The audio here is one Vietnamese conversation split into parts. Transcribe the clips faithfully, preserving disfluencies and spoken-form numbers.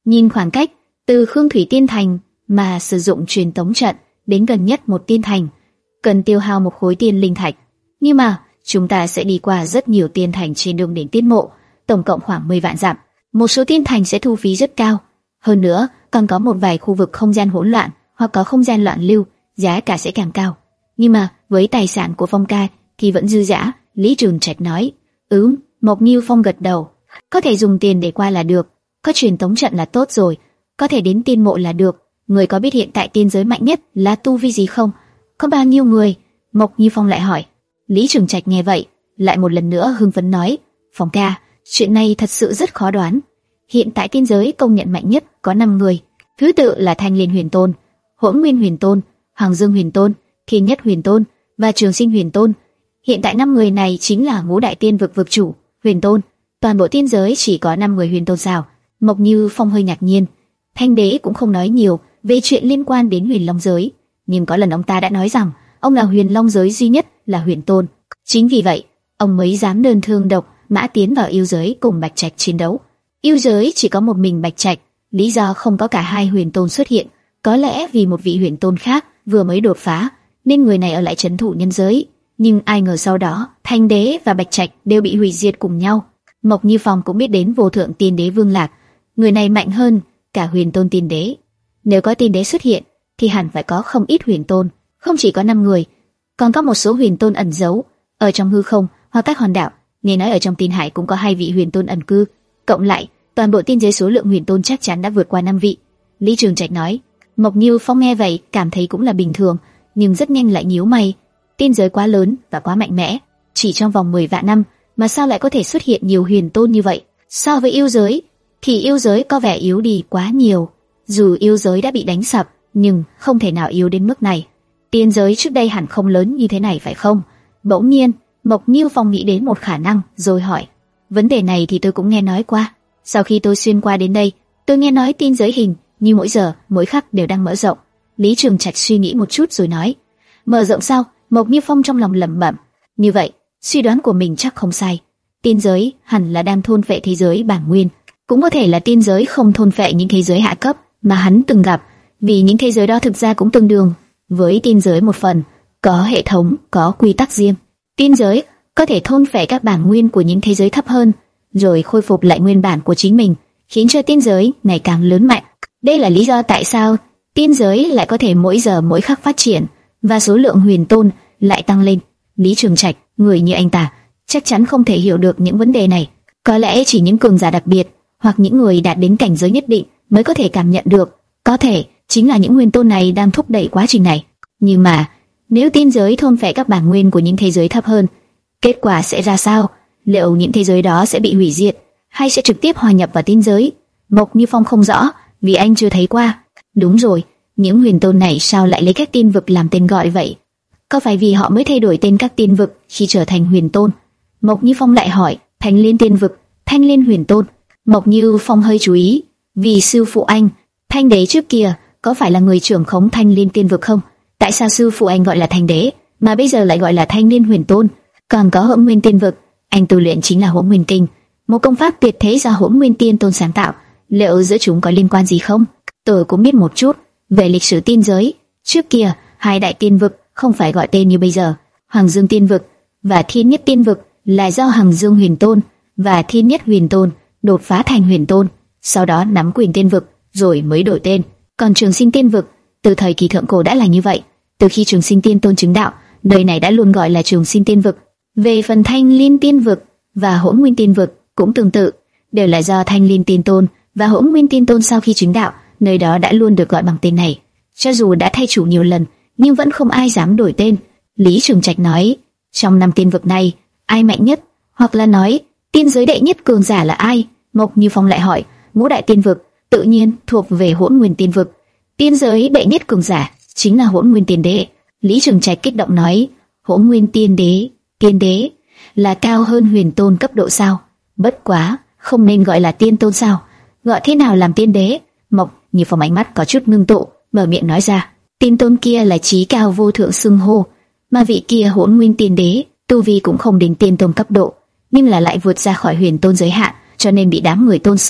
Nhìn khoảng cách từ Khương Thủy Tiên Thành mà sử dụng truyền tống trận đến gần nhất một tiên thành cần tiêu hao một khối tiên linh thạch. Nhưng mà chúng ta sẽ đi qua rất nhiều tiên thành trên đường đến tiên mộ, tổng cộng khoảng mười vạn dặm. Một số tiên thành sẽ thu phí rất cao, hơn nữa còn có một vài khu vực không gian hỗn loạn hoặc có không gian loạn lưu, giá cả sẽ càng cao. Nhưng mà với tài sản của Phong ca thì vẫn dư dả. Lý Trường Trạch nói. Ừm, Mộc Như Phong gật đầu. Có thể dùng tiền để qua là được, có truyền tống trận là tốt rồi, có thể đến tiên mộ là được. Người có biết hiện tại tiên giới mạnh nhất là tu vi gì không? Có bao nhiêu người? Mộc Như Phong lại hỏi. Lý Trường Trạch nghe vậy, lại một lần nữa hưng phấn nói. Phong ca, chuyện này thật sự rất khó đoán. Hiện tại tiên giới công nhận mạnh nhất có năm người, thứ tự là Thanh Liên Huyền Tôn, Hỗn Nguyên Huyền Tôn, Hoàng Dương Huyền Tôn, Thiên Nhất Huyền Tôn và Trường Sinh Huyền Tôn. Hiện tại năm người này chính là ngũ đại tiên vực vực chủ, Huyền Tôn. Toàn bộ tiên giới chỉ có năm người Huyền Tôn sao? Mộc Như Phong hơi ngạc nhiên. Thanh đế cũng không nói nhiều về chuyện liên quan đến Huyền Long giới, nhưng có lần ông ta đã nói rằng ông là Huyền Long giới duy nhất là Huyền Tôn. Chính vì vậy, ông mới dám đơn thương độc mã tiến vào yêu giới cùng Bạch Trạch chiến đấu. Yêu giới chỉ có một mình Bạch Trạch, lý do không có cả hai Huyền Tôn xuất hiện, có lẽ vì một vị Huyền Tôn khác vừa mới đột phá, nên người này ở lại trấn thủ nhân giới. Nhưng ai ngờ sau đó, Thanh đế và Bạch Trạch đều bị hủy diệt cùng nhau. Mộc Như Phong cũng biết đến vô thượng tiên đế Vương Lạc, người này mạnh hơn cả Huyền Tôn tiên đế. Nếu có tiên đế xuất hiện, thì hẳn phải có không ít Huyền Tôn, không chỉ có năm người, còn có một số Huyền Tôn ẩn giấu ở trong hư không hoặc các hòn đảo. Nghe nói ở trong Tiên Hải cũng có hai vị Huyền Tôn ẩn cư, cộng lại toàn bộ tiên giới số lượng Huyền Tôn chắc chắn đã vượt qua năm vị. Lý Trường Trạch nói. Mộc Như Phong nghe vậy cảm thấy cũng là bình thường, nhưng rất nhanh lại nhíu mày. Tiên giới quá lớn và quá mạnh mẽ, chỉ trong vòng mười vạn năm mà sao lại có thể xuất hiện nhiều Huyền Tôn như vậy? So với yêu giới thì yêu giới có vẻ yếu đi quá nhiều. Dù yêu giới đã bị đánh sập, nhưng không thể nào yếu đến mức này. Tiên giới trước đây hẳn không lớn như thế này phải không? Bỗng nhiên, Mộc Như Phong nghĩ đến một khả năng rồi hỏi. Vấn đề này thì tôi cũng nghe nói qua. Sau khi tôi xuyên qua đến đây, tôi nghe nói tiên giới hình như mỗi giờ, mỗi khắc đều đang mở rộng. Lý Trường Trạch suy nghĩ một chút rồi nói. Mở rộng sao? Mộc Như Phong trong lòng lẩm bẩm. Như vậy, suy đoán của mình chắc không sai. Tiên giới hẳn là đang thôn phệ thế giới bản nguyên, cũng có thể là tiên giới không thôn phệ những thế giới hạ cấp mà hắn từng gặp, vì những thế giới đó thực ra cũng tương đương với tiên giới một phần, có hệ thống, có quy tắc riêng. Tiên giới có thể thôn phệ các bản nguyên của những thế giới thấp hơn, rồi khôi phục lại nguyên bản của chính mình, khiến cho tiên giới ngày càng lớn mạnh. Đây là lý do tại sao tiên giới lại có thể mỗi giờ mỗi khắc phát triển và số lượng Huyền Tôn lại tăng lên. Lý Trường Trạch, người như anh ta, chắc chắn không thể hiểu được những vấn đề này. Có lẽ chỉ những cường giả đặc biệt hoặc những người đạt đến cảnh giới nhất định mới có thể cảm nhận được. Có thể chính là những Huyền Tôn này đang thúc đẩy quá trình này. Nhưng mà nếu tiên giới thôn phệ các bản nguyên của những thế giới thấp hơn, kết quả sẽ ra sao? Liệu những thế giới đó sẽ bị hủy diệt hay sẽ trực tiếp hòa nhập vào tiên giới? Mộc Như Phong không rõ, vì anh chưa thấy qua. Đúng rồi, những Huyền Tôn này sao lại lấy các tiên vực làm tên gọi vậy? Có phải vì họ mới thay đổi tên các tiên vực khi trở thành Huyền Tôn? Mộc Như Phong lại hỏi. Thanh Liên tiên vực, Thanh Liên Huyền Tôn. Mộc Như Phong hơi chú ý, vì sư phụ anh, Thanh đế trước kia có phải là người trưởng khống Thanh Liên tiên vực không? Tại sao sư phụ anh gọi là Thanh đế mà bây giờ lại gọi là Thanh Liên Huyền Tôn? Còn có Hỗn Nguyên tiên vực, anh tu luyện chính là Hỗn Nguyên kinh, một công pháp tuyệt thế do Hỗn Nguyên tiên tôn sáng tạo. Liệu giữa chúng có liên quan gì không? Tôi cũng biết một chút về lịch sử tiên giới. Trước kia, hai đại tiên vực không phải gọi tên như bây giờ. Hoàng Dương tiên vực và Thiên Nhất tiên vực là do Hoàng Dương Huyền Tôn và Thiên Nhất Huyền Tôn đột phá thành Huyền Tôn, sau đó nắm quyền tiên vực rồi mới đổi tên. Còn Trường Sinh tiên vực từ thời kỳ thượng cổ đã là như vậy. Từ khi Trường Sinh tiên tôn chứng đạo, nơi này đã luôn gọi là Trường Sinh tiên vực. Về phần Thanh Liên tiên vực và Hỗn Nguyên tiên vực cũng tương tự, đều là do Thanh Liên tiên tôn và Hỗn Nguyên tiên tôn sau khi chứng đạo, nơi đó đã luôn được gọi bằng tên này. Cho dù đã thay chủ nhiều lần, nhưng vẫn không ai dám đổi tên. Lý Trường Trạch nói, trong năm tiên vực này, ai mạnh nhất, hoặc là nói, tiên giới đệ nhất cường giả là ai? Mộc Như Phong lại hỏi. Ngũ đại tiên vực tự nhiên thuộc về Hỗn Nguyên tiên vực. Tiên giới đệ nhất cường giả chính là Hỗn Nguyên tiên đế. Lý Trường Trạch kích động nói, Hỗn Nguyên tiên đế, tiên đế là cao hơn Huyền Tôn cấp độ sao? Bất quá, không nên gọi là tiên tôn sao? Gọi thế nào làm tiên đế? Mộc Như Phong ánh mắt có chút ngưng tụ, mở miệng nói ra, tiên tôn kia là chí cao vô thượng xưng hô, mà vị kia Hỗn Nguyên tiên đế tu vi cũng không đến tiên tôn cấp độ, nhưng là lại vượt ra khỏi Huyền Tôn giới hạn, cho nên bị đám người tôn xưng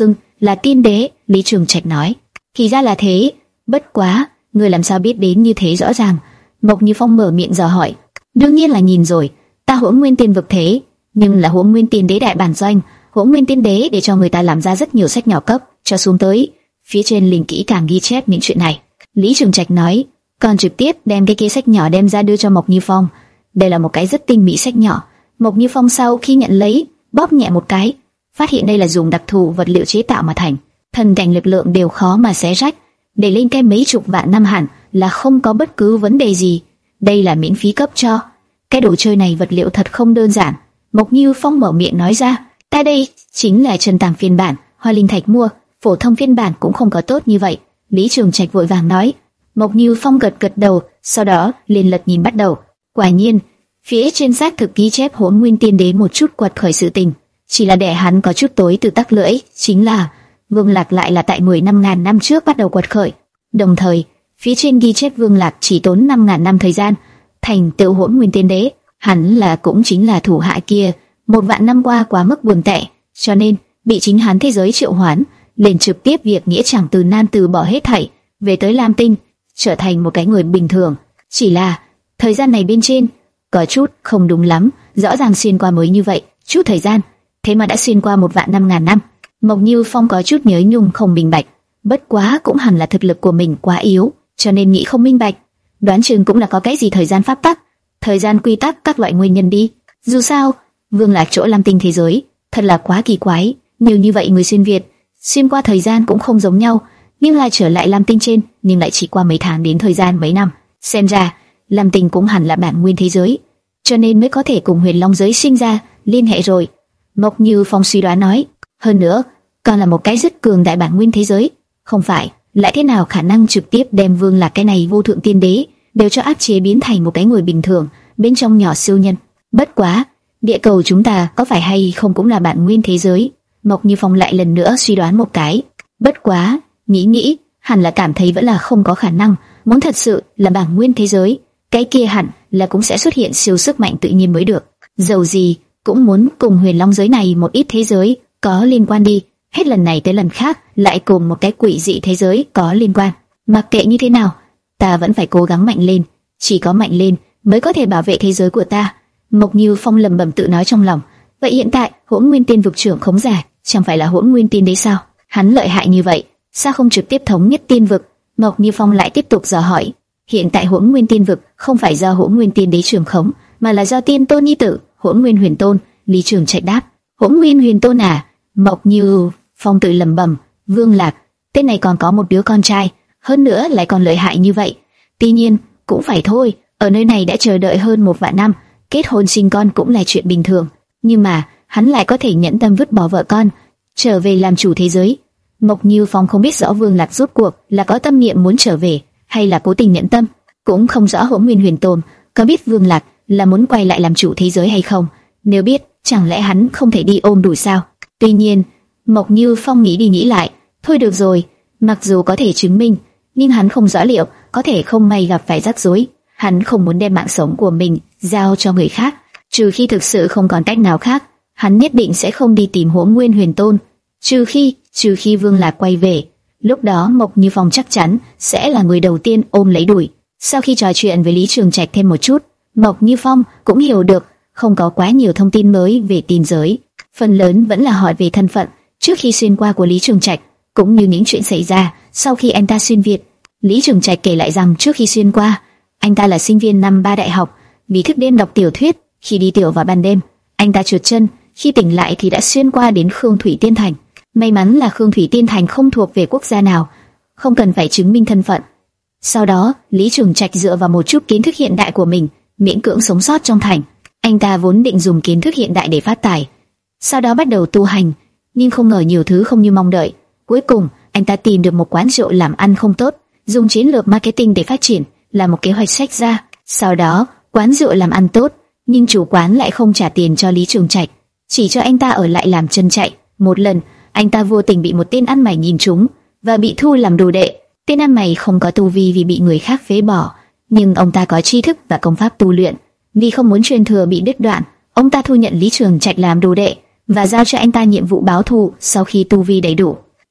là tiên đế. Lý Trường Trạch nói. Thì ra là thế, bất quá, người làm sao biết đến như thế rõ ràng? Mộc Như Phong mở miệng dò hỏi. Đương nhiên là nhìn rồi, ta Hỗn Nguyên Tiên vực thế, nhưng là Hỗn Nguyên Tiên đế đại bản doanh. Hỗn Nguyên Tiên đế để cho người ta làm ra rất nhiều sách nhỏ cấp cho xuống tới, phía trên linh kỹ càng ghi chép những chuyện này. Lý Trường Trạch nói, còn trực tiếp đem cái kia sách nhỏ đem ra đưa cho Mộc Như Phong. Đây là một cái rất tinh mỹ sách nhỏ. Mộc Như Phong sau khi nhận lấy, bóp nhẹ một cái, phát hiện đây là dùng đặc thù vật liệu chế tạo mà thành, thần cảnh lực lượng đều khó mà xé rách, để lên cái mấy chục vạn năm hẳn là không có bất cứ vấn đề gì. Đây là miễn phí cấp cho. Cái đồ chơi này vật liệu thật không đơn giản. Mộc Như Phong mở miệng nói ra, ta đây chính là chân tàng phiên bản, hoa linh thạch mua, phổ thông phiên bản cũng không có tốt như vậy. Lý Trường Trạch vội vàng nói. Mộc Như Phong gật gật đầu, sau đó liền lật nhìn bắt đầu. Quả nhiên, phía trên xác thực ghi chép Hỗn Nguyên Tiên đế một chút quật khởi sự tình, chỉ là để hắn có chút tối từ tắc lưỡi, chính là Vương Lạc lại là tại mười năm ngàn năm trước bắt đầu quật khởi. Đồng thời, phía trên ghi chép Vương Lạc chỉ tốn năm ngàn năm thời gian thành tựu Hỗn Nguyên Tiên đế, hắn là cũng chính là thủ hạ kia, một vạn năm qua quá mức buồn tệ, cho nên bị chính hắn thế giới triệu hoán, liền trực tiếp việc nghĩa chẳng từ nan từ bỏ hết thảy, về tới Lam Tinh, trở thành một cái người bình thường. Chỉ là thời gian này bên trên có chút không đúng lắm, rõ ràng xuyên qua mới như vậy chút thời gian, thế mà đã xuyên qua một vạn năm ngàn năm. Mộc Như Phong có chút nhớ nhung không minh bạch, bất quá cũng hẳn là thực lực của mình quá yếu, cho nên nghĩ không minh bạch. Đoán chừng cũng là có cái gì thời gian pháp tắc, thời gian quy tắc các loại nguyên nhân đi. Dù sao, Vương Lạc chỗ Lam Tinh thế giới thật là quá kỳ quái, nhiều như vậy người xuyên Việt, xuyên qua thời gian cũng không giống nhau, nhưng lại trở lại Lam Tinh trên, nhưng lại chỉ qua mấy tháng đến thời gian mấy năm. Xem ra, Lam Tinh cũng hẳn là bản nguyên thế giới, cho nên mới có thể cùng Huyền Long giới sinh ra liên hệ rồi. Mộc Như Phong suy đoán nói, hơn nữa, còn là một cái rất cường đại bản nguyên thế giới, không phải lại thế nào khả năng trực tiếp đem Vương Lạc cái này vô thượng tiên đế đều cho áp chế biến thành một cái người bình thường, bên trong nhỏ siêu nhân. Bất quá, địa cầu chúng ta có phải hay không cũng là bản nguyên thế giới? Mộc Như Phong lại lần nữa suy đoán một cái. Bất quá, nghĩ nghĩ, hẳn là cảm thấy vẫn là không có khả năng. Muốn thật sự là bản nguyên thế giới, cái kia hẳn là cũng sẽ xuất hiện siêu sức mạnh tự nhiên mới được. Dầu gì cũng muốn cùng Huyền Long giới này một ít thế giới có liên quan đi. Hết lần này tới lần khác lại cùng một cái quỷ dị thế giới có liên quan. Mặc kệ như thế nào, ta vẫn phải cố gắng mạnh lên, chỉ có mạnh lên mới có thể bảo vệ thế giới của ta. Mộc Như Phong lẩm bẩm tự nói trong lòng. Vậy hiện tại Hỗn Nguyên Tiên vực trưởng khống giả chẳng phải là Hỗn Nguyên Tiên đế sao? Hắn lợi hại như vậy, sao không trực tiếp thống nhất tiên vực? Mộc Như Phong lại tiếp tục dò hỏi. Hiện tại Hỗn Nguyên Tiên vực không phải do Hỗn Nguyên Tiên đế trưởng khống, mà là do Tiên Tôn nhi tử Hỗn Nguyên Huyền Tôn. Lý Trường Trạch đáp. Hỗn Nguyên Huyền Tôn à? Mộc Như Phong tự lẩm bẩm. Vương Lạc, tên này còn có một đứa con trai, hơn nữa lại còn lợi hại như vậy. Tuy nhiên cũng phải thôi, ở nơi này đã chờ đợi hơn một vạn năm, kết hôn sinh con cũng là chuyện bình thường. Nhưng mà hắn lại có thể nhẫn tâm vứt bỏ vợ con, trở về làm chủ thế giới. Mộc Như Phong không biết rõ Vương Lạc rốt cuộc là có tâm niệm muốn trở về, hay là cố tình nhẫn tâm, cũng không rõ Hỗn Nguyên Huyền Tôn có biết Vương Lạc là muốn quay lại làm chủ thế giới hay không. Nếu biết, chẳng lẽ hắn không thể đi ôm đùi sao? Tuy nhiên, Mộc Như Phong nghĩ đi nghĩ lại, thôi được rồi, mặc dù có thể chứng minh, nhưng hắn không rõ liệu có thể không may gặp phải rắc rối. Hắn không muốn đem mạng sống của mình giao cho người khác, trừ khi thực sự không còn cách nào khác, hắn nhất định sẽ không đi tìm Hỗn Nguyên Huyền Tôn. Trừ khi, trừ khi Vương Lạc quay về, lúc đó Mộc Như Phong chắc chắn sẽ là người đầu tiên ôm lấy đuổi. Sau khi trò chuyện với Lý Trường Trạch thêm một chút, Mộc Như Phong cũng hiểu được không có quá nhiều thông tin mới về tiên giới, phần lớn vẫn là hỏi về thân phận trước khi xuyên qua của Lý Trường Trạch, cũng như những chuyện xảy ra sau khi anh ta xuyên Việt. Lý Trường Trạch kể lại rằng trước khi xuyên qua, anh ta là sinh viên năm ba đại học, vì thức đêm đọc tiểu thuyết, khi đi tiểu vào ban đêm, anh ta trượt chân, khi tỉnh lại thì đã xuyên qua đến Khương Thủy Tiên Thành. May mắn là Khương Thủy Tiên Thành không thuộc về quốc gia nào, không cần phải chứng minh thân phận. Sau đó, Lý Trường Trạch dựa vào một chút kiến thức hiện đại của mình, miễn cưỡng sống sót trong thành. Anh ta vốn định dùng kiến thức hiện đại để phát tài, sau đó bắt đầu tu hành, nhưng không ngờ nhiều thứ không như mong đợi. Cuối cùng, anh ta tìm được một quán rượu làm ăn không tốt, dùng chiến lược marketing để phát triển, làm một kế hoạch sách ra. Sau đó, quán rượu làm ăn tốt, nhưng chủ quán lại không trả tiền cho Lý Trường Trạch, chỉ cho anh ta ở lại làm chân chạy. Một lần, anh ta vô tình bị một tên ăn mày nhìn trúng và bị thu làm đồ đệ. Tên ăn mày không có tu vi vì bị người khác phế bỏ, nhưng ông ta có tri thức và công pháp tu luyện. Vì không muốn truyền thừa bị đứt đoạn, ông ta thu nhận Lý Trường Trạch làm đồ đệ và giao cho anh ta nhiệm vụ báo thù sau khi tu vi đầy đủ.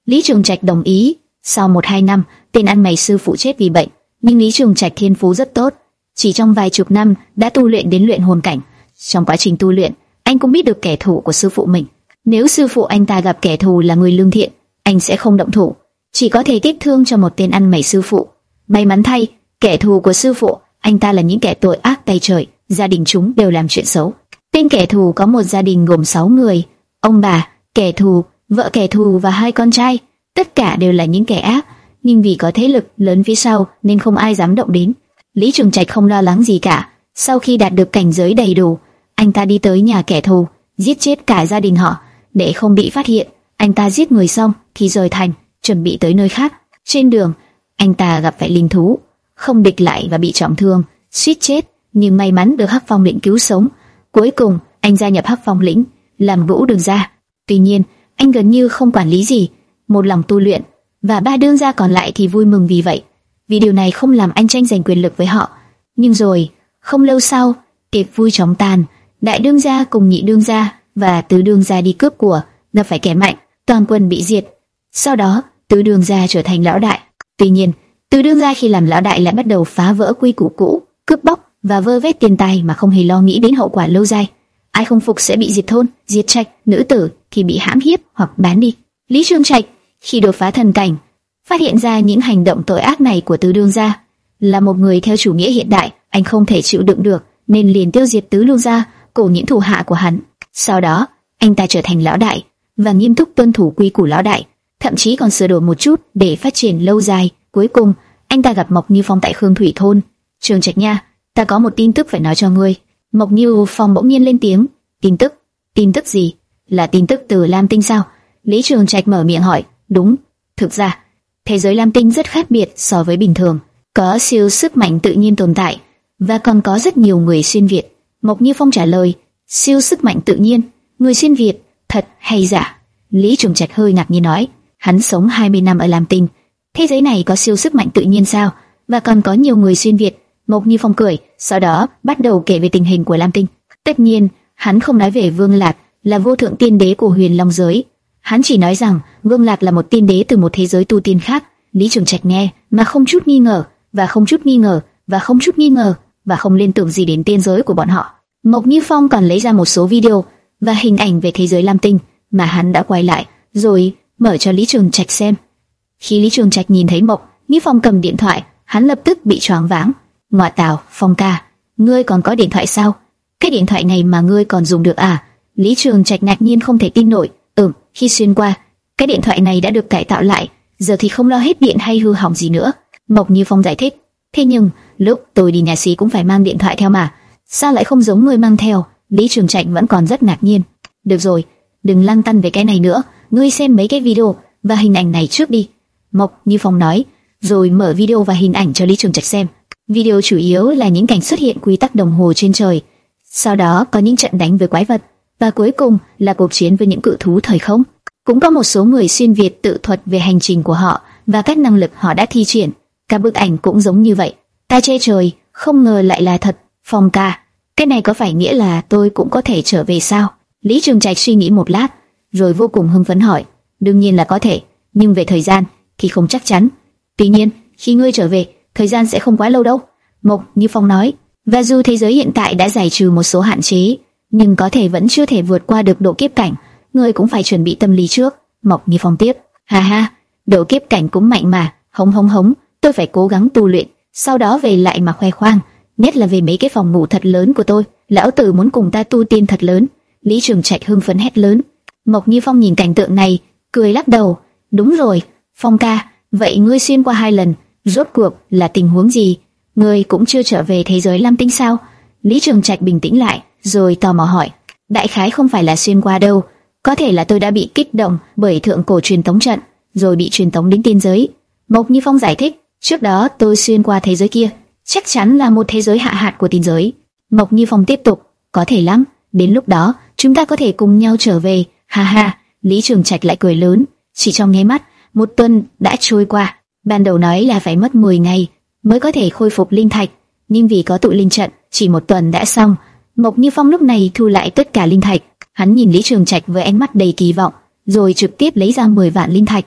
Lý Trường Trạch đồng ý. Sau một hai năm, tên ăn mày sư phụ chết vì bệnh, nhưng Lý Trường Trạch thiên phú rất tốt, chỉ trong vài chục năm đã tu luyện đến luyện hồn cảnh. Trong quá trình tu luyện, anh cũng biết được kẻ thù của sư phụ mình. Nếu sư phụ anh ta gặp kẻ thù là người lương thiện, anh sẽ không động thủ, chỉ có thể tiếc thương cho một tên ăn mày sư phụ. May mắn thay, kẻ thù của sư phụ anh ta là những kẻ tội ác tay trời, gia đình chúng đều làm chuyện xấu. Tên kẻ thù có một gia đình gồm sáu người, ông bà, kẻ thù, vợ kẻ thù và hai con trai, tất cả đều là những kẻ ác, nhưng vì có thế lực lớn phía sau nên không ai dám động đến. Lý Trường Trạch không lo lắng gì cả. Sau khi đạt được cảnh giới đầy đủ, anh ta đi tới nhà kẻ thù, giết chết cả gia đình họ. Để không bị phát hiện, anh ta giết người xong thì rời thành, chuẩn bị tới nơi khác. Trên đường, anh ta gặp phải linh thú, không địch lại và bị trọng thương, suýt chết, nhưng may mắn được Hắc Phong lĩnh cứu sống. Cuối cùng, anh gia nhập Hắc Phong lĩnh, làm Vũ Đường gia. Tuy nhiên, anh gần như không quản lý gì, một lòng tu luyện, và ba đương gia còn lại thì vui mừng vì vậy, vì điều này không làm anh tranh giành quyền lực với họ. Nhưng rồi, không lâu sau, tiệc vui chóng tàn, đại đương gia cùng nhị đương gia và tứ đương gia đi cướp của, gặp phải kẻ mạnh, toàn quân bị diệt. Sau đó, tứ đương gia trở thành lão đại. Tuy nhiên, tứ đương gia khi làm lão đại lại bắt đầu phá vỡ quy củ cũ, cướp bóc và vơ vét tiền tài mà không hề lo nghĩ đến hậu quả lâu dài. Ai không phục sẽ bị diệt thôn, diệt trạch, nữ tử thì bị hãm hiếp hoặc bán đi. Lý Trường Trạch khi đột phá thần cảnh, phát hiện ra những hành động tội ác này của tứ đương gia. Là một người theo chủ nghĩa hiện đại, anh không thể chịu đựng được, nên liền tiêu diệt tứ đương gia cùng những thủ hạ của hắn. Sau đó, anh ta trở thành lão đại và nghiêm túc tuân thủ quy củ lão đại, thậm chí còn sửa đổi một chút để phát triển lâu dài. Cuối cùng, anh ta gặp Mộc Như Phong tại Khương Thủy thôn. Trường Trạch nha, ta có một tin tức phải nói cho ngươi. Mộc Như Phong bỗng nhiên lên tiếng. Tin tức? Tin tức gì? Là tin tức từ Lam Tinh sao? Lý Trường Trạch mở miệng hỏi. Đúng, thực ra thế giới Lam Tinh rất khác biệt so với bình thường, có siêu sức mạnh tự nhiên tồn tại và còn có rất nhiều người xuyên việt. Mộc Như Phong trả lời. Siêu sức mạnh tự nhiên, người xuyên việt, thật hay giả? Lý Trường Trạch hơi ngạc nhiên nói. Hắn sống hai mươi năm ở Lam Tinh, thế giới này có siêu sức mạnh tự nhiên sao? Và còn có nhiều người xuyên việt? Mộc Như Phong cười, sau đó bắt đầu kể về tình hình của Lam Tinh. Tất nhiên, hắn không nói về Vương Lạc là vô thượng tiên đế của Huyền Long giới. Hắn chỉ nói rằng Vương Lạc là một tiên đế từ một thế giới tu tiên khác. Lý Trường Trạch nghe mà không chút nghi ngờ, và không chút nghi ngờ, và không chút nghi ngờ, và không liên tưởng gì đến tiên giới của bọn họ. Mộc Như Phong còn lấy ra một số video và hình ảnh về thế giới Lam Tinh mà hắn đã quay lại, rồi mở cho Lý Trường Trạch xem. Khi Lý Trường Trạch nhìn thấy Mộc Như Phong cầm điện thoại, hắn lập tức bị choáng váng. Ngoa tào, Phong ca, ngươi còn có điện thoại sao? Cái điện thoại này mà ngươi còn dùng được à? Lý Trường Trạch ngạc nhiên không thể tin nổi. Ừm, khi xuyên qua, cái điện thoại này đã được cải tạo lại, giờ thì không lo hết điện hay hư hỏng gì nữa. Mộc Như Phong giải thích. Thế nhưng lúc tôi đi nhà xí cũng phải mang điện thoại theo mà, sao lại không giống ngươi mang theo? Lý Trường Trạch vẫn còn rất ngạc nhiên. Được rồi, đừng lăn tăn về cái này nữa, ngươi xem mấy cái video và hình ảnh này trước đi. Mộc Như Phong nói, rồi mở video và hình ảnh cho Lý Trường Trạch xem. Video chủ yếu là những cảnh xuất hiện quy tắc đồng hồ trên trời, sau đó có những trận đánh với quái vật, và cuối cùng là cuộc chiến với những cự thú thời không. Cũng có một số người xuyên việt tự thuật về hành trình của họ và các năng lực họ đã thi triển. Các bức ảnh cũng giống như vậy. Ta che trời, không ngờ lại là thật. Phong ca, cái này có phải nghĩa là tôi cũng có thể trở về sao? Lý Trường Trạch suy nghĩ một lát, rồi vô cùng hưng phấn hỏi. Đương nhiên là có thể, nhưng về thời gian thì không chắc chắn. Tuy nhiên, khi ngươi trở về, thời gian sẽ không quá lâu đâu. Mộc Như Phong nói. Và dù thế giới hiện tại đã giải trừ một số hạn chế, nhưng có thể vẫn chưa thể vượt qua được độ kiếp cảnh. Ngươi cũng phải chuẩn bị tâm lý trước. Mộc Như Phong tiếp. Ha ha, độ kiếp cảnh cũng mạnh mà. Hống hống hống, tôi phải cố gắng tu luyện, sau đó về lại mà khoe khoang, nhất là về mấy cái phòng ngủ thật lớn của tôi. Lão tử muốn cùng ta tu tiên thật lớn. Lý Trường Trạch hưng phấn hét lớn. Mộc Như Phong nhìn cảnh tượng này, cười lắc đầu. Đúng rồi, Phong ca, vậy ngươi xuyên qua hai lần, rốt cuộc là tình huống gì? Ngươi cũng chưa trở về thế giới Lam Tinh sao? Lý Trường Trạch bình tĩnh lại, rồi tò mò hỏi. Đại khái không phải là xuyên qua đâu, có thể là tôi đã bị kích động bởi thượng cổ truyền tống trận, rồi bị truyền tống đến tiên giới. Mộc Như Phong giải thích. Trước đó tôi xuyên qua thế giới kia, chắc chắn là một thế giới hạ hạt của tiên giới. Mộc Như Phong tiếp tục. Có thể lắm, đến lúc đó chúng ta có thể cùng nhau trở về. Ha ha. Lý Trường Trạch lại cười lớn. Chỉ trong nháy mắt, một tuần đã trôi qua. Ban đầu nói là phải mất mười ngày mới có thể khôi phục linh thạch, nhưng vì có tụ linh trận, chỉ một tuần đã xong. Mộc Như Phong lúc này thu lại tất cả linh thạch. Hắn nhìn Lý Trường Trạch với ánh mắt đầy kỳ vọng, rồi trực tiếp lấy ra mười vạn linh thạch.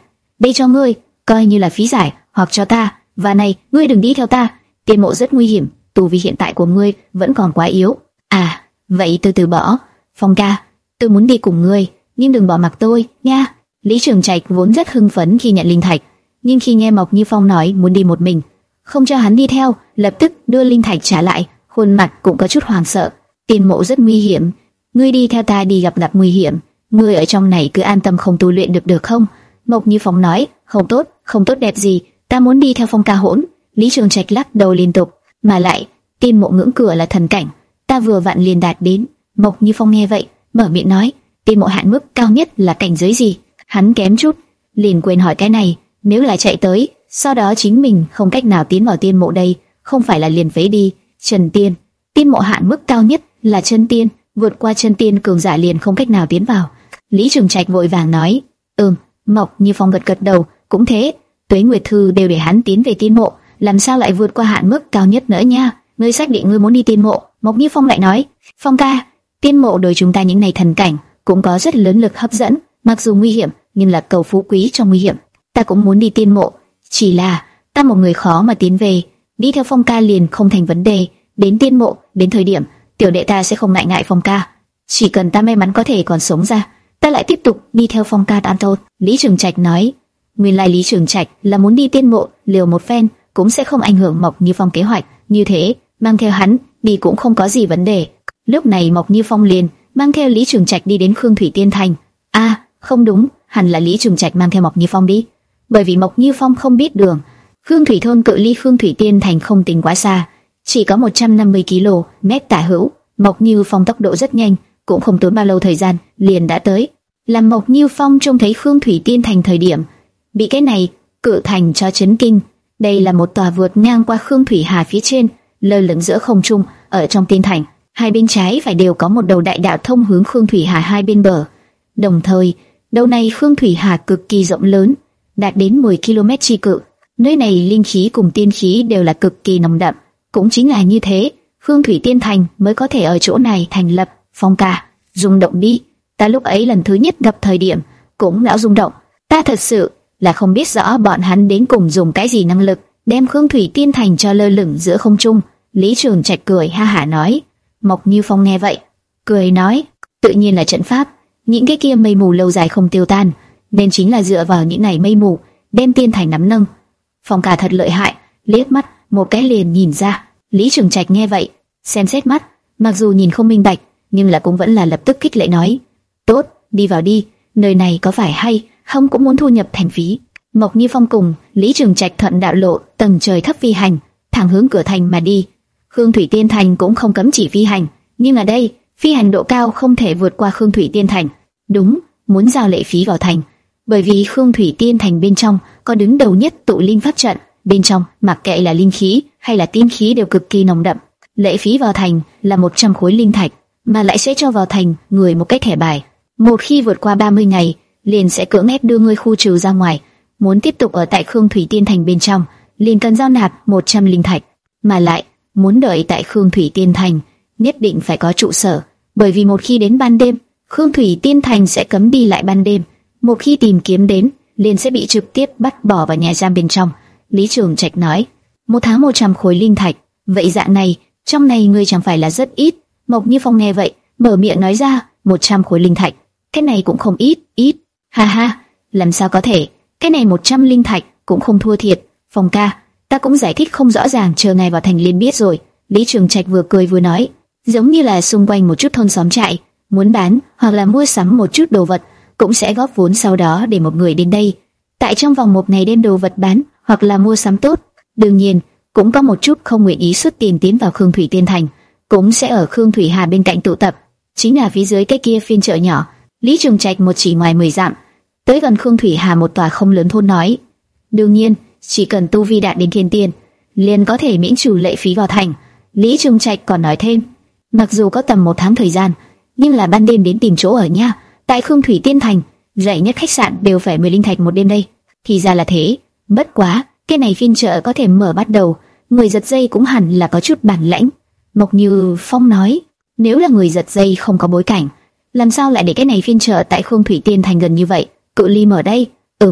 đây cho ngươi, coi như là phí giải, hoặc cho ta. Và này, ngươi đừng đi theo ta, Tiên Mộ rất nguy hiểm, tu vi hiện tại của ngươi vẫn còn quá yếu. À, vậy tôi từ bỏ. Phong ca, tôi muốn đi cùng ngươi, nhưng đừng bỏ mặc tôi, nha. Lý Trường Trạch vốn rất hưng phấn khi nhận linh thạch, nhưng khi nghe Mộc Như Phong nói muốn đi một mình, không cho hắn đi theo, lập tức đưa linh thạch trả lại, khuôn mặt cũng có chút hoảng sợ. Tiên Mộ rất nguy hiểm, ngươi đi theo ta đi gặp gặp nguy hiểm, ngươi ở trong này cứ an tâm không tu luyện được được không? Mộc Như Phong nói, không tốt, không tốt đẹp gì, ta muốn đi theo Phong ca hỗn. Lý Trường Trạch lắc đầu liên tục, mà lại, Tiên Mộ ngưỡng cửa là thần cảnh, ta vừa vặn liền đạt đến. Mộc Như Phong nghe vậy, mở miệng nói, Tiên Mộ hạn mức cao nhất là cảnh giới gì? Hắn kém chút liền quên hỏi cái này, nếu là chạy tới, sau đó chính mình không cách nào tiến vào Tiên Mộ đây, không phải là liền phế đi. Chân tiên, Tiên Mộ hạn mức cao nhất là chân tiên, vượt qua chân tiên cường giả liền không cách nào tiến vào. Lý Trường Trạch vội vàng nói, ừm. Mộc Như Phong gật gật đầu, cũng thế, Tuế Nguyệt Thư đều để hắn tiến về Tiên Mộ, làm sao lại vượt qua hạn mức cao nhất nữa nha? Ngươi xác định ngươi muốn đi Tiên Mộ? Mộc Như Phong lại nói, Phong ca, Tiên Mộ đối chúng ta những này thần cảnh cũng có rất lớn lực hấp dẫn, mặc dù nguy hiểm, nhưng là cầu phú quý trong nguy hiểm. Ta cũng muốn đi Tiên Mộ, chỉ là ta một người khó mà tiến về, đi theo Phong ca liền không thành vấn đề. Đến Tiên Mộ, đến thời điểm tiểu đệ ta sẽ không ngại ngại Phong ca, chỉ cần ta may mắn có thể còn sống ra, ta lại tiếp tục đi theo Phong ca an tốt. Lý Trường Trạch nói, nguyên lai Lý Trường Trạch là muốn đi Tiên Mộ, liều một phen cũng sẽ không ảnh hưởng Mộc Như Phong kế hoạch, như thế mang theo hắn đi cũng không có gì vấn đề. Lúc này Mộc Như Phong liền mang theo Lý Trường Trạch đi đến Khương Thủy Tiên Thành. A, à, không đúng, hẳn là Lý Trường Trạch mang theo Mộc Như Phong đi, bởi vì Mộc Như Phong không biết đường. Khương Thủy thôn cự ly Khương Thủy Tiên Thành không tính quá xa, chỉ có một trăm năm mươi ki lô mét tả hữu. Mộc Như Phong tốc độ rất nhanh, cũng không tốn bao lâu thời gian liền đã tới. Làm Mộc Như Phong trông thấy Khương Thủy Tiên Thành thời điểm, bị cái này cự thành cho chấn kinh. Đây là một tòa vượt ngang qua Khương Thủy Hà phía trên, lơ lửng giữa không trung. Ở trong tiên thành, hai bên trái phải đều có một đầu đại đạo thông hướng Khương Thủy Hà hai bên bờ. Đồng thời, đầu này Khương Thủy Hà cực kỳ rộng lớn, đạt đến mười ki lô mét chi cự. Nơi này linh khí cùng tiên khí đều là cực kỳ nồng đậm. Cũng chính là như thế, Khương Thủy Tiên Thành mới có thể ở chỗ này thành lập. Phong ca, rung động đi. Ta lúc ấy lần thứ nhất gặp thời điểm cũng đã rung động. Ta thật sự là không biết rõ bọn hắn đến cùng dùng cái gì năng lực đem Khương Thủy Tiên Thành cho lơ lửng giữa không trung. Lý Trường Trạch cười ha hả nói. Mộc Như Phong nghe vậy, cười nói, tự nhiên là trận pháp. Những cái kia mây mù lâu dài không tiêu tan, nên chính là dựa vào những này mây mù đem tiên thành nắm nâng. Phong ca thật lợi hại, liếc mắt một cái liền nhìn ra. Lý Trường Trạch nghe vậy, xem xét mắt, mặc dù nhìn không minh bạch, nhưng là cũng vẫn là lập tức khích lệ nói, tốt, đi vào đi, nơi này có phải hay không cũng muốn thu nhập thành phí. Mộc Như Phong cùng Lý Trường Trạch thuận đạo lộ tầng trời thấp phi hành, thẳng hướng cửa thành mà đi. Khương Thủy Tiên Thành cũng không cấm chỉ phi hành, nhưng ở đây phi hành độ cao không thể vượt qua Khương Thủy Tiên Thành. Đúng, muốn giao lệ phí vào thành, bởi vì Khương Thủy Tiên Thành bên trong có đứng đầu nhất tụ linh pháp trận, bên trong mặc kệ là linh khí hay là tiên khí đều cực kỳ nồng đậm. Lệ phí vào thành là một trăm khối linh thạch, mà lại sẽ cho vào thành người một cái thẻ bài. Một khi vượt qua ba mươi ngày, liền sẽ cưỡng ép đưa người khu trừ ra ngoài. Muốn tiếp tục ở tại Khương Thủy Tiên Thành bên trong, liền cần giao nạp một trăm linh thạch. Mà lại, muốn đợi tại Khương Thủy Tiên Thành, nhất định phải có trụ sở, bởi vì một khi đến ban đêm, Khương Thủy Tiên Thành sẽ cấm đi lại ban đêm. Một khi tìm kiếm đến, liền sẽ bị trực tiếp bắt bỏ vào nhà giam bên trong. Lý Trường Trạch nói, một tháng một trăm khối linh thạch, vậy dạng này, trong này ngươi chẳng phải là rất ít. Mộc Như Phong nghe vậy, mở miệng nói ra, một trăm khối linh thạch, cái này cũng không ít, ít. Ha ha, làm sao có thể, cái này một trăm linh thạch cũng không thua thiệt. Phong ca, ta cũng giải thích không rõ ràng, chờ ngày vào thành liền biết rồi. Lý Trường Trạch vừa cười vừa nói, giống như là xung quanh một chút thôn xóm trại, muốn bán hoặc là mua sắm một chút đồ vật, cũng sẽ góp vốn sau đó để một người đến đây, tại trong vòng một ngày đem đồ vật bán hoặc là mua sắm tốt. Đương nhiên, cũng có một chút không nguyện ý xuất tiền tiến vào Khương Thủy Tiên Thành, cũng sẽ ở Khương Thủy Hà bên cạnh tụ tập, chính là phía dưới cái kia phiên chợ nhỏ. Lý Trường Trạch một chỉ ngoài mười dặm, tới gần Khương Thủy Hà một tòa không lớn thôn nói, đương nhiên, chỉ cần tu vi đạt đến thiên tiên, liền có thể miễn trừ lệ phí vào thành. Lý Trường Trạch còn nói thêm, mặc dù có tầm một tháng thời gian, nhưng là ban đêm đến tìm chỗ ở nha. Tại Khương Thủy Tiên Thành, rẻ nhất khách sạn đều phải mười linh thạch một đêm đây. Thì ra là thế, bất quá, cái này phiên chợ có thể mở bắt đầu, người giật dây cũng hẳn là có chút bản lãnh. Mộc Như Phong nói, nếu là người giật dây không có bối cảnh, làm sao lại để cái này phiên chợ tại Khương Thủy Tiên Thành gần như vậy, cự ly mở đây? Ừm,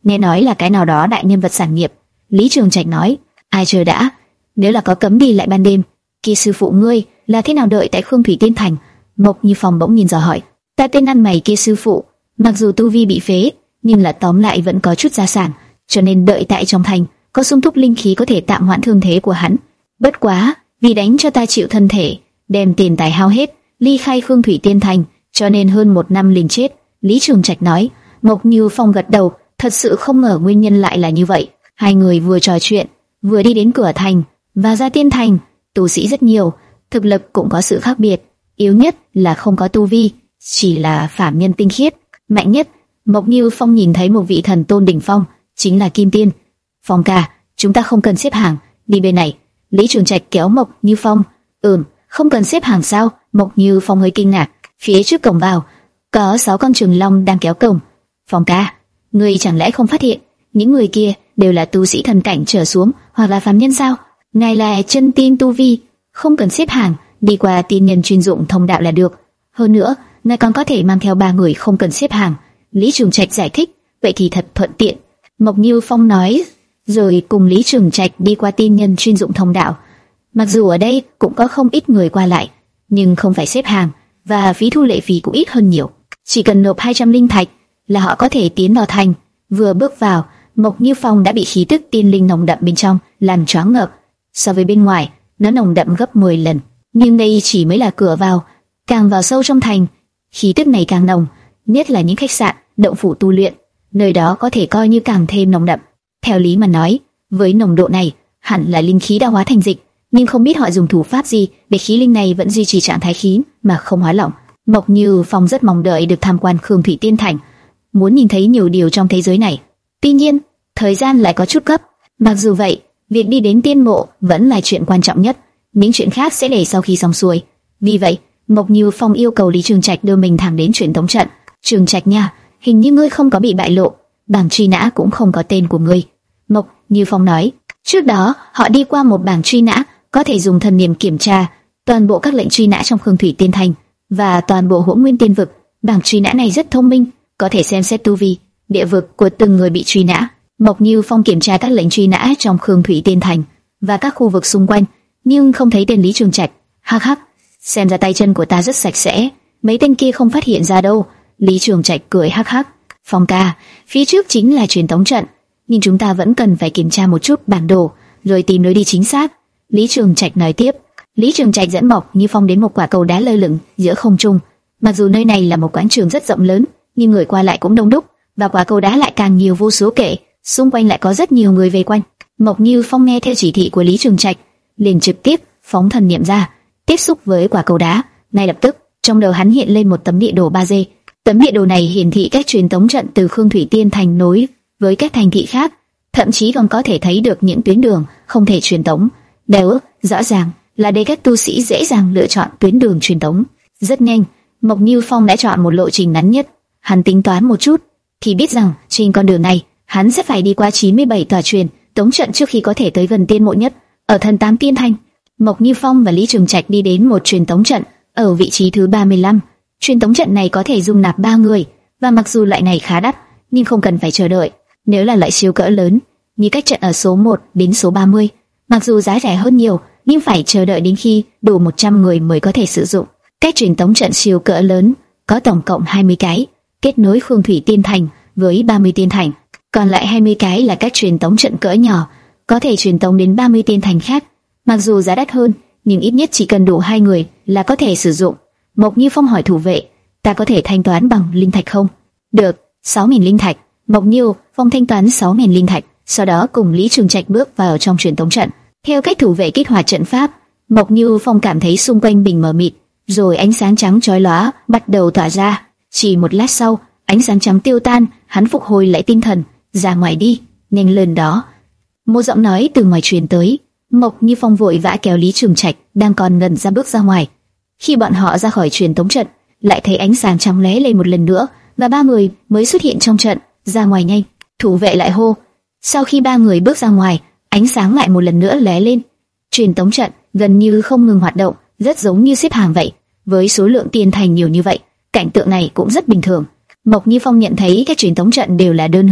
nghe nói là cái nào đó đại nhân vật sản nghiệp. Lý Trường Trạch nói, ai chờ đã, nếu là có cấm đi lại ban đêm, kia sư phụ ngươi là thế nào đợi tại Khương Thủy Tiên Thành? Mộc Như Phong bỗng nhìn dò hỏi. Ta tên ăn mày kia sư phụ, mặc dù tu vi bị phế, nhưng là tóm lại vẫn có chút gia sản, cho nên đợi tại trong thành, có sung túc linh khí có thể tạm hoãn thương thế của hắn. Bất quá, vì đánh cho ta chịu thân thể, đem tiền tài hao hết, ly khai Khương Thủy Tiên Thành, cho nên hơn một năm liền chết. Lý Trường Trạch nói. Mộc Như Phong gật đầu, thật sự không ngờ nguyên nhân lại là như vậy. Hai người vừa trò chuyện, vừa đi đến cửa thành và ra Tiên Thành. Tu sĩ rất nhiều, thực lực cũng có sự khác biệt, yếu nhất là không có tu vi, chỉ là phàm nhân tinh khiết. Mạnh nhất, Mộc Như Phong nhìn thấy một vị thần tôn đỉnh phong, chính là Kim Tiên. Phong ca, chúng ta không cần xếp hàng, đi bên này. Lý Trường Trạch kéo Mộc Như Phong. Ừm, không cần xếp hàng sao? Mộc Như Phong hơi kinh ngạc. Phía trước cổng vào, có sáu con trường long đang kéo cổng. Phong ca, ngươi chẳng lẽ không phát hiện những người kia đều là tu sĩ thần cảnh trở xuống, hoặc là phàm nhân sao? Ngài là chân tiên tu vi, không cần xếp hàng, đi qua tiên nhân chuyên dụng thông đạo là được. Hơn nữa, ngài còn có thể mang theo ba người không cần xếp hàng. Lý Trường Trạch giải thích, vậy thì thật thuận tiện. Mộc Như Phong nói, rồi cùng Lý Trường Trạch đi qua tiên nhân chuyên dụng thông đạo. Mặc dù ở đây cũng có không ít người qua lại, nhưng không phải xếp hàng, và phí thu lệ phí cũng ít hơn nhiều. Chỉ cần nộp hai trăm linh thạch là họ có thể tiến vào thành. Vừa bước vào, Mộc Như Phong đã bị khí tức tiên linh nồng đậm bên trong làm choáng ngợp. So với bên ngoài, nó nồng đậm gấp mười lần. Nhưng đây chỉ mới là cửa vào, càng vào sâu trong thành, khí tức này càng nồng, nhất là những khách sạn, động phủ tu luyện, nơi đó có thể coi như càng thêm nồng đậm. Theo lý mà nói, với nồng độ này, hẳn là linh khí đã hóa thành dịch, nhưng không biết họ dùng thủ pháp gì để khí linh này vẫn duy trì trạng thái khí mà không hóa lỏng. Mộc Như Phong rất mong đợi được tham quan Khương Thủy Tiên Thành, muốn nhìn thấy nhiều điều trong thế giới này. Tuy nhiên, thời gian lại có chút gấp. Mặc dù vậy, việc đi đến tiên mộ vẫn là chuyện quan trọng nhất, những chuyện khác sẽ để sau khi xong xuôi. Vì vậy, Mộc Như Phong yêu cầu Lý Trường Trạch đưa mình thẳng đến truyền tống trận. Trường Trạch nha, hình như ngươi không có bị bại lộ, bảng truy nã cũng không có tên của ngươi. Mộc Như Phong nói. Trước đó, họ đi qua một bảng truy nã, có thể dùng thần niệm kiểm tra toàn bộ các lệnh truy nã trong Khương Thủy Tiên Thành và toàn bộ Hỗn Nguyên Tiên vực. Bảng truy nã này rất thông minh, có thể xem xét tu vi, địa vực của từng người bị truy nã. Mộc Như Phong kiểm tra các lệnh truy nã trong Khương Thủy Tiên Thành và các khu vực xung quanh, nhưng không thấy tên Lý Trường Trạch. Hắc hắc, xem ra tay chân của ta rất sạch sẽ, mấy tên kia không phát hiện ra đâu. Lý Trường Trạch cười hắc hắc. Phong ca, phía trước chính là truyền tống trận, nhưng chúng ta vẫn cần phải kiểm tra một chút bản đồ, rồi tìm lối đi chính xác. Lý Trường Trạch nói tiếp. Lý Trường Trạch dẫn Mộc Như Phong đến một quả cầu đá lơ lửng giữa không trung. Mặc dù nơi này là một quảng trường rất rộng lớn, nhưng người qua lại cũng đông đúc, và quả cầu đá lại càng nhiều vô số kể. Xung quanh lại có rất nhiều người vây quanh. Mộc Như Phong nghe theo chỉ thị của Lý Trường Trạch, liền trực tiếp phóng thần niệm ra, tiếp xúc với quả cầu đá. Ngay lập tức, trong đầu hắn hiện lên một tấm địa đồ ba D. Tấm địa đồ này hiển thị cách truyền tống trận từ Khương Thủy Tiên Thành nối với các thành thị khác, thậm chí còn có thể thấy được những tuyến đường không thể truyền tống. Đều rõ ràng là để các tu sĩ dễ dàng lựa chọn tuyến đường truyền tống. Rất nhanh, Mộc Như Phong đã chọn một lộ trình ngắn nhất. Hắn tính toán một chút, thì biết rằng trên con đường này hắn sẽ phải đi qua chín mươi bảy tòa truyền tống trận trước khi có thể tới gần tiên mộ nhất ở Thần Tám Tiên Thành. Mộc Như Phong và Lý Trường Trạch đi đến một truyền tống trận ở vị trí thứ ba mươi lăm. Truyền tống trận này có thể dung nạp ba người, và mặc dù loại này khá đắt, nhưng không cần phải chờ đợi. Nếu là loại siêu cỡ lớn, như cách trận ở số một đến số ba mươi, mặc dù giá rẻ hơn nhiều, nhưng phải chờ đợi đến khi đủ một trăm người mới có thể sử dụng. Cách truyền tống trận siêu cỡ lớn có tổng cộng hai mươi cái, kết nối Khương Thủy Tiên Thành với ba mươi tiên thành. Còn lại hai mươi cái là cách truyền tống trận cỡ nhỏ, có thể truyền tống đến ba mươi tiên thành khác. Mặc dù giá đắt hơn, nhưng ít nhất chỉ cần đủ hai người là có thể sử dụng. Mộc Như Phong hỏi thủ vệ, ta có thể thanh toán bằng linh thạch không? Được, sáu nghìn linh thạch. Mộc Như Phong thanh toán sáu nghìn linh thạch, sau đó cùng Lý Trường Trạch bước vào trong truyền tống trận. Theo cách thủ vệ kích hoạt trận pháp, Mộc Như Phong cảm thấy xung quanh mình mờ mịt, rồi ánh sáng trắng chói lóa bắt đầu tỏa ra. Chỉ một lát sau, ánh sáng trắng tiêu tan, hắn phục hồi lại tinh thần. Ra ngoài đi, nhanh lên đó. Một giọng nói từ ngoài truyền tới. Mộc Như Phong vội vã kéo Lý Trường Trạch đang còn ngẩn ra bước ra ngoài. Khi bọn họ ra khỏi truyền tống trận, lại thấy ánh sáng trắng lóe lên một lần nữa, và ba người mới xuất hiện trong trận. Ra ngoài nhanh, thủ vệ lại hô. Sau khi ba người bước ra ngoài, ánh sáng lại một lần nữa lóe lên. Truyền tống trận gần như không ngừng hoạt động, rất giống như xếp hàng vậy. Với số lượng tiên thành nhiều như vậy, cảnh tượng này cũng rất bình thường. Mộc Như Phong nhận thấy các truyền tống trận đều là đơn hướng,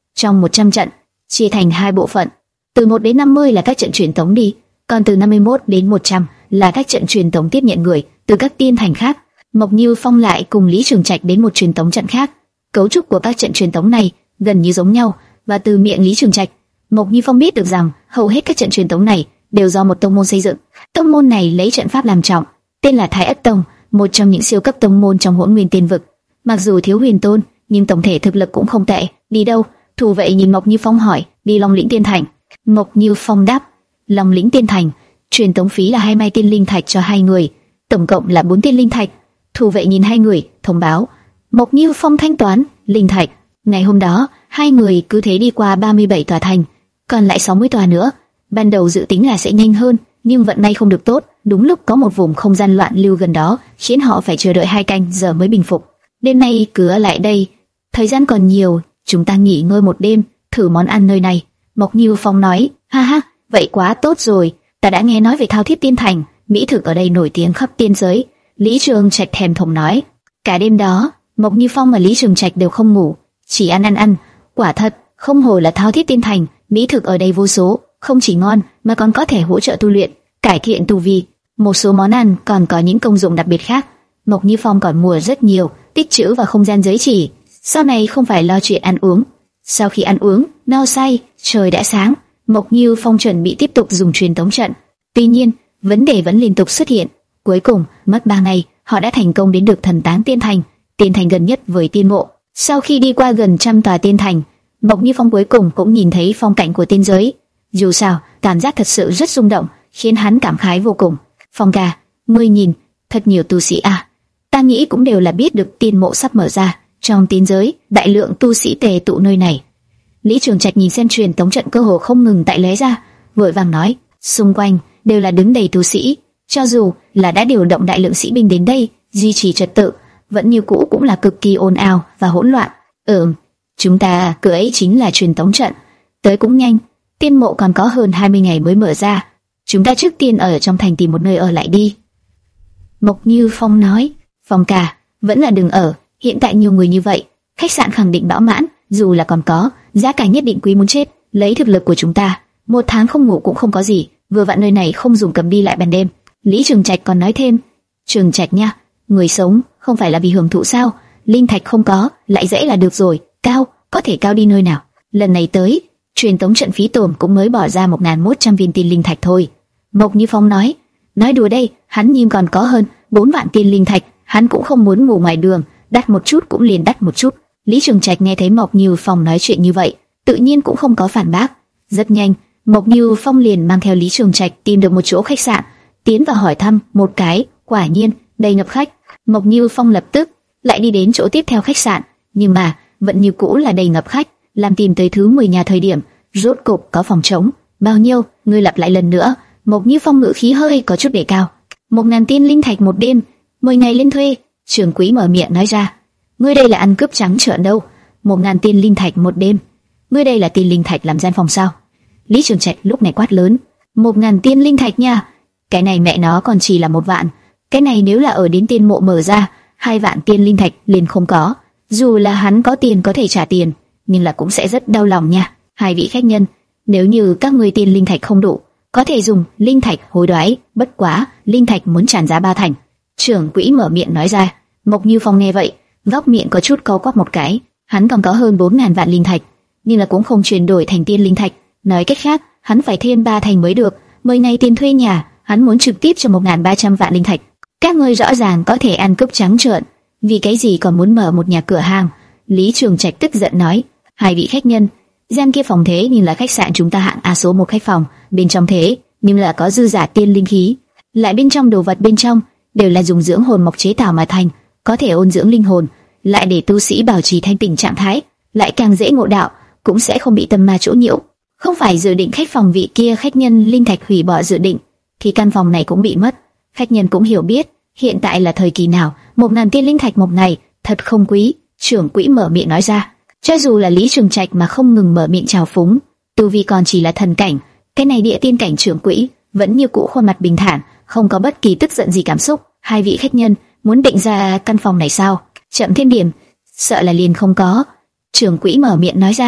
trong một trăm trận, chia thành hai bộ phận. Từ một đến năm mươi là các trận truyền tống đi, còn từ năm mươi mốt đến một trăm là các trận truyền tống tiếp nhận người từ các tiên thành khác. Mộc Như Phong lại cùng Lý Trường Trạch đến một truyền tống trận khác. Cấu trúc của các trận truyền tống này gần như giống nhau, và từ miệng Lý Trường Trạch, Mộc Như Phong biết được rằng hầu hết các trận truyền tống này đều do một tông môn xây dựng. Tông môn này lấy trận pháp làm trọng, tên là Thái Ất Tông, một trong những siêu cấp tông môn trong Hỗn Nguyên Tiên Vực. Mặc dù thiếu huyền tôn, nhưng tổng thể thực lực cũng không tệ. Đi đâu? Thủ vệ nhìn Mộc Như Phong hỏi. Đi Long Lĩnh Tiên Thành. Mộc Như Phong đáp. Long Lĩnh Tiên Thành, truyền tống phí là hai mai tiên linh thạch cho hai người, tổng cộng là bốn tiên linh thạch. Thủ vệ nhìn hai người, thông báo. Mộc Như Phong thanh toán linh thạch. Ngày hôm đó, hai người cứ thế đi qua ba mươi bảy tòa thành, còn lại sáu mươi tòa nữa. Ban đầu dự tính là sẽ nhanh hơn, nhưng vận may không được tốt. Đúng lúc có một vùng không gian loạn lưu gần đó, khiến họ phải chờ đợi hai canh giờ mới bình phục. Đêm nay cứ ở lại đây, thời gian còn nhiều, chúng ta nghỉ ngơi một đêm, thử món ăn nơi này. Mộc Như Phong nói. Ha ha, vậy quá tốt rồi. Ta đã nghe nói về Thao Thiết Tiên Thành, mỹ thực ở đây nổi tiếng khắp tiên giới. Lý Trường Trạch thèm thuồng nói. Cả đêm đó, Mộc Như Phong và Lý Trường Trạch đều không ngủ, chỉ ăn ăn ăn. Quả thật, không hổ là Thao Thiết Tiên Thành, mỹ thực ở đây vô số, không chỉ ngon mà còn có thể hỗ trợ tu luyện, cải thiện tu vi. Một số món ăn còn có những công dụng đặc biệt khác. Mộc Như Phong còn mua rất nhiều, tích trữ vào không gian giới chỉ, sau này không phải lo chuyện ăn uống. Sau khi ăn uống, no say, trời đã sáng, Mộc Như Phong chuẩn bị tiếp tục dùng truyền tống trận. Tuy nhiên, vấn đề vẫn liên tục xuất hiện. Cuối cùng, mất ba ngày, họ đã thành công đến được Thần Táng Tiên Thành, tiên thành gần nhất với tiên mộ. Sau khi đi qua gần trăm tòa tiên thành, Mộc Như Phong cuối cùng cũng nhìn thấy phong cảnh của tiên giới. Dù sao, cảm giác thật sự rất rung động, khiến hắn cảm khái vô cùng. Phong ca, ngươi nhìn, thật nhiều tu sĩ à? Ta nghĩ cũng đều là biết được tiên mộ sắp mở ra. Trong tiên giới, đại lượng tu sĩ tề tụ nơi này. Lý Trường Trạch nhìn xem truyền tống trận cơ hồ không ngừng tại lóe ra, vội vàng nói, xung quanh đều là đứng đầy tu sĩ, cho dù là đã điều động đại lượng sĩ binh đến đây duy trì trật tự, vẫn như cũ cũng là cực kỳ ồn ào và hỗn loạn. Ừm, chúng ta cứ ấy chính là truyền tống trận, tới cũng nhanh. Tiên mộ còn có hơn hai mươi ngày mới mở ra, chúng ta trước tiên ở trong thành tìm một nơi ở lại đi. Mộc Như Phong nói. Phong ca, vẫn là đừng ở, hiện tại nhiều người như vậy, khách sạn khẳng định bão mãn, dù là còn có, giá cả nhất định quý muốn chết. Lấy thực lực của chúng ta, một tháng không ngủ cũng không có gì, vừa vặn nơi này không dùng cầm đi lại ban đêm. Lý Trường Trạch còn nói thêm, Trường Trạch nha, người sống không phải là vì hưởng thụ sao? Linh thạch không có, lại dễ là được rồi, cao, có thể cao đi nơi nào? Lần này tới, truyền tống trận phí tổn cũng mới bỏ ra một nghìn một trăm viên tiên linh thạch thôi. Mộc Như Phong nói, nói đùa đây, hắn nhưng còn có hơn bốn vạn tiên linh thạch, hắn cũng không muốn ngủ ngoài đường, đắt một chút cũng liền đắt một chút. Lý Trường Trạch nghe thấy Mộc Như Phong nói chuyện như vậy, tự nhiên cũng không có phản bác. Rất nhanh, Mộc Như Phong liền mang theo Lý Trường Trạch tìm được một chỗ khách sạn, tiến vào hỏi thăm một cái, quả nhiên đầy ngập khách. Mộc Như Phong lập tức lại đi đến chỗ tiếp theo khách sạn, nhưng mà vẫn như cũ là đầy ngập khách. Làm tìm tới thứ mười nhà thời điểm, rốt cục có phòng trống. Bao nhiêu? Ngươi lặp lại lần nữa. Mộc Như Phong ngữ khí hơi có chút đề cao. Một ngàn tiên linh thạch một đêm, mười ngày lên thuê. Trưởng quỹ mở miệng nói ra. Ngươi đây là ăn cướp trắng trợn đâu? Một ngàn tiên linh thạch một đêm, ngươi đây là tiên linh thạch làm gian phòng sao? Lý Trường Trạch lúc này quát lớn. Một ngàn tiên linh thạch nha, cái này mẹ nó còn chỉ là một vạn. Cái này nếu là ở đến tiên mộ mở ra, hai vạn tiên linh thạch liền không có. Dù là hắn có tiền có thể trả tiền, nhưng là cũng sẽ rất đau lòng nha. Hai vị khách nhân, nếu như các ngươi tiên linh thạch không đủ, có thể dùng linh thạch hối đoái, bất quá linh thạch muốn tràn giá ba thành. Trưởng quỹ mở miệng nói ra. Mộc Như Phong nghe vậy, góc miệng có chút cau quắp một cái. Hắn còn có hơn bốn ngàn vạn linh thạch, nhưng là cũng không chuyển đổi thành tiên linh thạch. Nói cách khác, hắn phải thêm ba thành mới được. Mười ngày tiền thuê nhà, hắn muốn trực tiếp cho một ngàn ba trăm vạn linh thạch. Các ngươi rõ ràng có thể ăn cướp trắng trợn, vì cái gì còn muốn mở một nhà cửa hàng? Lý Trường Trạch tức giận nói. Hai vị khách nhân, gian kia phòng thế nhưng là khách sạn chúng ta hạng A số một khách phòng, bên trong thế nhưng là có dư giả tiên linh khí, lại bên trong đồ vật bên trong đều là dùng dưỡng hồn mộc chế tạo mà thành, có thể ôn dưỡng linh hồn, lại để tu sĩ bảo trì thanh tỉnh trạng thái, lại càng dễ ngộ đạo, cũng sẽ không bị tâm ma chỗ nhiễu. Không phải dự định khách phòng vị kia khách nhân linh thạch hủy bỏ dự định, thì căn phòng này cũng bị mất. Khách nhân cũng hiểu biết hiện tại là thời kỳ nào, một ngàn tiên linh thạch một ngày thật không quý. Trưởng quỹ mở miệng nói ra. Cho dù là Lý Trường Trạch mà không ngừng mở miệng chào phúng, tu vi còn chỉ là thần cảnh, cái này địa tiên cảnh trưởng quỹ vẫn như cũ khuôn mặt bình thản, không có bất kỳ tức giận gì cảm xúc. Hai vị khách nhân muốn định ra căn phòng này sao? Chậm thêm điểm, sợ là liền không có. Trưởng quỹ mở miệng nói ra.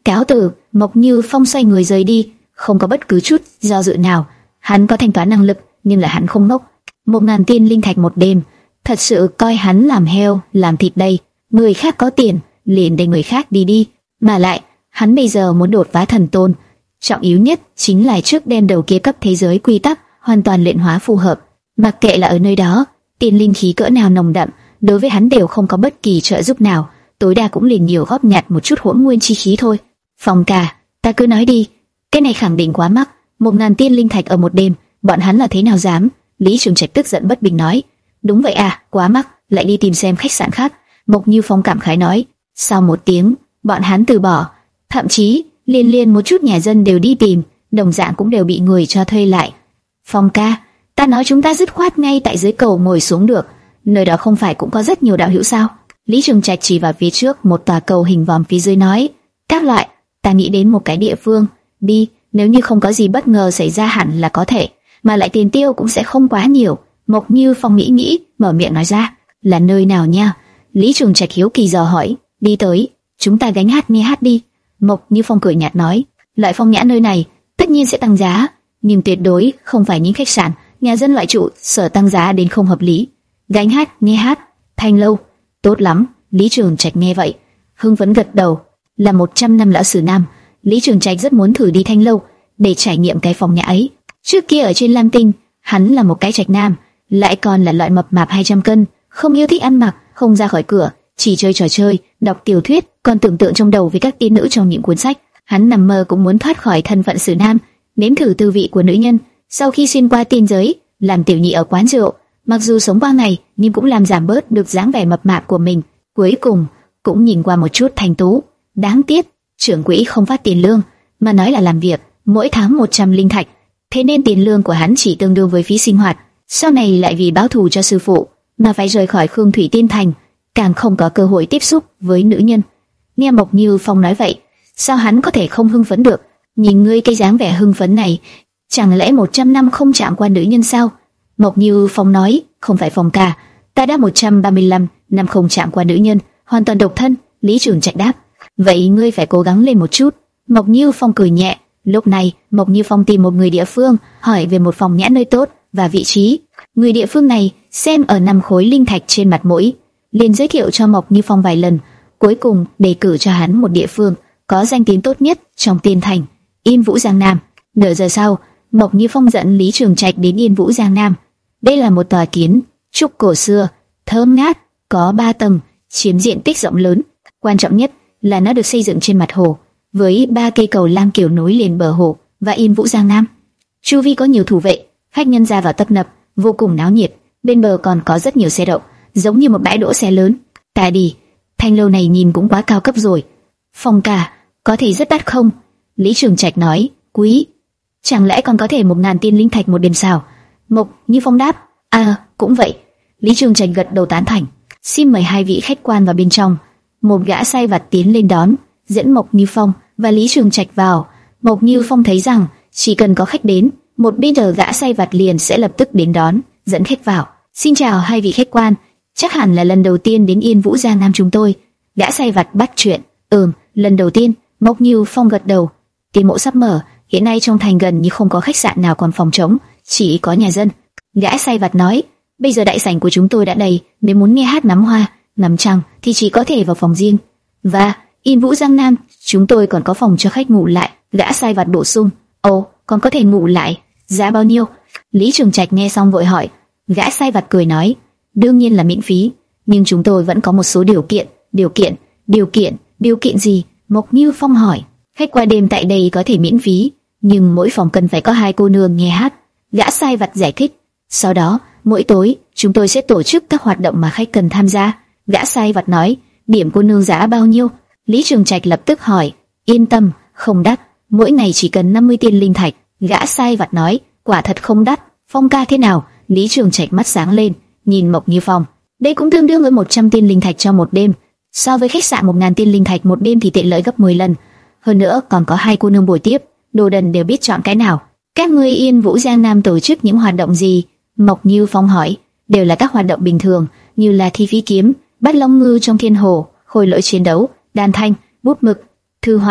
Cáo từ. Mộc Như Phong xoay người rời đi, không có bất cứ chút do dự nào. Hắn có thanh toán năng lực, nhưng là hắn không ngốc. Một ngàn tiên linh thạch một đêm, thật sự coi hắn làm heo, làm thịt đây. Người khác có tiền, liền để người khác đi đi. Mà lại, hắn bây giờ muốn đột phá thần tôn, trọng yếu nhất chính là trước đem đầu kia cấp thế giới quy tắc hoàn toàn luyện hóa phù hợp. Mặc kệ là ở nơi đó, tiên linh khí cỡ nào nồng đậm, đối với hắn đều không có bất kỳ trợ giúp nào, tối đa cũng liền nhiều góp nhặt một chút hỗn nguyên chi khí thôi. Phong ca, ta cứ nói đi, cái này khẳng định quá mắc, một ngàn tiên linh thạch ở một đêm, bọn hắn là thế nào dám? Lý Trường Trạch tức giận bất bình nói. Đúng vậy à, quá mắc, lại đi tìm xem khách sạn khác. Mộc Như Phong cảm khái nói. Sau một tiếng, bọn hắn từ bỏ, thậm chí liên liên một chút nhà dân đều đi tìm, đồng dạng cũng đều bị người cho thuê lại. Phong ca, ta nói chúng ta dứt khoát ngay tại dưới cầu ngồi xuống được, nơi đó không phải cũng có rất nhiều đạo hữu sao? Lý Trường Trạch chỉ vào phía trước một tòa cầu hình vòm phía dưới nói. Các loại, ta nghĩ đến một cái địa phương, đi, nếu như không có gì bất ngờ xảy ra hẳn là có thể, mà lại tiền tiêu cũng sẽ không quá nhiều. Mộc Như Phong nghĩ nghĩ, mở miệng nói ra. Là nơi nào nha? Lý Trường Trạch hiếu kỳ dò hỏi. Đi tới, chúng ta gánh hát nghe hát đi. Mộc Như Phong cười nhạt nói. Loại phong nhã nơi này tất nhiên sẽ tăng giá, nhưng tuyệt đối không phải những khách sạn, nhà dân loại trụ sở tăng giá đến không hợp lý. Gánh hát nghe hát, Thanh Lâu, tốt lắm. Lý Trường Trạch nghe vậy, hưng phấn gật đầu. Là một trăm năm lão sử nam, Lý Trường Trạch rất muốn thử đi Thanh Lâu để trải nghiệm cái phong nhã ấy. Trước kia ở trên Lam Tinh, hắn là một cái trạch nam, lại còn là loại mập mạp hai trăm cân, không yêu thích ăn mặc, không ra khỏi cửa, chỉ chơi trò chơi, đọc tiểu thuyết, còn tưởng tượng trong đầu với các tiên nữ trong những cuốn sách. Hắn nằm mơ cũng muốn thoát khỏi thân phận sử nam, nếm thử tư vị của nữ nhân. Sau khi xuyên qua tiên giới, làm tiểu nhị ở quán rượu, mặc dù sống qua ngày, nhưng cũng làm giảm bớt được dáng vẻ mập mạp của mình. Cuối cùng cũng nhìn qua một chút thành tú. Đáng tiếc, trưởng quỹ không phát tiền lương, mà nói là làm việc mỗi tháng một trăm linh thạch. Thế nên tiền lương của hắn chỉ tương đương với phí sinh hoạt. Sau này lại vì báo thù cho sư phụ mà phải rời khỏi Khương Thủy Tiên Thành, càng không có cơ hội tiếp xúc với nữ nhân. Nghe Mộc Như Phong nói vậy, sao hắn có thể không hưng phấn được? Nhìn ngươi cái dáng vẻ hưng phấn này, chẳng lẽ một trăm năm không chạm qua nữ nhân sao? Mộc Như Phong nói. Không phải Phong ca, ta đã một trăm ba mươi lăm năm không chạm qua nữ nhân, hoàn toàn độc thân. Lý Trường Trạch đáp. Vậy ngươi phải cố gắng lên một chút. Mộc Như Phong cười nhẹ. Lúc này, Mộc Như Phong tìm một người địa phương, hỏi về một phòng nhã nơi tốt và vị trí. Người địa phương này xem ở năm khối linh thạch trên mặt mũi, liền giới thiệu cho Mộc Như Phong vài lần, cuối cùng đề cử cho hắn một địa phương có danh tiếng tốt nhất trong Tiên Thành, Yên Vũ Giang Nam. Nửa giờ sau, Mộc Như Phong dẫn Lý Trường Trạch đến Yên Vũ Giang Nam. Đây là một tòa kiến trúc cổ xưa, thơm ngát, có ba tầng, chiếm diện tích rộng lớn. Quan trọng nhất là nó được xây dựng trên mặt hồ, với ba cây cầu lam kiểu nối liền bờ hồ và Yên Vũ Giang Nam. Chu vi có nhiều thủ vệ, khách nhân ra vào tấp nập, vô cùng náo nhiệt. Bên bờ còn có rất nhiều xe đậu, giống như một bãi đỗ xe lớn. Ta đi, Thanh Lâu này nhìn cũng quá cao cấp rồi. Phong ca, có thể rất đắt không? Lý Trường Trạch nói. Quý. Chẳng lẽ còn có thể một ngàn tiên linh thạch một đêm sao? Mộc Như Phong đáp. À, cũng vậy. Lý Trường Trạch gật đầu tán thành. Xin mời hai vị khách quan vào bên trong. Một gã sai vặt tiến lên đón, dẫn Mộc Như Phong và Lý Trường Trạch vào. Mộc Như Phong thấy rằng chỉ cần có khách đến, một bên giờ gã sai vặt liền sẽ lập tức đến đón, dẫn khách vào. Xin chào hai vị khách quan, chắc hẳn là lần đầu tiên đến Yên Vũ Giang Nam chúng tôi. Gã sai vặt bắt chuyện. Ừm, lần đầu tiên. Mộc Như Phong gật đầu. Tiền mộ sắp mở, hiện nay trong thành gần như không có khách sạn nào còn phòng trống, chỉ có nhà dân. Gã sai vặt nói. Bây giờ đại sảnh của chúng tôi đã đầy, nếu muốn nghe hát ngắm hoa, ngắm trăng thì chỉ có thể vào phòng riêng. Và Yên Vũ Giang Nam, chúng tôi còn có phòng cho khách ngủ lại. Gã sai vặt bổ sung. Ồ, còn có thể ngủ lại, giá bao nhiêu? Lý Trường Trạch nghe xong vội hỏi. Gã sai vặt cười nói. Đương nhiên là miễn phí, nhưng chúng tôi vẫn có một số điều kiện. Điều kiện? Điều kiện? Điều kiện gì? Mộc Như Phong hỏi. Khách qua đêm tại đây có thể miễn phí, nhưng mỗi phòng cần phải có hai cô nương nghe hát. Gã sai vặt giải thích. Sau đó, mỗi tối chúng tôi sẽ tổ chức các hoạt động mà khách cần tham gia. Gã sai vặt nói. Điểm cô nương giá bao nhiêu? Lý Trường Trạch lập tức hỏi. Yên tâm, không đắt, mỗi ngày chỉ cần năm mươi tiên linh thạch. Gã sai vặt nói. Quả thật không đắt. Phong ca thế nào? Lý Trường Trạch mắt sáng lên, nhìn Mộc Như Phong. Đây cũng tương đương với một trăm tiên linh thạch cho một đêm. So với khách sạn một ngàn tiên linh thạch một đêm thì tiện lợi gấp mười lần. Hơn nữa còn có hai cô nương buổi tiếp, đồ đần đều biết chọn cái nào. Các ngươi Yên Vũ Giang Nam tổ chức những hoạt động gì? Mộc Như Phong hỏi. Đều là các hoạt động bình thường, như là thi phi kiếm, bắt long ngư trong thiên hồ, khôi lỗi chiến đấu, đàn thanh, bút mực, thư họa,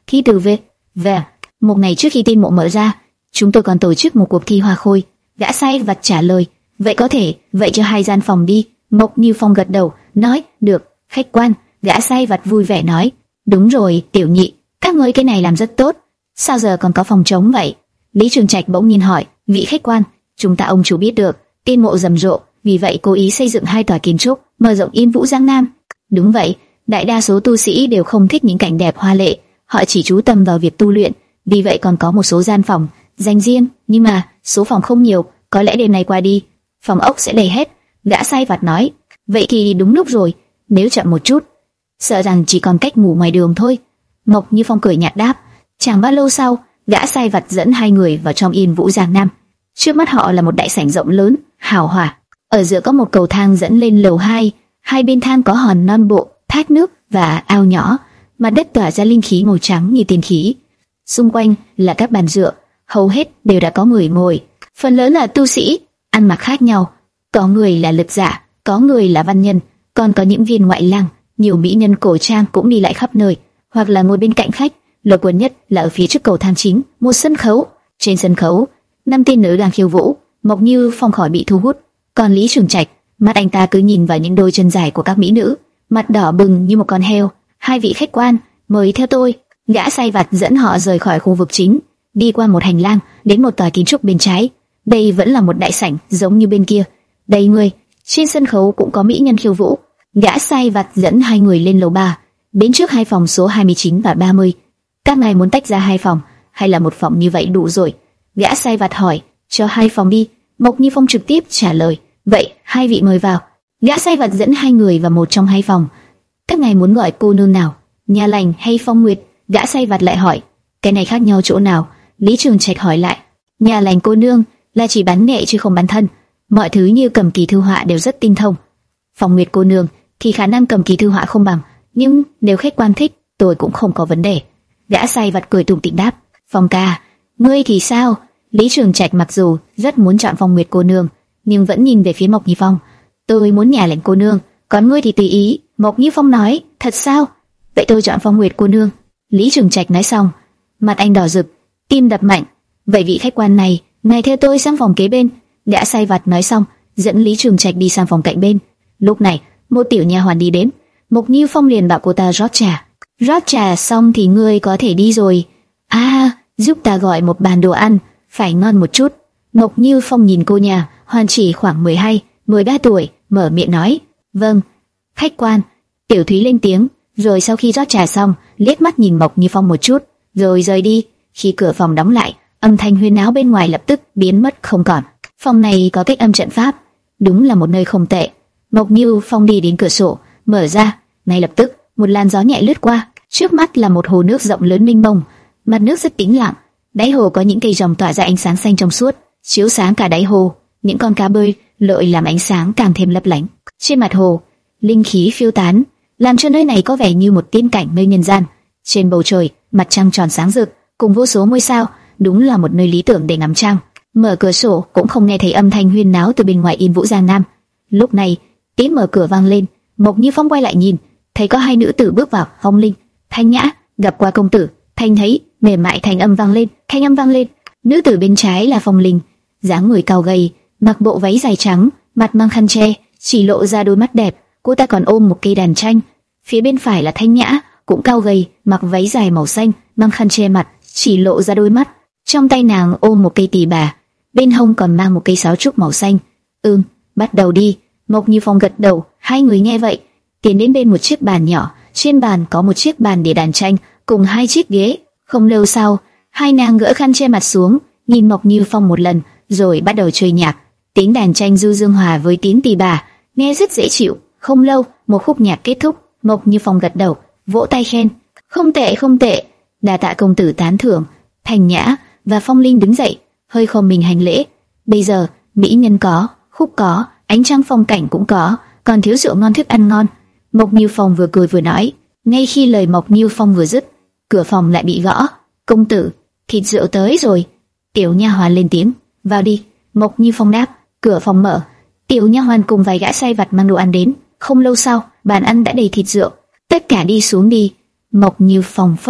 Thi từ về. Về. Một ngày trước khi tin mộ mở ra, chúng tôi còn tổ chức một cuộc thi hoa khôi. Gã sai vặt trả lời, vậy có thể, vậy cho hai gian phòng đi. Mộc Như Phong gật đầu, nói, được, khách quan. Gã sai vặt vui vẻ nói, đúng rồi, Tiểu Nhị, các ngươi cái này làm rất tốt. Sao giờ còn có phòng trống vậy? Lý Trường Trạch bỗng nhiên hỏi, vị khách quan, chúng ta ông chủ biết được, tiên mộ rầm rộ, vì vậy cố ý xây dựng hai tòa kiến trúc, mở rộng Yên Vũ Giang Nam. Đúng vậy, đại đa số tu sĩ đều không thích những cảnh đẹp hoa lệ, họ chỉ chú tâm vào việc tu luyện, vì vậy còn có một số gian phòng dành riêng, nhưng mà số phòng không nhiều, có lẽ đêm nay qua đi, phòng ốc sẽ đầy hết. Gã sai vặt nói, vậy thì đúng lúc rồi, nếu chậm một chút, sợ rằng chỉ còn cách ngủ ngoài đường thôi. Mộc Như Phong cười nhạt đáp. Chẳng bao lâu sau, gã sai vặt dẫn hai người vào trong Yên Vũ Giang Nam. Trước mắt họ là một đại sảnh rộng lớn, hào hòa. Ở giữa có một cầu thang dẫn lên lầu hai, hai bên thang có hòn non bộ, thác nước và ao nhỏ. Mặt đất tỏa ra linh khí màu trắng như tiên khí. Xung quanh là các bàn dựa, hầu hết đều đã có người ngồi. Phần lớn là tu sĩ, ăn mặc khác nhau. Có người là lực giả, có người là văn nhân, còn có những viên ngoại lang. Nhiều mỹ nhân cổ trang cũng đi lại khắp nơi, hoặc là ngồi bên cạnh khách. Lối quần nhất là ở phía trước cầu thang chính, một sân khấu. Trên sân khấu, năm tiên nữ đang khiêu vũ. Mộc Như Phong khỏi bị thu hút, còn Lý Trường Trạch, mắt anh ta cứ nhìn vào những đôi chân dài của các mỹ nữ, mặt đỏ bừng như một con heo. Hai vị khách quan, mời theo tôi. Gã sai vặt dẫn họ rời khỏi khu vực chính, đi qua một hành lang, đến một tòa kiến trúc bên trái. Đây vẫn là một đại sảnh giống như bên kia, đầy người. Trên sân khấu cũng có mỹ nhân khiêu vũ. Gã sai vặt dẫn hai người lên lầu ba, đến trước hai phòng số hai mươi chín và ba mươi. Các ngài muốn tách ra hai phòng, hay là một phòng như vậy đủ rồi? Gã sai vặt hỏi. Cho hai phòng đi. Mộc Như Phong trực tiếp trả lời. Vậy, hai vị mời vào. Gã sai vặt dẫn hai người vào một trong hai phòng. Các ngài muốn gọi cô nương nào, Nhà Lành hay Phong Nguyệt? Gã sai vặt lại hỏi. Cái này khác nhau chỗ nào? Lý Trường Trạch hỏi lại. Nhà Lành cô nương là chỉ bán nghệ chứ không bán thân, mọi thứ như cầm kỳ thư họa đều rất tinh thông. Phong Nguyệt cô nương thì khả năng cầm kỳ thư họa không bằng, nhưng nếu khách quan thích, tôi cũng không có vấn đề. Gã sai vặt cười tủm tỉm đáp. Phong ca, ngươi thì sao? Lý Trường Trạch mặc dù rất muốn chọn Phong Nguyệt cô nương, nhưng vẫn nhìn về phía Mộc Như Phong. Tôi muốn Nhà Lành cô nương, còn ngươi thì tùy ý. Mộc Như Phong nói. Thật sao? Vậy tôi chọn Phong Nguyệt cô nương. Lý Trường Trạch nói xong, mặt anh đỏ rực, tim đập mạnh. Vậy vị khách quan này, ngài theo tôi sang phòng kế bên. Gã sai vặt nói xong, dẫn Lý Trường Trạch đi sang phòng cạnh bên. Lúc này, một tiểu nha hoàn đi đến. Mộc Như Phong liền bảo cô ta rót trà. Rót trà xong thì ngươi có thể đi rồi. À, giúp ta gọi một bàn đồ ăn, phải ngon một chút. Mộc Như Phong nhìn cô nhà hoàn chỉ khoảng mười hai, mười ba tuổi, mở miệng nói. Vâng, khách quan. Tiểu Thúy lên tiếng, rồi sau khi rót trà xong, liếc mắt nhìn Mộc Như Phong một chút, rồi rời đi. Khi cửa phòng đóng lại, âm thanh huyên náo bên ngoài lập tức biến mất không còn. Phòng này có cách âm trận pháp, đúng là một nơi không tệ. Mộc Như Phong đi đến cửa sổ, mở ra, ngay lập tức một làn gió nhẹ lướt qua. Trước mắt là một hồ nước rộng lớn mênh mông, mặt nước rất tĩnh lặng, đáy hồ có những cây rồng tỏa ra ánh sáng xanh trong suốt, chiếu sáng cả đáy hồ. Những con cá bơi lội làm ánh sáng càng thêm lấp lánh. Trên mặt hồ, linh khí phiêu tán, làm cho nơi này có vẻ như một tiên cảnh nơi nhân gian. Trên bầu trời, mặt trăng tròn sáng rực, cùng vô số ngôi sao, đúng là một nơi lý tưởng để ngắm trăng. Mở cửa sổ cũng không nghe thấy âm thanh huyên náo từ bên ngoài Yên Vũ Giang Nam. Lúc này, tiếng mở cửa vang lên, Mộc Như Phong quay lại nhìn, thấy có hai nữ tử bước vào. Phong Linh, Thanh Nhã, gặp qua công tử. Thanh thấy, mềm mại thanh âm vang lên, thanh âm vang lên. Nữ tử bên trái là Phong Linh, dáng người cao gầy, mặc bộ váy dài trắng, mặt mang khăn che, chỉ lộ ra đôi mắt đẹp. Cô ta còn ôm một cây đàn tranh. Phía bên phải là Thanh Nhã, cũng cao gầy, mặc váy dài màu xanh, mang khăn che mặt, chỉ lộ ra đôi mắt. Trong tay nàng ôm một cây tỳ bà, bên hông còn mang một cây sáo trúc màu xanh. Ừm, bắt đầu đi. Mộc Như Phong gật đầu. Hai người nghe vậy, tiến đến bên một chiếc bàn nhỏ. Trên bàn có một chiếc bàn để đàn tranh, cùng hai chiếc ghế. Không lâu sau, hai nàng gỡ khăn che mặt xuống, nhìn Mộc Như Phong một lần, rồi bắt đầu chơi nhạc. Tiếng đàn tranh du dương hòa với tiếng tỳ bà, nghe rất dễ chịu. Không lâu, một khúc nhạc kết thúc. Mộc Như Phong gật đầu, vỗ tay khen. Không tệ, không tệ. Đa tạ công tử tán thưởng. Thanh Nhã và Phong Linh đứng dậy, hơi khom mình hành lễ. Bây giờ, mỹ nhân có, khúc có, ánh trăng phong cảnh cũng có, còn thiếu rượu ngon thức ăn ngon. Mộc Như Phong vừa cười vừa nói. Ngay khi lời Mộc Như Phong vừa dứt, cửa phòng lại bị gõ. Công tử, thịt rượu tới rồi. Tiểu nha hoàn lên tiếng. Vào đi. Mộc Như Phong đáp. Cửa phòng mở, tiểu nha hoàn cùng vài gã sai vặt mang đồ ăn đến. Không lâu sau, bàn ăn đã đầy thịt rượu. Tất cả đi xuống đi. Mộc Như Phong phất tay.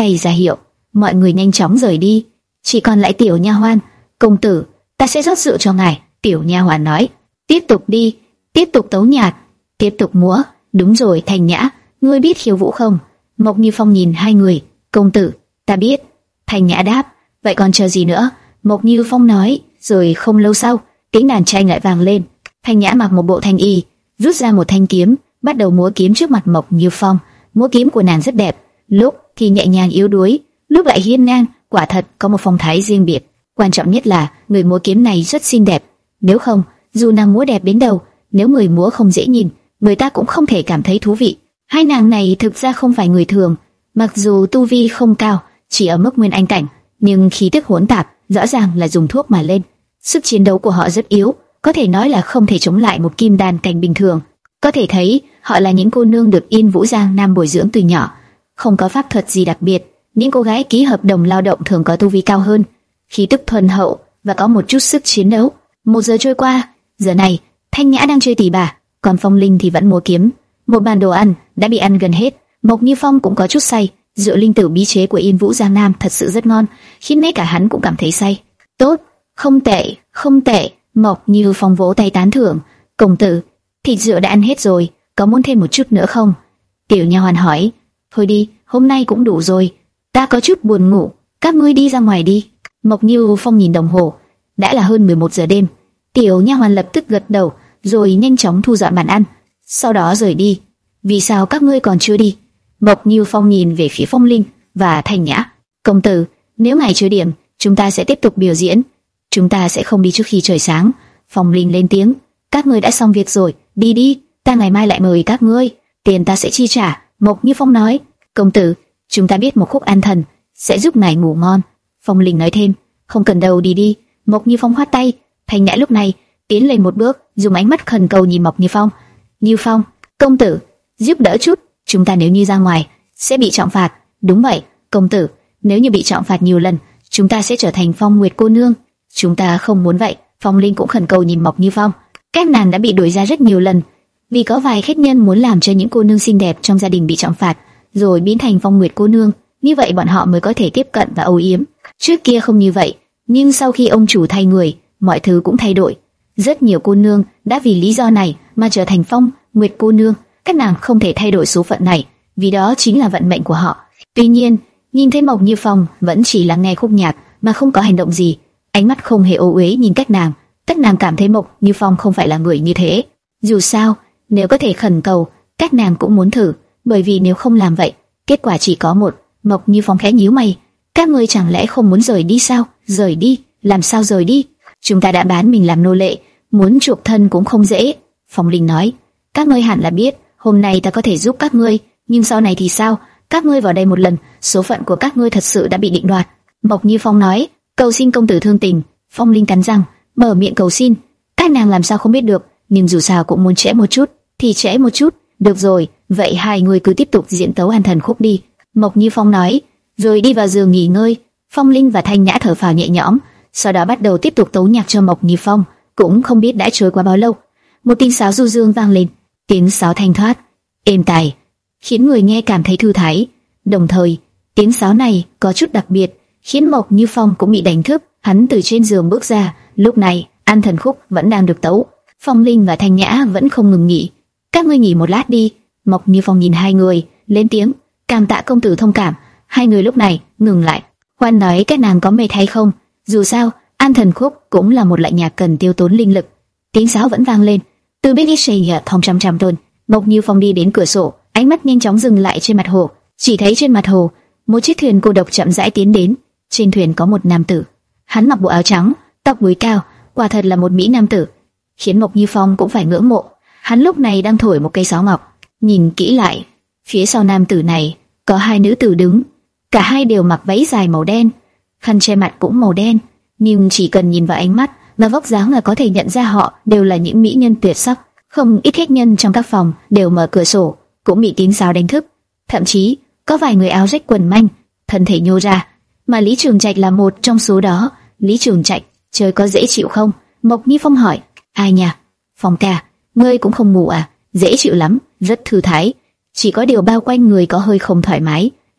tay ra hiệu, mọi người nhanh chóng rời đi. Chỉ còn lại tiểu nha hoàn. Công tử, ta sẽ rót rượu cho ngài. Tiểu nha hoàn nói. Tiếp tục đi, tiếp tục tấu nhạc, tiếp tục múa. Đúng rồi, Thanh Nhã, ngươi biết khiêu vũ không? Mộc Như Phong nhìn hai người. Công tử, ta biết. Thanh Nhã đáp. Vậy còn chờ gì nữa? Mộc Như Phong nói. Rồi không lâu sau, tiếng đàn tranh lại vang lên. Thanh Nhã mặc một bộ thanh y, rút ra một thanh kiếm, bắt đầu múa kiếm trước mặt Mộc Như Phong. Múa kiếm của nàng rất đẹp, lúc thì nhẹ nhàng yếu đuối, lúc lại hiên ngang, quả thật có một phong thái riêng biệt. Quan trọng nhất là người múa kiếm này rất xinh đẹp. Nếu không, dù nàng múa đẹp đến đâu, nếu người múa không dễ nhìn, người ta cũng không thể cảm thấy thú vị. Hai nàng này thực ra không phải người thường, mặc dù tu vi không cao, chỉ ở mức nguyên anh cảnh, nhưng khí tức hỗn tạp, rõ ràng là dùng thuốc mà lên. Sức chiến đấu của họ rất yếu, có thể nói là không thể chống lại một kim đan cảnh bình thường. Có thể thấy họ là những cô nương được Yên Vũ Giang Nam bồi dưỡng từ nhỏ, không có pháp thuật gì đặc biệt. Những cô gái ký hợp đồng lao động thường có tu vi cao hơn, khí tức thuần hậu và có một chút sức chiến đấu. Một giờ trôi qua, giờ này Thanh Nhã đang chơi tỉ bà, còn Phong Linh thì vẫn múa kiếm. Một bàn đồ ăn đã bị ăn gần hết. Mộc Như Phong cũng có chút say. Rượu linh tử bí chế của Yên Vũ Giang Nam thật sự rất ngon, khiến ngay cả hắn cũng cảm thấy say. Tốt, không tệ, không tệ. Mộc Như Phong vỗ tay tán thưởng. Công tử, thịt rượu đã ăn hết rồi, có muốn thêm một chút nữa không? Tiểu nha hoàn hỏi. Thôi đi, hôm nay cũng đủ rồi, ta có chút buồn ngủ, các ngươi đi ra ngoài đi. Mộc Như Phong nhìn đồng hồ, đã là hơn mười một giờ đêm. Tiểu nha hoàn lập tức gật đầu, rồi nhanh chóng thu dọn bàn ăn, sau đó rời đi. Vì sao các ngươi còn chưa đi? Mộc Như Phong nhìn về phía Phong Linh và Thanh Nhã. Công tử, nếu ngài chưa điểm, chúng ta sẽ tiếp tục biểu diễn. Chúng ta sẽ không đi trước khi trời sáng. Phong Linh lên tiếng. Các ngươi đã xong việc rồi, đi đi, ta ngày mai lại mời các ngươi, tiền ta sẽ chi trả. Mộc Như Phong nói. Công tử, chúng ta biết một khúc an thần sẽ giúp ngài ngủ ngon. Phong Linh nói thêm. Không cần đâu, đi đi. Mộc Như Phong khoát tay. Thanh Nhã lúc này tiến lên một bước, dùng ánh mắt khẩn cầu nhìn Mộc Như Phong. Như Phong, công tử, giúp đỡ chút, chúng ta nếu như ra ngoài sẽ bị trọng phạt. Đúng vậy, công tử, nếu như bị trọng phạt nhiều lần, chúng ta sẽ trở thành Phong Nguyệt cô nương. Chúng ta không muốn vậy. Phong Linh cũng khẩn cầu nhìn Mộc Như Phong. Các nàng đã bị đuổi ra rất nhiều lần, vì có vài khách nhân muốn làm cho những cô nương xinh đẹp trong gia đình bị trọng phạt, rồi biến thành Phong Nguyệt cô nương, như vậy bọn họ mới có thể tiếp cận và âu yếm. Trước kia không như vậy, nhưng sau khi ông chủ thay người, mọi thứ cũng thay đổi. Rất nhiều cô nương đã vì lý do này mà trở thành Phong Nguyệt cô nương. Các nàng không thể thay đổi số phận này, vì đó chính là vận mệnh của họ. Tuy nhiên, nhìn thấy Mộc Như Phong vẫn chỉ là nghe khúc nhạc mà không có hành động gì, ánh mắt không hề ô uế nhìn các nàng. Các nàng cảm thấy Mộc Như Phong không phải là người như thế. Dù sao, nếu có thể khẩn cầu, các nàng cũng muốn thử, bởi vì nếu không làm vậy, kết quả chỉ có một. Mộc Như Phong khẽ nhíu mày. Các ngươi chẳng lẽ không muốn rời đi sao? Rời đi? Làm sao rời đi? Chúng ta đã bán mình làm nô lệ, muốn chuộc thân cũng không dễ. Phong Linh nói. Các ngươi hẳn là biết, hôm nay ta có thể giúp các ngươi, nhưng sau này thì sao? Các ngươi vào đây một lần, số phận của các ngươi thật sự đã bị định đoạt. Mộc Như Phong nói. Cầu xin công tử thương tình. Phong Linh cắn răng, mở miệng cầu xin. Các nàng làm sao không biết được, nhưng dù sao cũng muốn trễ một chút, thì trễ một chút. Được rồi, vậy hai người cứ tiếp tục diễn tấu an thần khúc đi. Mộc Như Phong nói, rồi đi vào giường nghỉ ngơi. Phong Linh và Thanh Nhã thở phào nhẹ nhõm, sau đó bắt đầu tiếp tục tấu nhạc cho Mộc Như Phong. Cũng không biết đã trôi qua bao lâu, một tiếng sáo du dương vang lên, tiếng sáo thanh thoát, êm tai, khiến người nghe cảm thấy thư thái. Đồng thời, tiếng sáo này có chút đặc biệt, khiến Mộc Như Phong cũng bị đánh thức. Hắn từ trên giường bước ra, lúc này an thần khúc vẫn đang được tấu. Phong Linh và Thanh Nhã vẫn không ngừng nghỉ. Các ngươi nghỉ một lát đi. Mộc Như Phong nhìn hai người, lên tiếng, cảm tạ công tử thông cảm. Hai người lúc này ngừng lại, khoan nói các nàng có mệt hay không. Dù sao, an thần khúc cũng là một loại nhạc cần tiêu tốn linh lực. Tiếng sáo vẫn vang lên, từ bên kia thông trăm trăm tuần. Mộc Như Phong đi đến cửa sổ, ánh mắt nhanh chóng dừng lại trên mặt hồ. Chỉ thấy trên mặt hồ, một chiếc thuyền cô độc chậm rãi tiến đến. Trên thuyền có một nam tử, hắn mặc bộ áo trắng, tóc búi cao, quả thật là một mỹ nam tử, khiến Mộc Như Phong cũng phải ngưỡng mộ. Hắn lúc này đang thổi một cây sáo ngọc. Nhìn kỹ lại, phía sau nam tử này có hai nữ tử đứng, cả hai đều mặc váy dài màu đen, khăn che mặt cũng màu đen, nhưng chỉ cần nhìn vào ánh mắt và vóc dáng là có thể nhận ra họ đều là những mỹ nhân tuyệt sắc. Không ít khách nhân trong các phòng đều mở cửa sổ, cũng bị tiếng sáo đánh thức. Thậm chí có vài người áo rách quần manh, thân thể nhô ra, mà Lý Trường Trạch là một trong số đó. Lý Trường Trạch, trời có dễ chịu không? Mộc Như Phong hỏi. Ai nha? Phong ca, ngươi cũng không ngủ à? Dễ chịu lắm, rất thư thái, chỉ có điều bao quanh người có hơi không thoải mái.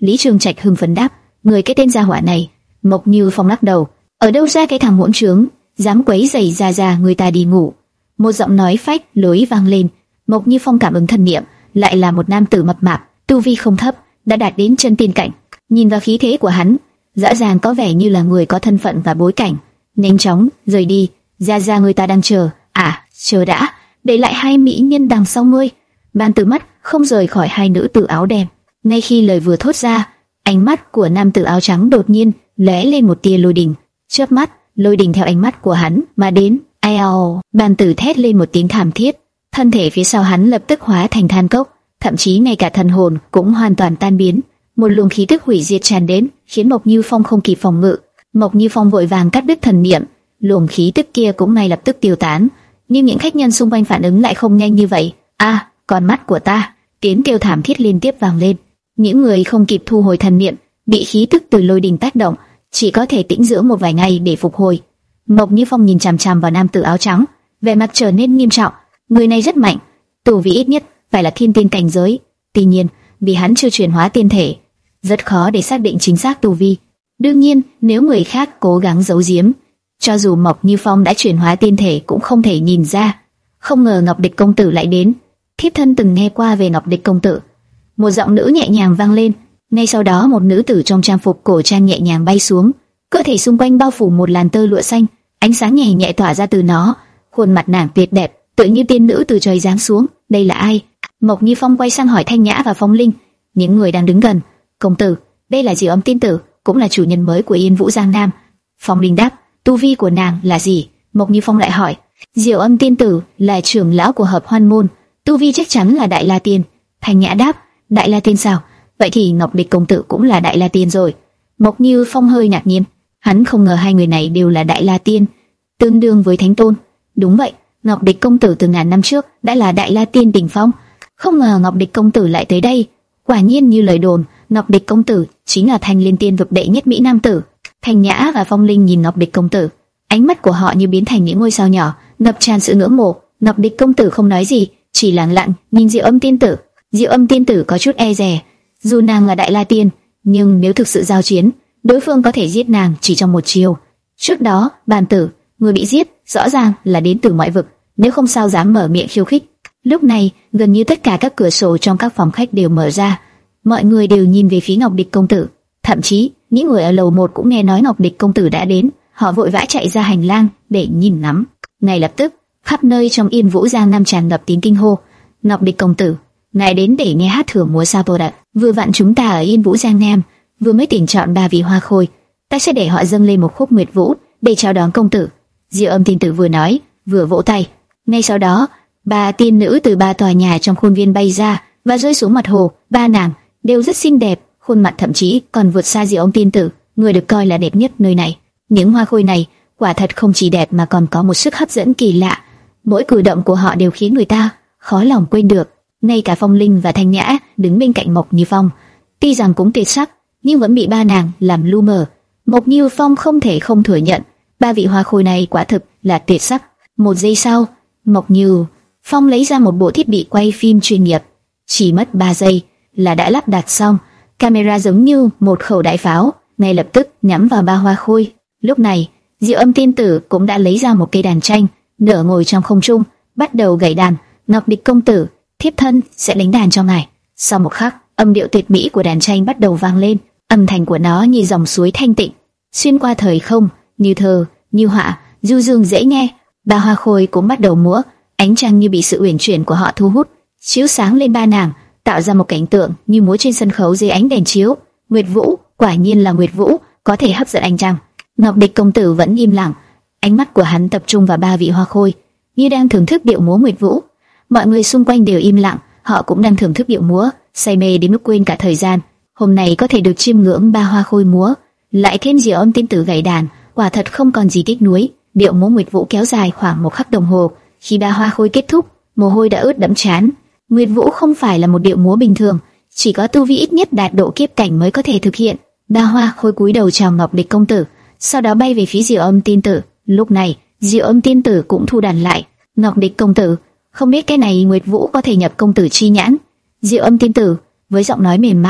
Lý Trường Trạch hưng phấn đáp, người cái tên gia hỏa này. Mộc Như Phong lắc đầu, ở đâu ra cái thằng hỗn trướng, dám quấy rầy gia gia người ta đi ngủ. Một giọng nói phách lối vang lên. Mộc Như Phong cảm ứng thần niệm, lại là một nam tử mập mạp, tu vi không thấp, đã đạt đến chân tiên cảnh. Nhìn vào khí thế của hắn, rõ ràng có vẻ như là người có thân phận và bối cảnh. Nhanh chóng rời đi, gia gia người ta đang chờ. À, chờ đã, để lại hai mỹ nhân đằng sau ngươi. Ban Tử mắt không rời khỏi hai nữ tử áo đen. Ngay khi lời vừa thốt ra, ánh mắt của nam tử áo trắng đột nhiên lóe lên một tia lôi đình. Chớp mắt, lôi đình theo ánh mắt của hắn mà đến. Ao! Ban Tử thét lên một tiếng thảm thiết, thân thể phía sau hắn lập tức hóa thành than cốc, thậm chí ngay cả thần hồn cũng hoàn toàn tan biến. Một luồng khí tức hủy diệt tràn đến, khiến Mộc Như Phong không kịp phòng ngự. Mộc Như Phong vội vàng cắt đứt thần niệm, luồng khí tức kia cũng ngay lập tức tiêu tán. Nhưng những khách nhân xung quanh phản ứng lại không nhanh như vậy. A, à, con mắt của ta! Tiếng kêu thảm thiết liên tiếp vang lên. Những người không kịp thu hồi thần niệm, bị khí tức từ lôi đình tác động, chỉ có thể tĩnh dưỡng một vài ngày để phục hồi. Mộc Như Phong nhìn chằm chằm vào nam tử áo trắng, vẻ mặt trở nên nghiêm trọng. Người này rất mạnh, tu vi ít nhất phải là thiên tiên cảnh giới. Tuy nhiên, vì hắn chưa chuyển hóa tiên thể, rất khó để xác định chính xác tu vi. Đương nhiên, nếu người khác cố gắng giấu giếm, cho dù Mộc Như Phong đã chuyển hóa tiên thể cũng không thể nhìn ra. Không ngờ Ngọc Địch công tử lại đến. Thiếp thân từng nghe qua về Ngọc Địch công tử. Một giọng nữ nhẹ nhàng vang lên. Ngay sau đó một nữ tử trong trang phục cổ trang nhẹ nhàng bay xuống, cơ thể xung quanh bao phủ một làn tơ lụa xanh, ánh sáng nhẹ nhẹ tỏa ra từ nó. Khuôn mặt nàng tuyệt đẹp, tựa như tiên nữ từ trời giáng xuống. Đây là ai? Mộc Như Phong quay sang hỏi Thanh Nhã và Phong Linh, những người đang đứng gần. Công tử, đây là Diệu Âm tiên tử, cũng là chủ nhân mới của Yên Vũ Giang Nam. Phong Linh đáp. Tu vi của nàng là gì? Mộc Như Phong lại hỏi. Diệu Âm tiên tử là trưởng lão của Hợp Hoan môn, tu vi chắc chắn là Đại La Tiên. Thanh Nhã đáp. Đại La Tiên sao? Vậy thì Ngọc Địch công tử cũng là Đại La Tiên rồi. Mộc Như Phong hơi ngạc nhiên, hắn không ngờ hai người này đều là Đại La Tiên, tương đương với Thánh Tôn. Đúng vậy, Ngọc Địch công tử từ ngàn năm trước đã là Đại La Tiên đỉnh phong, không ngờ Ngọc Địch công tử lại tới đây. Quả nhiên như lời đồn, Ngọc Địch công tử chính là Thanh Liên Tiên vực đệ nhất mỹ nam tử. Thanh Nhã và Phong Linh nhìn Ngọc Địch công tử, ánh mắt của họ như biến thành những ngôi sao nhỏ, ngập tràn sự ngưỡng mộ. Ngọc Địch công tử không nói gì, chỉ lặng lặng nhìn Diệu Âm tiên tử. Diệu Âm tiên tử có chút e dè, dù nàng là Đại La Tiên, nhưng nếu thực sự giao chiến, đối phương có thể giết nàng chỉ trong một chiều. Trước đó, Bàn tử, người bị giết, rõ ràng là đến từ ngoại vực, nếu không sao dám mở miệng khiêu khích. Lúc này, gần như tất cả các cửa sổ trong các phòng khách đều mở ra, mọi người đều nhìn về phía Ngọc Địch công tử. Thậm chí, những người ở lầu một cũng nghe nói Ngọc Địch công tử đã đến, họ vội vã chạy ra hành lang để nhìn ngắm. Ngay lập tức, khắp nơi trong Yên Vũ Giang Nam tràn ngập tiếng kinh hô. Ngọc Địch công tử, ngài đến để nghe hát thưởng múa sao ạ? Vừa vặn chúng ta ở Yên Vũ Giang Nam vừa mới tuyển chọn ba vị hoa khôi, ta sẽ để họ dâng lên một khúc Nguyệt Vũ để chào đón công tử. Diệu Âm tiên tử vừa nói vừa vỗ tay. Ngay sau đó, ba tiên nữ từ ba tòa nhà trong khuôn viên bay ra và rơi xuống mặt hồ. Ba nàng đều rất xinh đẹp, khuôn mặt thậm chí còn vượt xa Diệu Âm tiên tử, người được coi là đẹp nhất nơi này. Những hoa khôi này quả thật không chỉ đẹp mà còn có một sức hấp dẫn kỳ lạ, mỗi cử động của họ đều khiến người ta khó lòng quên được. Ngay cả Phong Linh và Thanh Nhã đứng bên cạnh Mộc Như Phong, tuy rằng cũng tuyệt sắc, nhưng vẫn bị ba nàng làm lu mờ. Mộc Như Phong không thể không thừa nhận, ba vị hoa khôi này quả thực là tuyệt sắc. Một giây sau, Mộc Như Phong lấy ra một bộ thiết bị quay phim chuyên nghiệp, chỉ mất ba giây là đã lắp đặt xong. Camera giống như một khẩu đại pháo, ngay lập tức nhắm vào ba hoa khôi. Lúc này, Diệu Âm tiên tử cũng đã lấy ra một cây đàn tranh, nửa ngồi trong không trung, bắt đầu gảy đàn. Ngọc Địch công tử, thiếp thân sẽ đánh đàn cho ngài. Sau một khắc, âm điệu tuyệt mỹ của đàn tranh bắt đầu vang lên, âm thanh của nó như dòng suối thanh tịnh, xuyên qua thời không, như thơ, như họa, du dương dễ nghe. Ba hoa khôi cũng bắt đầu múa, ánh trăng như bị sự uyển chuyển của họ thu hút, chiếu sáng lên ba nàng, tạo ra một cảnh tượng như múa trên sân khấu dưới ánh đèn chiếu. Nguyệt Vũ, quả nhiên là Nguyệt Vũ, có thể hấp dẫn ánh trăng. Ngọc Địch công tử vẫn im lặng, ánh mắt của hắn tập trung vào ba vị hoa khôi, như đang thưởng thức điệu múa Nguyệt Vũ. Mọi người xung quanh đều im lặng, họ cũng đang thưởng thức điệu múa, say mê đến mức quên cả thời gian. Hôm nay có thể được chiêm ngưỡng ba hoa khôi múa, lại thêm Diệu Âm tiên tử gảy đàn, quả thật không còn gì tiếc nuối. Điệu múa Nguyệt Vũ kéo dài khoảng một khắc đồng hồ. Khi ba hoa khôi kết thúc, mồ hôi đã ướt đẫm trán. Nguyệt Vũ không phải là một điệu múa bình thường, chỉ có tu vi ít nhất đạt độ kiếp cảnh mới có thể thực hiện. Ba hoa khôi cúi đầu chào Ngọc Địch công tử, sau đó bay về phía Diệu Âm tiên tử. Lúc này, Diệu Âm tiên tử cũng thu đàn lại. Ngọc Địch công tử, không biết cái này Nguyệt Vũ có thể nhập công tử chi nhãn? Diệu Âm tiên tử với giọng nói mềm mại,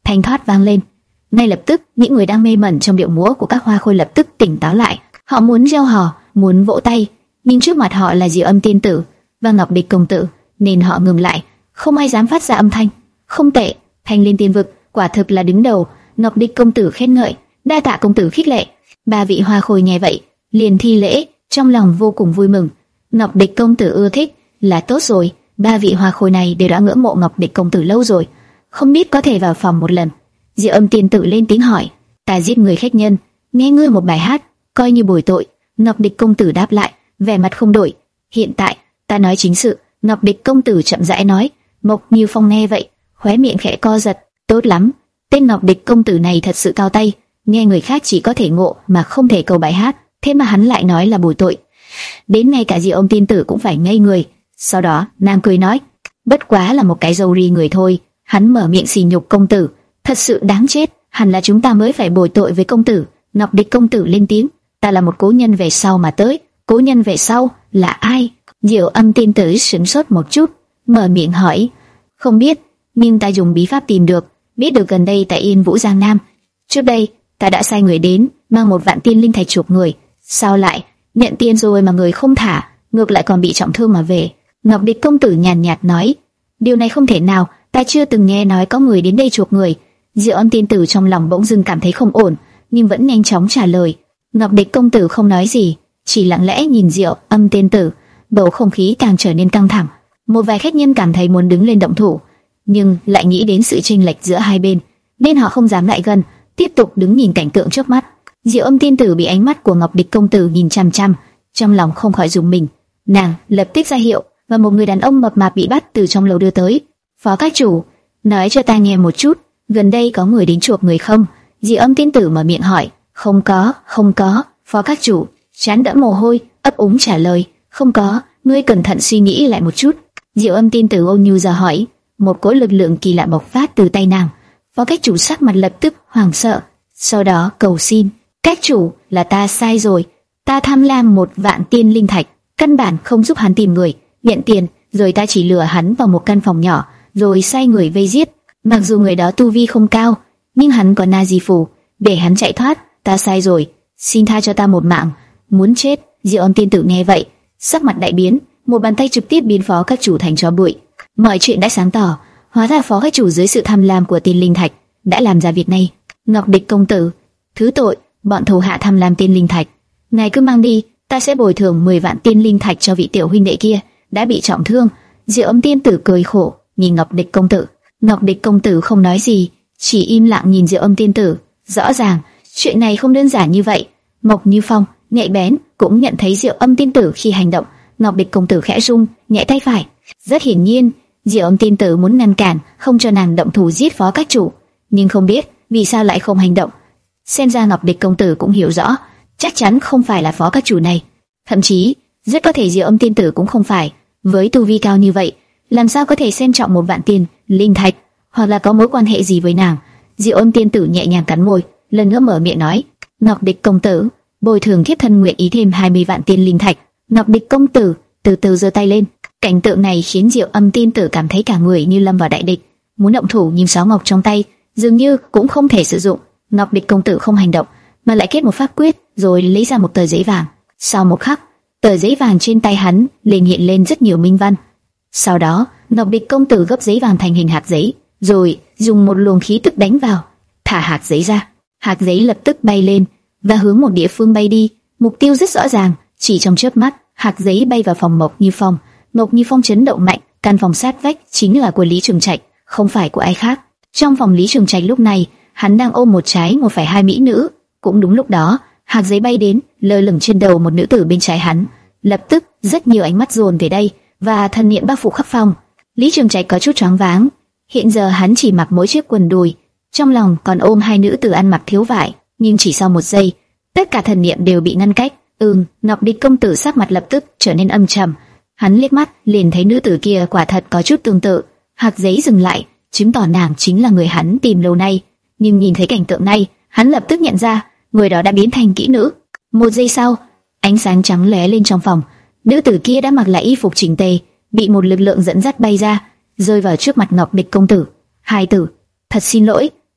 thanh thoát vang lên. Ngay lập tức, những người đang mê mẩn trong điệu múa của các hoa khôi lập tức tỉnh táo lại. Họ muốn reo hò, muốn vỗ tay, nhưng trước mặt họ là Diệu Âm tiên tử và Ngọc Địch công tử, nên họ ngừng lại, không ai dám phát ra âm thanh. Không tệ, Thanh Liên Tiên Vực quả thực là đứng đầu. Ngọc Địch công tử khen ngợi, đa tạ công tử khích lệ. Ba vị hoa khôi nghe vậy, liền thi lễ, trong lòng vô cùng vui mừng. Ngọc Địch công tử ưa thích là tốt rồi. Ba vị hoa khôi này đều đã ngưỡng mộ Ngọc Địch công tử lâu rồi, không biết có thể vào phòng một lần. Diệu Âm tiên tử lên tiếng hỏi, ta giết người khách nhân, nghe ngươi một bài hát, coi như bồi tội. Ngọc Địch công tử đáp lại, vẻ mặt không đổi. Hiện tại ta nói chính sự. Ngọc Địch công tử chậm rãi nói. Mộc Như Phong nghe vậy, khóe miệng khẽ co giật. Tốt lắm, tên Ngọc Địch công tử này thật sự cao tay, nghe người khác chỉ có thể ngộ mà không thể cầu bài hát, thế mà hắn lại nói là bồi tội. Đến ngay cả Diệu Âm tiên tử cũng phải ngây người. Sau đó nàng cười nói, bất quá là một cái dâu ri người thôi. Hắn mở miệng sỉ nhục công tử, thật sự đáng chết. Hẳn là chúng ta mới phải bồi tội với công tử. Ngọc Địch công tử lên tiếng, ta là một cố nhân về sau mà tới. Cố nhân về sau là ai? Diệu Âm tiên tử sửng sốt một chút, mở miệng hỏi, không biết, nhưng ta dùng bí pháp tìm được, biết được gần đây tại Yên Vũ Giang Nam. Trước đây ta đã sai người đến mang một vạn tiên linh thạch chuộc người, sao lại nhận tiền rồi mà người không thả, ngược lại còn bị trọng thương mà về? Ngọc Địch công tử nhàn nhạt nói, điều này không thể nào, ta chưa từng nghe nói có người đến đây chuộc người. Diệu Âm tiên tử trong lòng bỗng dưng cảm thấy không ổn, nhưng vẫn nhanh chóng trả lời. Ngọc Địch công tử không nói gì, chỉ lặng lẽ nhìn Diệu Âm tiên tử. Bầu không khí càng trở nên căng thẳng. Một vài khách nhân cảm thấy muốn đứng lên động thủ, nhưng lại nghĩ đến sự chênh lệch giữa hai bên, nên họ không dám lại gần, tiếp tục đứng nhìn cảnh tượng trước mắt. Diệu Âm tiên tử bị ánh mắt của Ngọc Địch công tử nhìn chăm chăm, trong lòng không khỏi rùng mình. Nàng lập tức ra hiệu, và một người đàn ông mập mạp bị bắt từ trong lầu đưa tới. Phó các chủ, nói cho ta nghe một chút, gần đây có người đến chuộc người không? Diệu Âm tiên tử mở miệng hỏi. Không có, không có. Phó các chủ trán đẫm mồ hôi, ấp úng trả lời. Không có, ngươi cẩn thận suy nghĩ lại một chút. Diệu Âm tiên tử ôn nhu giờ hỏi. Một cỗ lực lượng kỳ lạ bộc phát từ tay nàng. Phó các chủ sắc mặt lập tức hoảng sợ, sau đó cầu xin. Các chủ, là ta sai rồi, ta tham lam một vạn tiên linh thạch, căn bản không giúp hắn tìm người, nhận tiền, rồi ta chỉ lừa hắn vào một căn phòng nhỏ, rồi sai người vây giết. Mặc dù người đó tu vi không cao, nhưng hắn có na di phù, để hắn chạy thoát. Ta sai rồi, xin tha cho ta một mạng. Muốn chết? Diệu Âm tiên tử nghe vậy, sắc mặt đại biến, một bàn tay trực tiếp biến phó các chủ thành tro bụi. Mọi chuyện đã sáng tỏ, hóa ra phó các chủ dưới sự tham lam của tiên linh thạch đã làm ra việc này. Ngọc Địch công tử, thứ tội, bọn thổ hạ tham lam tiên linh thạch, ngài cứ mang đi, ta sẽ bồi thường mười vạn tiên linh thạch cho vị tiểu huynh đệ kia đã bị trọng thương. Diệu Âm tiên tử cười khổ nhìn Ngọc Địch công tử. Ngọc Địch công tử không nói gì, chỉ im lặng nhìn Diệu Âm tiên tử. Rõ ràng chuyện này không đơn giản như vậy. Mộc Như Phong nhạy bén cũng nhận thấy Diệu Âm tiên tử khi hành động. Ngọc Địch công tử khẽ rung nhẹ tay phải. Rất hiển nhiên, Diệu Âm tiên tử muốn ngăn cản, không cho nàng động thủ giết phó các chủ, nhưng không biết vì sao lại không hành động. Xem ra Ngọc Địch công tử cũng hiểu rõ, chắc chắn không phải là phó các chủ này. Thậm chí, rất có thể Diệu Âm tiên tử cũng không phải. Với tu vi cao như vậy, làm sao có thể xem trọng một vạn tiền linh thạch, hoặc là có mối quan hệ gì với nàng? Diệu Âm tiên tử nhẹ nhàng cắn môi, lần nữa mở miệng nói: Ngọc Địch công tử, bồi thường thiếp thân nguyện ý thêm hai mươi vạn tiền linh thạch. Ngọc Địch công tử từ từ giơ tay lên. Cảnh tượng này khiến Diệu Âm tiên tử cảm thấy cả người như lâm vào đại địch, muốn động thủ nhưng sáo ngọc trong tay dường như cũng không thể sử dụng. Ngọc Địch công tử không hành động, mà lại kết một pháp quyết, rồi lấy ra một tờ giấy vàng. Sau một khắc, tờ giấy vàng trên tay hắn liền hiện lên rất nhiều minh văn. Sau đó, Ngọc Địch công tử gấp giấy vàng thành hình hạt giấy, rồi dùng một luồng khí tức đánh vào, thả hạt giấy ra. Hạt giấy lập tức bay lên và hướng một địa phương bay đi. Mục tiêu rất rõ ràng, chỉ trong chớp mắt, hạt giấy bay vào phòng Mộc Như Phong. Mộc Như Phong chấn động mạnh, căn phòng sát vách chính là của Lý Trường Trạch, không phải của ai khác. Trong phòng Lý Trường Trạch lúc này, hắn đang ôm một trái một phải hai mỹ nữ. Cũng đúng lúc đó, hạt giấy bay đến, lơ lửng trên đầu một nữ tử bên trái hắn. Lập tức, rất nhiều ánh mắt dồn về đây, và thần niệm bao phủ khắp phòng. Lý Trường Trạch có chút choáng váng. Hiện giờ hắn chỉ mặc mỗi chiếc quần đùi, trong lòng còn ôm hai nữ tử ăn mặc thiếu vải, nhưng chỉ sau một giây, tất cả thần niệm đều bị ngăn cách. Ừm, Ngọc Địch công tử sắc mặt lập tức trở nên âm trầm. Hắn liếc mắt liền thấy nữ tử kia quả thật có chút tương tự. Hạt giấy dừng lại, chứng tỏ nàng chính là người hắn tìm lâu nay. Nhưng nhìn thấy cảnh tượng này, hắn lập tức nhận ra người đó đã biến thành kỹ nữ. Một giây sau, ánh sáng trắng lóe lên trong phòng. Nữ tử kia đã mặc lại y phục chỉnh tề, bị một lực lượng dẫn dắt bay ra, rơi vào trước mặt Ngọc Địch công tử. Hai tử, thật xin lỗi,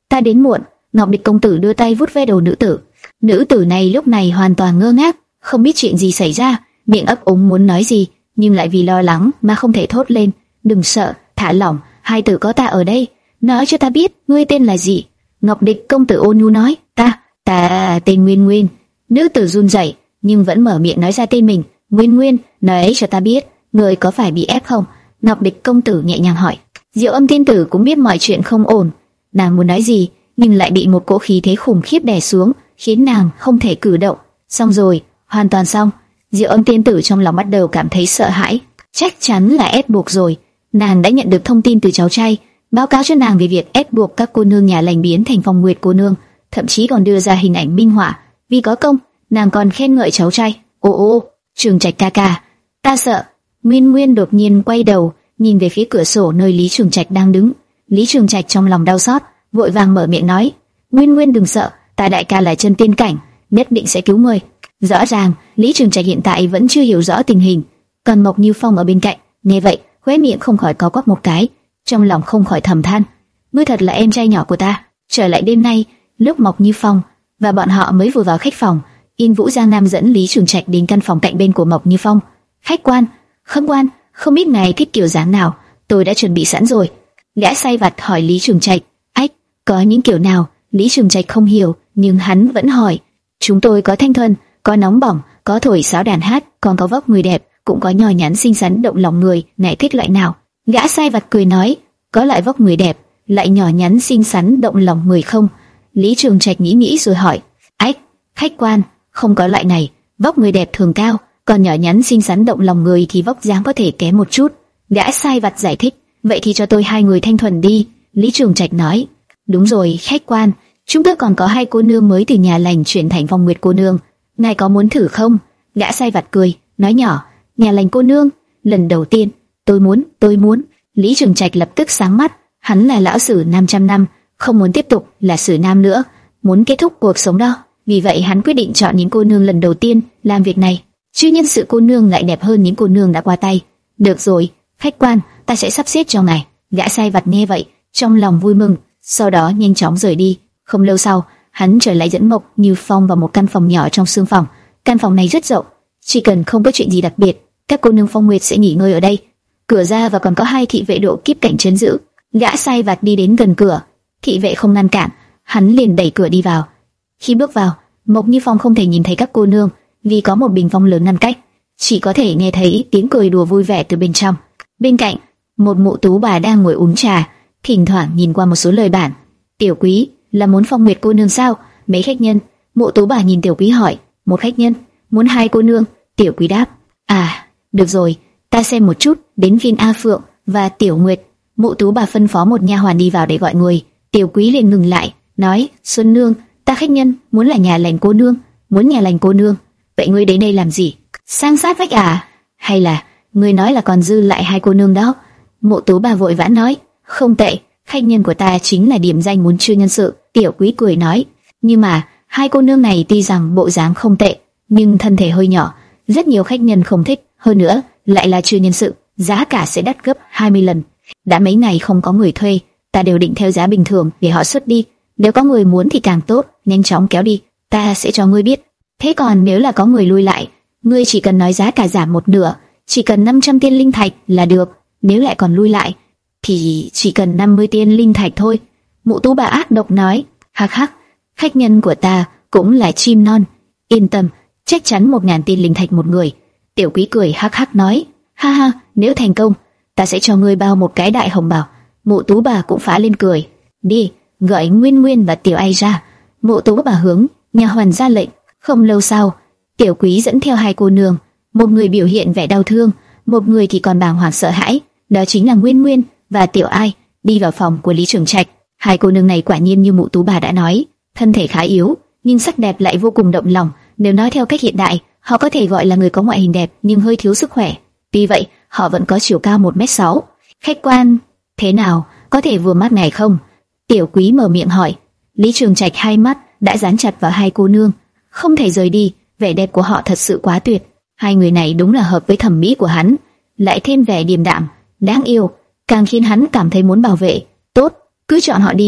ta đến muộn. Ngọc Địch công tử đưa tay vuốt ve đầu nữ tử. Nữ tử này lúc này hoàn toàn ngơ ngác, không biết chuyện gì xảy ra, miệng ấp úng muốn nói gì, nhưng lại vì lo lắng mà không thể thốt lên. Đừng sợ, thả lỏng, hai tử có ta ở đây. Nói cho ta biết, ngươi tên là gì? Ngọc Địch công tử ôn nhu nói. Ta, ta tên Nguyên Nguyên. Nữ tử run rẩy, nhưng vẫn mở miệng nói ra tên mình. Nguyên Nguyên, nói cho ta biết, ngươi có phải bị ép không? Ngọc Địch công tử nhẹ nhàng hỏi. Diệu Âm tiên tử cũng biết mọi chuyện không ổn, nàng muốn nói gì, nhưng lại bị một cỗ khí thế khủng khiếp đè xuống, khiến nàng không thể cử động. Xong rồi, hoàn toàn xong. Diệu Âm tiên tử trong lòng bắt đầu cảm thấy sợ hãi. Chắc chắn là ép buộc rồi. Nàng đã nhận được thông tin từ cháu trai, báo cáo cho nàng về việc ép buộc các cô nương nhà lành biến thành Phong Nguyệt cô nương, thậm chí còn đưa ra hình ảnh minh họa. Vì có công, nàng còn khen ngợi cháu trai. Ô ô, Trường Trạch ca ca, ta sợ. Nguyên Nguyên đột nhiên quay đầu, nhìn về phía cửa sổ nơi Lý Trường Trạch đang đứng. Lý Trường Trạch trong lòng đau xót, vội vàng mở miệng nói: Nguyên Nguyên đừng sợ, ta đại ca là chân tiên cảnh, nhất định sẽ cứu ngươi. Rõ ràng Lý Trường Trạch hiện tại vẫn chưa hiểu rõ tình hình, còn Mộc Như Phong ở bên cạnh nghe vậy, khóe miệng không khỏi có quắc một cái, trong lòng không khỏi thầm than: ngươi thật là em trai nhỏ của ta. Trở lại đêm nay, lúc Mộc Như Phong và bọn họ mới vừa vào khách phòng, Yên Vũ Giang Nam dẫn Lý Trường Trạch đến căn phòng cạnh bên của Mộc Như Phong. Khách quan, khâm quan, không biết ngài thích kiểu dáng nào, tôi đã chuẩn bị sẵn rồi. Gã sai vặt hỏi Lý Trường Trạch. Ách, có những kiểu nào? Lý Trường Trạch không hiểu, nhưng hắn vẫn hỏi. Chúng tôi có thanh thuần, có nóng bỏng, có thổi sáo đàn hát, còn có vóc người đẹp, cũng có nhỏ nhắn xinh xắn động lòng người. Ngài thích loại nào? Gã sai vặt cười nói. Có loại vóc người đẹp, lại nhỏ nhắn xinh xắn động lòng người không? Lý Trường Trạch nghĩ nghĩ rồi hỏi. Ách, khách quan, không có loại này. Vóc người đẹp thường cao, còn nhỏ nhắn xinh xắn động lòng người thì vóc dáng có thể kém một chút. Gã sai vặt giải thích. Vậy thì cho tôi hai người thanh thuần đi. Lý Trường Trạch nói. Đúng rồi, khách quan, chúng tôi còn có hai cô nương mới từ nhà lành chuyển thành Phong Nguyệt cô nương, ngài có muốn thử không? Gã sai vặt cười, nói nhỏ. Nhà lành cô nương, lần đầu tiên, tôi muốn, tôi muốn. Lý Trường Trạch lập tức sáng mắt, hắn là lão sử năm trăm năm, không muốn tiếp tục là sử nam nữa, muốn kết thúc cuộc sống đó. Vì vậy hắn quyết định chọn những cô nương lần đầu tiên làm việc này, chứ nhân sự cô nương lại đẹp hơn những cô nương đã qua tay. Được rồi, khách quan, ta sẽ sắp xếp cho ngài. Gã sai vặt nghe vậy, trong lòng vui mừng, sau đó nhanh chóng rời đi. Không lâu sau, hắn trở lại dẫn Mộc Như Phong vào một căn phòng nhỏ trong sương phòng. Căn phòng này rất rộng, chỉ cần không có chuyện gì đặc biệt, các cô nương Phong Nguyệt sẽ nghỉ ngơi ở đây. Cửa ra và còn có hai thị vệ độ kiếp cảnh trấn giữ. Gã sai vặt đi đến gần cửa, thị vệ không ngăn cản, hắn liền đẩy cửa đi vào. Khi bước vào, Mộc Như Phong không thể nhìn thấy các cô nương, vì có một bình phong lớn ngăn cách, chỉ có thể nghe thấy tiếng cười đùa vui vẻ từ bên trong. Bên cạnh, một mụ tú bà đang ngồi uống trà, thỉnh thoảng nhìn qua một số lời bản. Tiểu quý, là muốn Phong Nguyệt cô nương sao? Mấy khách nhân? Mụ tú bà nhìn Tiểu quý hỏi. Một khách nhân, muốn hai cô nương. Tiểu quý đáp. À, được rồi, ta xem một chút. Đến phiên A Phượng và Tiểu Nguyệt. Mụ tú bà phân phó một nha hoàn đi vào để gọi người. Tiểu quý liền ngừng lại, nói. Xuân nương, ta khách nhân, muốn là nhà lành cô nương. Muốn nhà lành cô nương. Vậy ngươi đến đây làm gì? Sang sát vách à? Hay là ngươi nói là còn dư lại hai cô nương đó? Mộ tú bà vội vã nói. Không tệ, khách nhân của ta chính là điểm danh muốn chiêu nhân sự. Tiểu quý cười nói. Nhưng mà hai cô nương này tuy rằng bộ dáng không tệ, nhưng thân thể hơi nhỏ, rất nhiều khách nhân không thích. Hơn nữa lại là chiêu nhân sự, giá cả sẽ đắt gấp hai mươi lần. Đã mấy ngày không có người thuê, ta đều định theo giá bình thường để họ xuất đi. Nếu có người muốn thì càng tốt, nhanh chóng kéo đi, ta sẽ cho ngươi biết. Thế còn nếu là có người lui lại, ngươi chỉ cần nói giá cả giảm một nửa, chỉ cần năm trăm tiên linh thạch là được. Nếu lại còn lui lại, thì chỉ cần năm mươi tiên linh thạch thôi. Mụ tú bà ác độc nói. Hắc hắc, khách nhân của ta cũng là chim non, yên tâm, chắc chắn một ngàn tiên linh thạch một người. Tiểu quý cười hắc hắc nói. Ha ha, nếu thành công, ta sẽ cho ngươi bao một cái đại hồng bào. Mụ tú bà cũng phá lên cười. Đi, gọi Nguyên Nguyên và Tiểu Ai ra. Mụ tú bà hướng nhà hoàn ra lệnh. Không lâu sau, Tiểu quý dẫn theo hai cô nương, một người biểu hiện vẻ đau thương, một người thì còn bàng hoàng sợ hãi, đó chính là Nguyên Nguyên và Tiểu Ai, đi vào phòng của Lý Trường Trạch. Hai cô nương này quả nhiên như mụ tú bà đã nói, thân thể khá yếu, nhưng sắc đẹp lại vô cùng động lòng. Nếu nói theo cách hiện đại, họ có thể gọi là người có ngoại hình đẹp nhưng hơi thiếu sức khỏe. Tuy vậy, họ vẫn có chiều cao một mét sáu. Khách quan, thế nào, có thể vừa mắt ngài không? Tiểu quý mở miệng hỏi. Lý Trường Trạch hai mắt đã dán chặt vào hai cô nương, không thể rời đi. Vẻ đẹp của họ thật sự quá tuyệt. Hai người này đúng là hợp với thẩm mỹ của hắn, lại thêm vẻ điềm đạm, đáng yêu, càng khiến hắn cảm thấy muốn bảo vệ. Tốt, cứ chọn họ đi.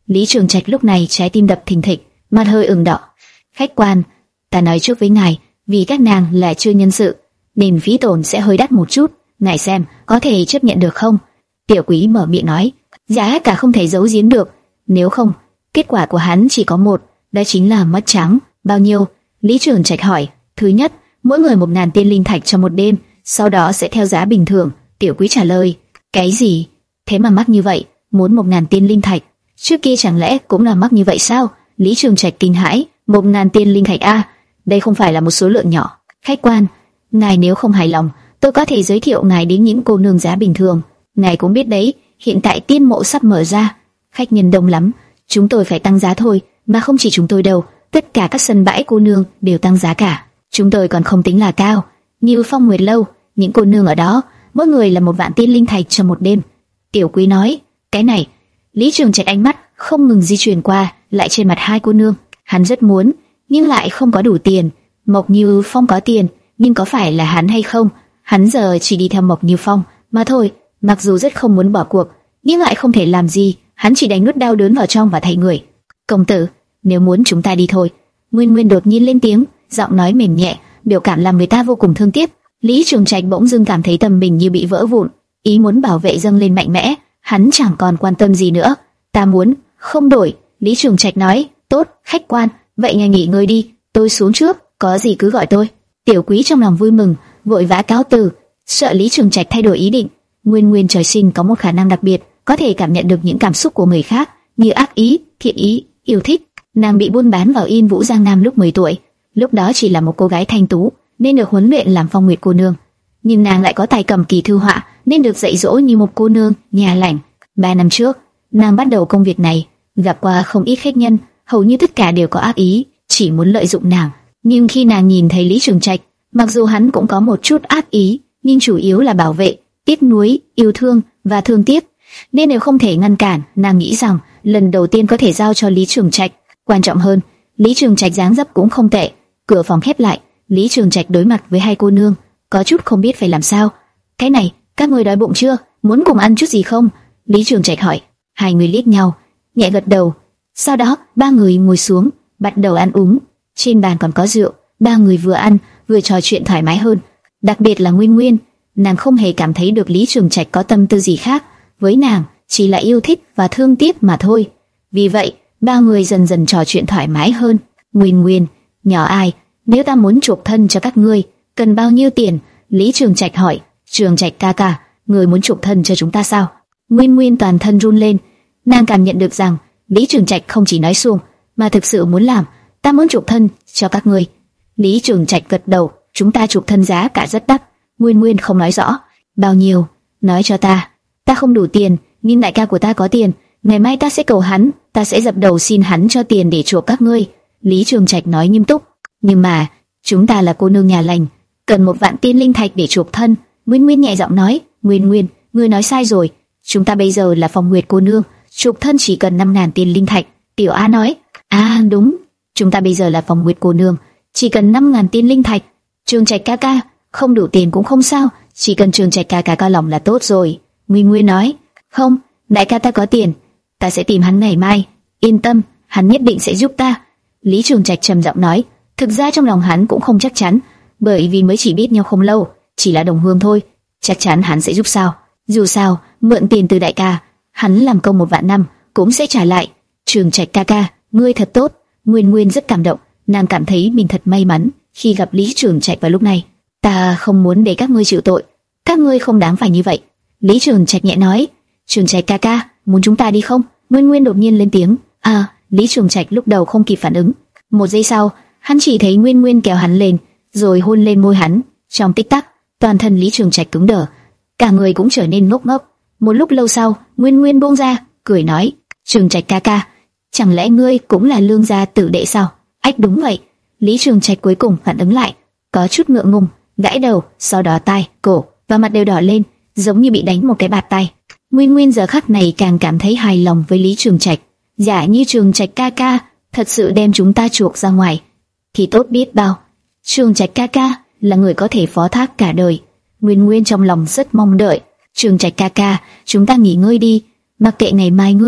Lý Trường Trạch lúc này trái tim đập thình thịch, mặt hơi ửng đỏ. Khách quan, ta nói trước với ngài, vì các nàng là chưa nhân sự, nên phí tổn sẽ hơi đắt một chút, ngài xem có thể chấp nhận được không? Tiểu Quý mở miệng nói, giá cả không thể giấu giếm được, nếu không, kết quả của hắn chỉ có một, đó chính là mất trắng. Bao nhiêu? Lý Trường Trạch hỏi. Thứ nhất, mỗi người một ngàn tiên linh thạch cho một đêm, sau đó sẽ theo giá bình thường. Tiểu Quý trả lời. Cái gì? Thế mà mắc như vậy? Muốn một ngàn tiên linh thạch? Trước kia chẳng lẽ cũng là mắc như vậy sao? Lý Trường Trạch kinh hãi. Một ngàn tiên linh thạch a? Đây không phải là một số lượng nhỏ. Khách quan, ngài nếu không hài lòng, tôi có thể giới thiệu ngài đến những cô nương giá bình thường. Ngài cũng biết đấy, hiện tại tiên mộ sắp mở ra, khách nhân đông lắm, chúng tôi phải tăng giá thôi. Mà không chỉ chúng tôi đâu, tất cả các sân bãi cô nương đều tăng giá cả. Chúng tôi còn không tính là cao, như Phong Nguyệt lâu, những cô nương ở đó, mỗi người là một vạn tiên linh thạch cho một đêm. Tiểu Quý nói, cái này. Lý Trường Trạch ánh mắt không ngừng di chuyển qua lại trên mặt hai cô nương. Hắn rất muốn, nhưng lại không có đủ tiền. Mộc Như Phong có tiền, nhưng có phải là hắn hay không? Hắn giờ chỉ đi theo Mộc Như Phong mà thôi. Mặc dù rất không muốn bỏ cuộc, nhưng lại không thể làm gì. Hắn chỉ đánh nuốt đau đớn vào trong và thay người. Công tử, nếu muốn chúng ta đi thôi. Nguyên Nguyên đột nhiên lên tiếng, giọng nói mềm nhẹ, biểu cảm làm người ta vô cùng thương tiếc. Lý Trường Trạch bỗng dưng cảm thấy tâm mình như bị vỡ vụn, ý muốn bảo vệ dâng lên mạnh mẽ. Hắn chẳng còn quan tâm gì nữa. Ta muốn, không đổi. Lý Trường Trạch nói. Tốt, khách quan, vậy ngài nghỉ ngơi đi, tôi xuống trước, có gì cứ gọi tôi. Tiểu Quý trong lòng vui mừng, vội vã cáo từ, sợ Lý Trường Trạch thay đổi ý định. Nguyên Nguyên trời sinh có một khả năng đặc biệt, có thể cảm nhận được những cảm xúc của người khác, như ác ý, thiện ý, yêu thích. Nàng bị buôn bán vào Yên Vũ Giang Nam lúc mười tuổi, lúc đó chỉ là một cô gái thanh tú, nên được huấn luyện làm Phong Nguyệt cô nương. Nhưng nàng lại có tài cầm kỳ thư họa, nên được dạy dỗ như một cô nương nhà lành. Ba năm trước, nàng bắt đầu công việc này, gặp qua không ít khách nhân, hầu như tất cả đều có ác ý, chỉ muốn lợi dụng nàng. Nhưng khi nàng nhìn thấy Lý Trường Trạch, mặc dù hắn cũng có một chút ác ý, nhưng chủ yếu là bảo vệ, tiếc nuối, yêu thương và thương tiếc, nên nếu không thể ngăn cản, nàng nghĩ rằng lần đầu tiên có thể giao cho Lý Trường Trạch. Quan trọng hơn, Lý Trường Trạch dáng dấp cũng không tệ. Cửa phòng khép lại, Lý Trường Trạch đối mặt với hai cô nương, có chút không biết phải làm sao. Cái này, các người đói bụng chưa? Muốn cùng ăn chút gì không? Lý Trường Trạch hỏi. Hai người liếc nhau, nhẹ gật đầu. Sau đó, ba người ngồi xuống, bắt đầu ăn uống. Trên bàn còn có rượu, ba người vừa ăn vừa trò chuyện thoải mái hơn. Đặc biệt là Nguyên Nguyên, nàng không hề cảm thấy được Lý Trường Trạch có tâm tư gì khác. Với nàng, chỉ là yêu thích và thương tiếc mà thôi. Vì vậy, ba người dần dần trò chuyện thoải mái hơn. Nguyên Nguyên, nhỏ ai, nếu ta muốn chuộc thân cho các ngươi, cần bao nhiêu tiền? Lý Trường Trạch hỏi. Trường Trạch ca ca, người muốn chuộc thân cho chúng ta sao? Nguyên Nguyên toàn thân run lên, nàng cảm nhận được rằng Lý Trường Trạch không chỉ nói suông, mà thực sự muốn làm. Ta muốn chuộc thân cho các ngươi. Lý Trường Trạch gật đầu. Chúng ta chuộc thân giá cả rất đắt. Nguyên Nguyên không nói rõ. Bao nhiêu? Nói cho ta. Ta không đủ tiền, nhưng đại ca của ta có tiền. Ngày mai ta sẽ cầu hắn, ta sẽ dập đầu xin hắn cho tiền để chuộc các ngươi. Lý Trường Trạch nói nghiêm túc. Nhưng mà, chúng ta là cô nương nhà lành, cần một vạn tiên linh thạch để chuộc thân. Nguyên Nguyên nhẹ giọng nói. Nguyên Nguyên, ngươi nói sai rồi. Chúng ta bây giờ là Phong Nguyệt cô nương, chuộc thân chỉ cần năm ngàn tiên linh thạch. Tiểu A nói. À đúng, chúng ta bây giờ là Phong Nguyệt cô nương, chỉ cần năm ngàn tiên linh thạch. Trường Trạch ca ca, không đủ tiền cũng không sao, chỉ cần Trường Trạch ca ca cao lòng là tốt rồi. Nguyên Nguyên nói. Không, đại ca ta có tiền, ta sẽ tìm hắn ngày mai. Yên tâm, hắn nhất định sẽ giúp ta. Lý Trường Trạch trầm giọng nói. Thực ra trong lòng hắn cũng không chắc chắn, bởi vì mới chỉ biết nhau không lâu, chỉ là đồng hương thôi. Chắc chắn hắn sẽ giúp sao? Dù sao, mượn tiền từ đại ca, hắn làm công một vạn năm cũng sẽ trả lại. Trường Trạch ca ca, ngươi thật tốt. Nguyên Nguyên rất cảm động, nàng cảm thấy mình thật may mắn khi gặp Lý Trường Trạch vào lúc này. Ta không muốn để các ngươi chịu tội, các ngươi không đáng phải như vậy. Lý Trường Trạch nhẹ nói. Trường Trạch ca ca, muốn chúng ta đi không? Nguyên Nguyên đột nhiên lên tiếng. À, Lý Trường Trạch lúc đầu không kịp phản ứng. Một giây sau, hắn chỉ thấy Nguyên Nguyên kéo hắn lên, rồi hôn lên môi hắn. Trong tích tắc, toàn thân Lý Trường Trạch cứng đờ, cả người cũng trở nên ngốc ngốc. Một lúc lâu sau, Nguyên Nguyên buông ra, cười nói. Trường Trạch ca ca, chẳng lẽ ngươi cũng là lương gia tử đệ sao? Ách đúng vậy. Lý Trường Trạch cuối cùng phản ứng lại, có chút ngượng ngùng, gãi đầu, sau đó tai, cổ và mặt đều đỏ lên, giống như bị đánh một cái bạt tay. Nguyên Nguyên giờ khắc này càng cảm thấy hài lòng với Lý Trường Trạch. Giả như Trường Trạch ca ca thật sự đem chúng ta chuộc ra ngoài, thì tốt biết bao. Trường Trạch ca ca là người có thể phó thác cả đời. Nguyên Nguyên trong lòng rất mong đợi. Trường Trạch ca ca, chúng ta nghỉ ngơi đi, mặc kệ ngày mai ngươi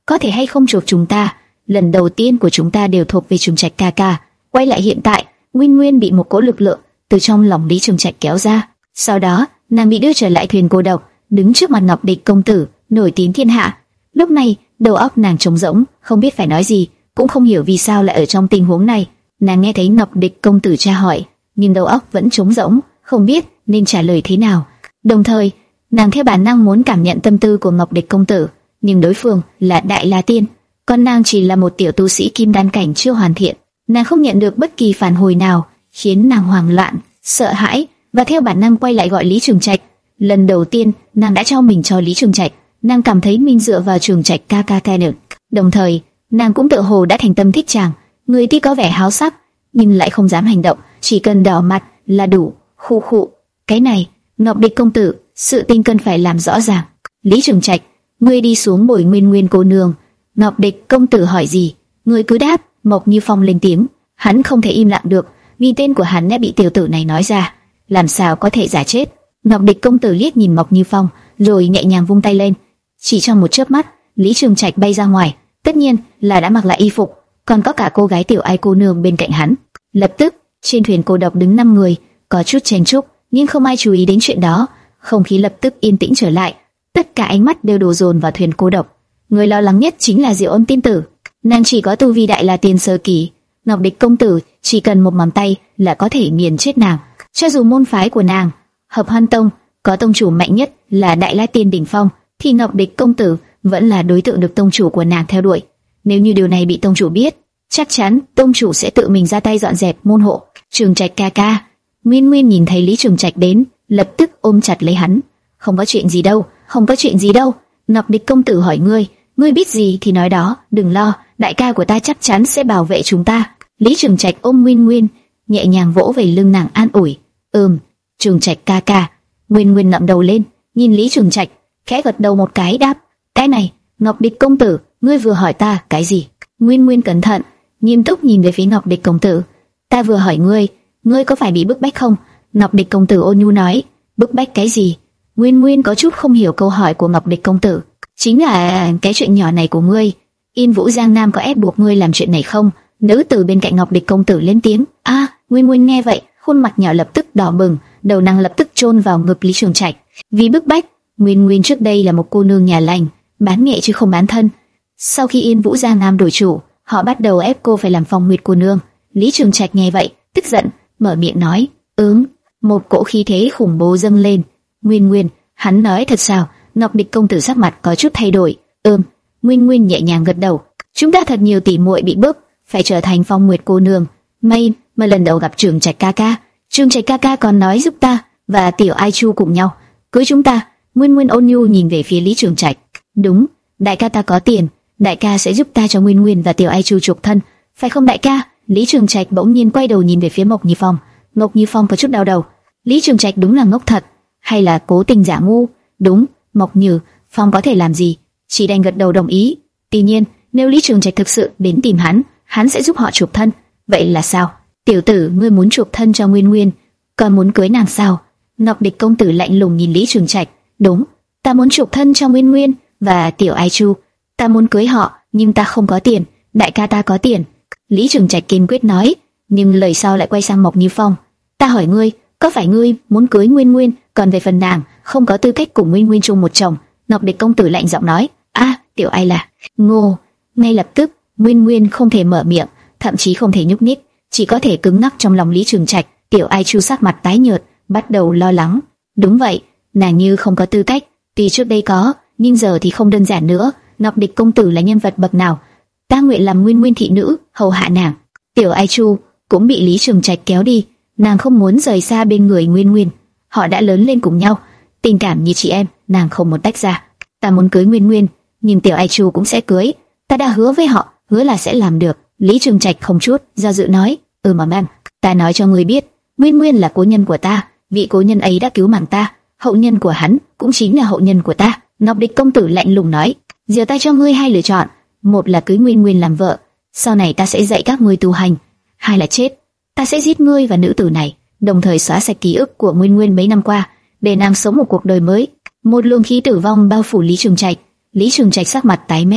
có thể hay không chuộc chúng ta? Lần đầu tiên của chúng ta đều thuộc về Trường Trạch ca ca. Quay lại hiện tại, Nguyên Nguyên bị một cỗ lực lượng từ trong lòng Lý Trường Trạch kéo ra. Sau đó, nàng bị đưa trở lại thuyền cô độc, đứng trước mặt Ngọc Địch công tử, nổi tiếng thiên hạ. Lúc này, đầu óc nàng trống rỗng, không biết phải nói gì, cũng không hiểu vì sao lại ở trong tình huống này. Nàng nghe thấy Ngọc Địch công tử tra hỏi, nhưng đầu óc vẫn trống rỗng, không biết nên trả lời thế nào. Đồng thời, nàng theo bản năng muốn cảm nhận tâm tư của Ngọc Địch công tử, nhưng đối phương là Đại La Tiên, còn nàng chỉ là một tiểu tu sĩ kim đan cảnh chưa hoàn thiện. Nàng không nhận được bất kỳ phản hồi nào, khiến nàng hoảng loạn, sợ hãi và theo bản năng quay lại gọi Lý Trường Trạch. Lần đầu tiên, nàng đã trao mình cho Lý Trường Trạch, nàng cảm thấy mình dựa vào Trường Trạch ca ca ca nữa. Đồng thời, nàng cũng tự hồ đã thành tâm thích chàng. Người tuy có vẻ háo sắc, nhưng lại không dám hành động, chỉ cần đỏ mặt là đủ. Khụ khụ, cái này, Ngọc Địch công tử, sự tình cần phải làm rõ ràng. Lý Trường Trạch, ngươi đi xuống bồi Nguyên Nguyên cô nương. Ngọc Địch công tử hỏi gì, ngươi cứ đáp. Mộc Như Phong lên tiếng, hắn không thể im lặng được, vì tên của hắn đã bị tiểu tử này nói ra, làm sao có thể giả chết. Ngọc Địch công tử liếc nhìn Mộc Như Phong, rồi nhẹ nhàng vung tay lên, chỉ trong một chớp mắt, Lý Trường Trạch bay ra ngoài, tất nhiên là đã mặc lại y phục, còn có cả cô gái Tiểu Ai cô nương bên cạnh hắn. Lập tức, trên thuyền cô độc đứng năm người, có chút chen chúc, nhưng không ai chú ý đến chuyện đó, không khí lập tức yên tĩnh trở lại, tất cả ánh mắt đều đổ dồn vào thuyền cô độc. Người lo lắng nhất chính là Diệu Âm tiên tử. Nàng chỉ có tu vi Đại La Tiên sơ kỳ, Ngọc Địch công tử chỉ cần một ngón tay là có thể nghiền chết nàng. Cho dù môn phái của nàng, Hợp Hoan Tông, có tông chủ mạnh nhất là Đại La Tiên đỉnh phong, thì Ngọc Địch công tử vẫn là đối tượng được tông chủ của nàng theo đuổi. Nếu như điều này bị tông chủ biết, chắc chắn tông chủ sẽ tự mình ra tay dọn dẹp môn hộ. Trường Trạch ca ca. Nguyên Nguyên nhìn thấy Lý Trường Trạch đến, lập tức ôm chặt lấy hắn. Không có chuyện gì đâu, không có chuyện gì đâu. Ngọc Địch công tử hỏi ngươi, ngươi biết gì thì nói đó, đừng lo, đại ca của ta chắc chắn sẽ bảo vệ chúng ta. Lý Trường Trạch ôm Nguyên Nguyên, nhẹ nhàng vỗ về lưng nàng an ủi. Ừm, Trường Trạch ca ca. Nguyên Nguyên ngậm đầu lên, nhìn Lý Trường Trạch, khẽ gật đầu một cái đáp, cái này, Ngọc Địch công tử, ngươi vừa hỏi ta cái gì? Nguyên Nguyên cẩn thận, nghiêm túc nhìn về phía Ngọc Địch công tử. Ta vừa hỏi ngươi, ngươi có phải bị bức bách không? Ngọc Địch công tử ôn nhu nói. Bức bách cái gì? Nguyên Nguyên có chút không hiểu câu hỏi của Ngọc Địch công tử. Chính là cái chuyện nhỏ này của ngươi. Yên Vũ Giang Nam có ép buộc ngươi làm chuyện này không? Nữ tử bên cạnh Ngọc Địch công tử lên tiếng. A, à, Nguyên Nguyên nghe vậy, khuôn mặt nhỏ lập tức đỏ bừng, đầu nàng lập tức chôn vào ngực Lý Trường Trạch. Vì bức bách, Nguyên Nguyên trước đây là một cô nương nhà lành, bán nghệ chứ không bán thân. Sau khi Yên Vũ Giang Nam đổi chủ, họ bắt đầu ép cô phải làm Phong Nguyệt cô nương. Lý Trường Trạch nghe vậy, tức giận, mở miệng nói, "Ừm." Một cỗ khí thế khủng bố dâng lên. "Nguyên Nguyên, hắn nói thật sao?" Ngọc Địch công tử sắc mặt có chút thay đổi. "Ừm." Nguyên Nguyên nhẹ nhàng gật đầu. "Chúng ta thật nhiều tỷ muội bị bức phải trở thành Phong Nguyệt cô nương. May mà lần đầu gặp Trường Trạch ca ca, Trường Trạch ca ca còn nói giúp ta và Tiểu Ai Chu cùng nhau cưới chúng ta." Nguyên Nguyên ôn nhu nhìn về phía Lý Trường Trạch. "Đúng, đại ca ta có tiền, đại ca sẽ giúp ta cho Nguyên Nguyên và Tiểu Ai Chu chuộc thân, phải không đại ca?" Lý Trường Trạch bỗng nhiên quay đầu nhìn về phía Mộc Như Phong. Mộc Như Phong có chút đau đầu. Lý Trường Trạch đúng là ngốc thật, hay là cố tình giả ngu? Đúng, Mộc Như Phong có thể làm gì? Chỉ đành gật đầu đồng ý. Tuy nhiên, nếu Lý Trường Trạch thực sự đến tìm hắn, hắn sẽ giúp họ chuộc thân. Vậy là sao? Tiểu tử, ngươi muốn chuộc thân cho Nguyên Nguyên, còn muốn cưới nàng sao? Ngọc Địch công tử lạnh lùng nhìn Lý Trường Trạch. Đúng, ta muốn chuộc thân cho Nguyên Nguyên và Tiểu Ai Chu. Ta muốn cưới họ, nhưng ta không có tiền. Đại ca ta có tiền. Lý Trường Trạch kiên quyết nói, nhưng lời sau lại quay sang Mộc Như Phong. Ta hỏi ngươi, có phải ngươi muốn cưới Nguyên Nguyên, còn về phần nàng, không có tư cách cùng Nguyên Nguyên chung một chồng? Ngọc Địch công tử lạnh giọng nói, a, à, Tiểu Ai là ngô. Ngay lập tức, Nguyên Nguyên không thể mở miệng, thậm chí không thể nhúc nhích, chỉ có thể cứng ngắc trong lòng Lý Trường Trạch. Tiểu Ai Chu sắc mặt tái nhợt, bắt đầu lo lắng. Đúng vậy, nàng như không có tư cách, tuy trước đây có, nhưng giờ thì không đơn giản nữa. Ngọc Địch công tử là nhân vật bậc nào? Ta nguyện làm Nguyên Nguyên thị nữ, hầu hạ nàng. Tiểu Ai Chu cũng bị Lý Trường Trạch kéo đi, nàng không muốn rời xa bên người Nguyên Nguyên. Họ đã lớn lên cùng nhau, tình cảm như chị em, nàng không muốn tách ra. Ta muốn cưới Nguyên Nguyên, nhưng Tiểu Ai Chu cũng sẽ cưới. Ta đã hứa với họ, hứa là sẽ làm được. Lý Trường Trạch không chút do dự nói, ừ mà em, ta nói cho người biết, Nguyên Nguyên là cố nhân của ta, vị cố nhân ấy đã cứu mạng ta, hậu nhân của hắn cũng chính là hậu nhân của ta. Ngọc Địch công tử lạnh lùng nói, giờ ta cho ngươi hai lựa chọn, một là cưới Nguyên Nguyên làm vợ, sau này ta sẽ dạy các ngươi tu hành, hai là chết, ta sẽ giết ngươi và nữ tử này, đồng thời xóa sạch ký ức của Nguyên Nguyên mấy năm qua, để nàng sống một cuộc đời mới. Một luồng khí tử vong bao phủ Lý Trường Trạch. Lý Trường Trạch sắc mặt tái mét,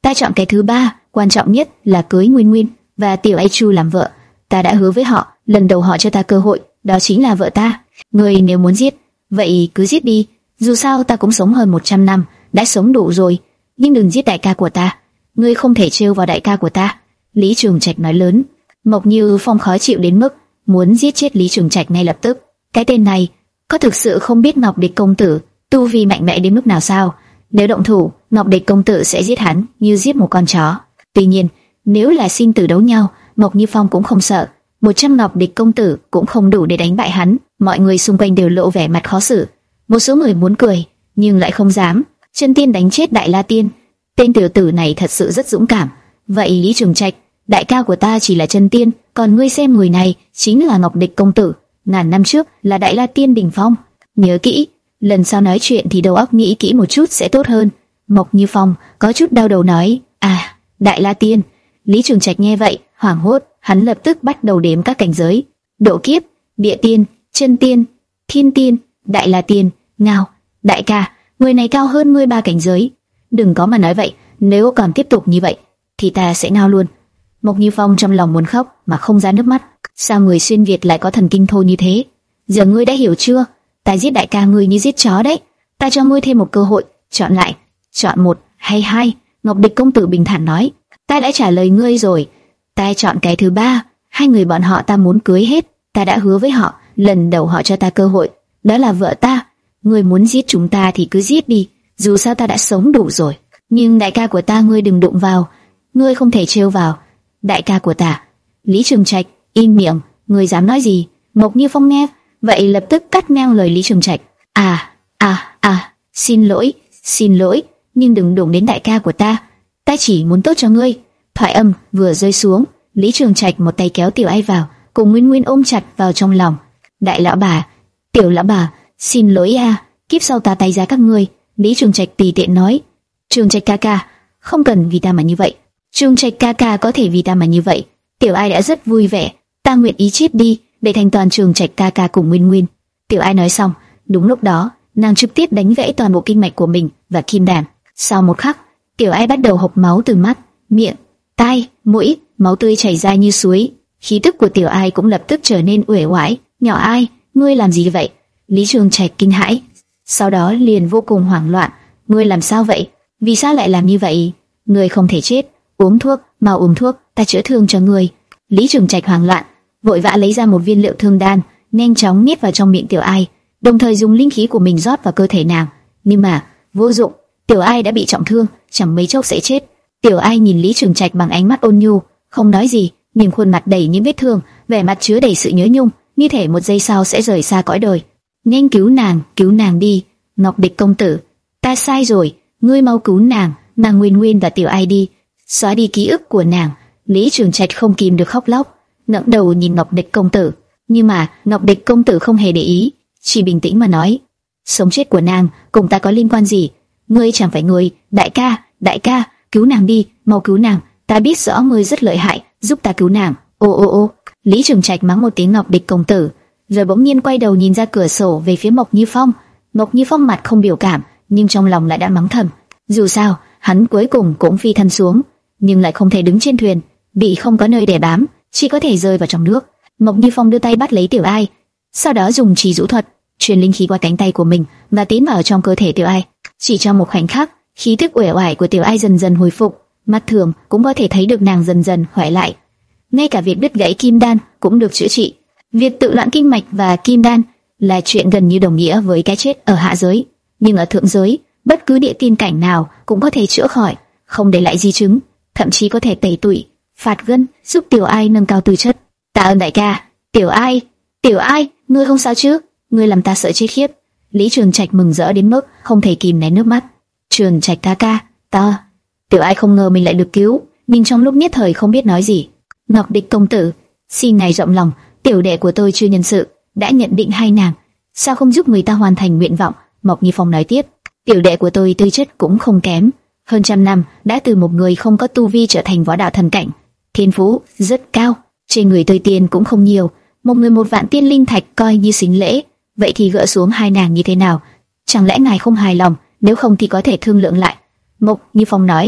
Ta chọn cái thứ ba, quan trọng nhất là cưới Nguyên Nguyên và Tiểu Ai Chu làm vợ. Ta đã hứa với họ, lần đầu họ cho ta cơ hội, đó chính là vợ ta. Ngươi nếu muốn giết, vậy cứ giết đi. Dù sao ta cũng sống hơn một trăm năm, đã sống đủ rồi. Nhưng đừng giết đại ca của ta. Ngươi không thể trêu vào đại ca của ta. Lý Trường Trạch nói lớn. Mộc Như Phong khó chịu đến mức muốn giết chết Lý Trường Trạch ngay lập tức. Cái tên này có thực sự không biết Ngọc Địch công tử tu vi mạnh mẽ đến mức nào sao? Nếu động thủ, Ngọc Địch công tử sẽ giết hắn như giết một con chó. Tuy nhiên, nếu là sinh tử đấu nhau, Mộc Như Phong cũng không sợ. Một trăm Ngọc Địch công tử cũng không đủ để đánh bại hắn. Mọi người xung quanh đều lộ vẻ mặt khó xử. Một số người muốn cười, nhưng lại không dám. Chân Tiên đánh chết Đại La Tiên. Tên tiểu tử này thật sự rất dũng cảm. Vậy Lý Trường Trạch, đại ca của ta chỉ là Chân Tiên, còn ngươi xem người này chính là Ngọc Địch công tử. Ngàn năm trước là Đại La Tiên đỉnh phong. Nhớ kỹ, lần sau nói chuyện thì đầu óc nghĩ kỹ một chút sẽ tốt hơn. Mộc Như Phong có chút đau đầu nói, à, Đại La Tiên. Lý Trường Trạch nghe vậy, hoảng hốt, hắn lập tức bắt đầu đếm các cảnh giới: độ kiếp, địa tiên, chân tiên, thiên tiên, Đại La Tiên. Ngao, đại ca, người này cao hơn ngươi ba cảnh giới. Đừng có mà nói vậy, nếu còn tiếp tục như vậy thì ta sẽ ngao luôn. Mộc Như Phong trong lòng muốn khóc mà không ra nước mắt. Sao người xuyên Việt lại có thần kinh thô như thế? Giờ ngươi đã hiểu chưa? Ta giết đại ca ngươi như giết chó đấy. Ta cho ngươi thêm một cơ hội, chọn lại, chọn một hay hai. Ngọc Địch công tử bình thản nói. Ta đã trả lời ngươi rồi. Ta chọn cái thứ ba. Hai người bọn họ ta muốn cưới hết. Ta đã hứa với họ, lần đầu họ cho ta cơ hội, đó là vợ ta. Ngươi muốn giết chúng ta thì cứ giết đi, dù sao ta đã sống đủ rồi. Nhưng đại ca của ta ngươi đừng đụng vào, ngươi không thể trêu vào đại ca của ta. Lý Trường Trạch, im miệng, ngươi dám nói gì? Mộc Như Phong nghe vậy lập tức cắt ngang lời Lý Trường Trạch. À, à, à, xin lỗi, xin lỗi, nhưng đừng đụng đến đại ca của ta. Ta chỉ muốn tốt cho ngươi. Thoại âm vừa rơi xuống, Lý Trường Trạch một tay kéo Tiểu Ai vào, cùng Nguyên Nguyên ôm chặt vào trong lòng. Đại lão bà, tiểu lão bà, xin lỗi a, kiếp sau ta tay giá các ngươi. Lý Trường Trạch tùy tiện nói. Trường Trạch ca ca, không cần vì ta mà như vậy. Trường Trạch ca ca có thể vì ta mà như vậy. Tiểu Ai đã rất vui vẻ, ta nguyện ý chết đi để thành toàn Trường Trạch ca ca cùng Nguyên Nguyên. Tiểu Ai nói xong, đúng lúc đó, nàng trực tiếp đánh gãy toàn bộ kinh mạch của mình và kim đàn. Sau một khắc, Tiểu Ai bắt đầu hộc máu từ mắt, miệng, tai, mũi, máu tươi chảy ra như suối. Khí tức của Tiểu Ai cũng lập tức trở nên uể oải. Nhỏ Ai, ngươi làm gì vậy? Lý Trường Trạch kinh hãi, sau đó liền vô cùng hoảng loạn. Ngươi làm sao vậy? Vì sao lại làm như vậy? Ngươi không thể chết, uống thuốc, mau uống thuốc, ta chữa thương cho ngươi. Lý Trường Trạch hoảng loạn, vội vã lấy ra một viên liệu thương đan, nhanh chóng nhét vào trong miệng Tiểu Ai, đồng thời dùng linh khí của mình rót vào cơ thể nàng. Nhưng mà vô dụng, Tiểu Ai đã bị trọng thương, chẳng mấy chốc sẽ chết. Tiểu Ai nhìn Lý Trường Trạch bằng ánh mắt ôn nhu, không nói gì, nhìn khuôn mặt đầy những vết thương, vẻ mặt chứa đầy sự nhớ nhung, như thể một giây sau sẽ rời xa cõi đời. Nhanh cứu nàng, cứu nàng đi, Ngọc Địch công tử, ta sai rồi, ngươi mau cứu nàng, mang Nguyên Nguyên và Tiểu Ai đi, xóa đi ký ức của nàng. Lý Trường Trạch không kìm được khóc lóc, ngẩng đầu nhìn Ngọc Địch công tử, nhưng mà Ngọc Địch công tử không hề để ý, chỉ bình tĩnh mà nói: sống chết của nàng cùng ta có liên quan gì? Ngươi chẳng phải người, đại ca, đại ca, cứu nàng đi, mau cứu nàng, ta biết rõ ngươi rất lợi hại, giúp ta cứu nàng. Ô ô ô, Lý Trường Trạch mắng một tiếng Ngọc Địch công tử, rồi bỗng nhiên quay đầu nhìn ra cửa sổ về phía Mộc Như Phong. Mộc Như Phong mặt không biểu cảm, nhưng trong lòng lại đã mắng thầm. Dù sao, hắn cuối cùng cũng phi thân xuống, nhưng lại không thể đứng trên thuyền, bị không có nơi để bám, chỉ có thể rơi vào trong nước. Mộc Như Phong đưa tay bắt lấy Tiểu Ai, sau đó dùng trì dụ thuật truyền linh khí qua cánh tay của mình và tiến vào trong cơ thể Tiểu Ai. Chỉ trong một khoảnh khắc, khí tức uể oải của Tiểu Ai dần dần hồi phục, mắt thường cũng có thể thấy được nàng dần dần khỏe lại. Ngay cả việc đứt gãy kim đan cũng được chữa trị. Việc tự loạn kinh mạch và kim đan là chuyện gần như đồng nghĩa với cái chết ở hạ giới, nhưng ở thượng giới, bất cứ địa tiên cảnh nào cũng có thể chữa khỏi, không để lại di chứng, thậm chí có thể tẩy tủy, phạt gân, giúp Tiểu Ai nâng cao tư chất. Tạ ơn đại ca. Tiểu Ai, Tiểu Ai, ngươi không sao chứ? Ngươi làm ta sợ chết khiếp. Lý Trường Trạch mừng rỡ đến mức không thể kìm nén nước mắt. Trường Trạch ca ca, ta. Tiểu Ai không ngờ mình lại được cứu, nhưng trong lúc nhất thời không biết nói gì. Ngọc Địch công tử, xin ngài rộng lòng, tiểu đệ của tôi chưa nhân sự, đã nhận định hai nàng, sao không giúp người ta hoàn thành nguyện vọng? Mộc Như Phong nói tiếp, tiểu đệ của tôi tư chất cũng không kém, hơn trăm năm đã từ một người không có tu vi trở thành võ đạo thần cảnh, thiên phú rất cao, trên người tôi tiền cũng không nhiều, một người một vạn tiên linh thạch coi như xính lễ. Vậy thì gỡ xuống hai nàng như thế nào? Chẳng lẽ ngài không hài lòng? Nếu không thì có thể thương lượng lại. Mộc Như Phong nói.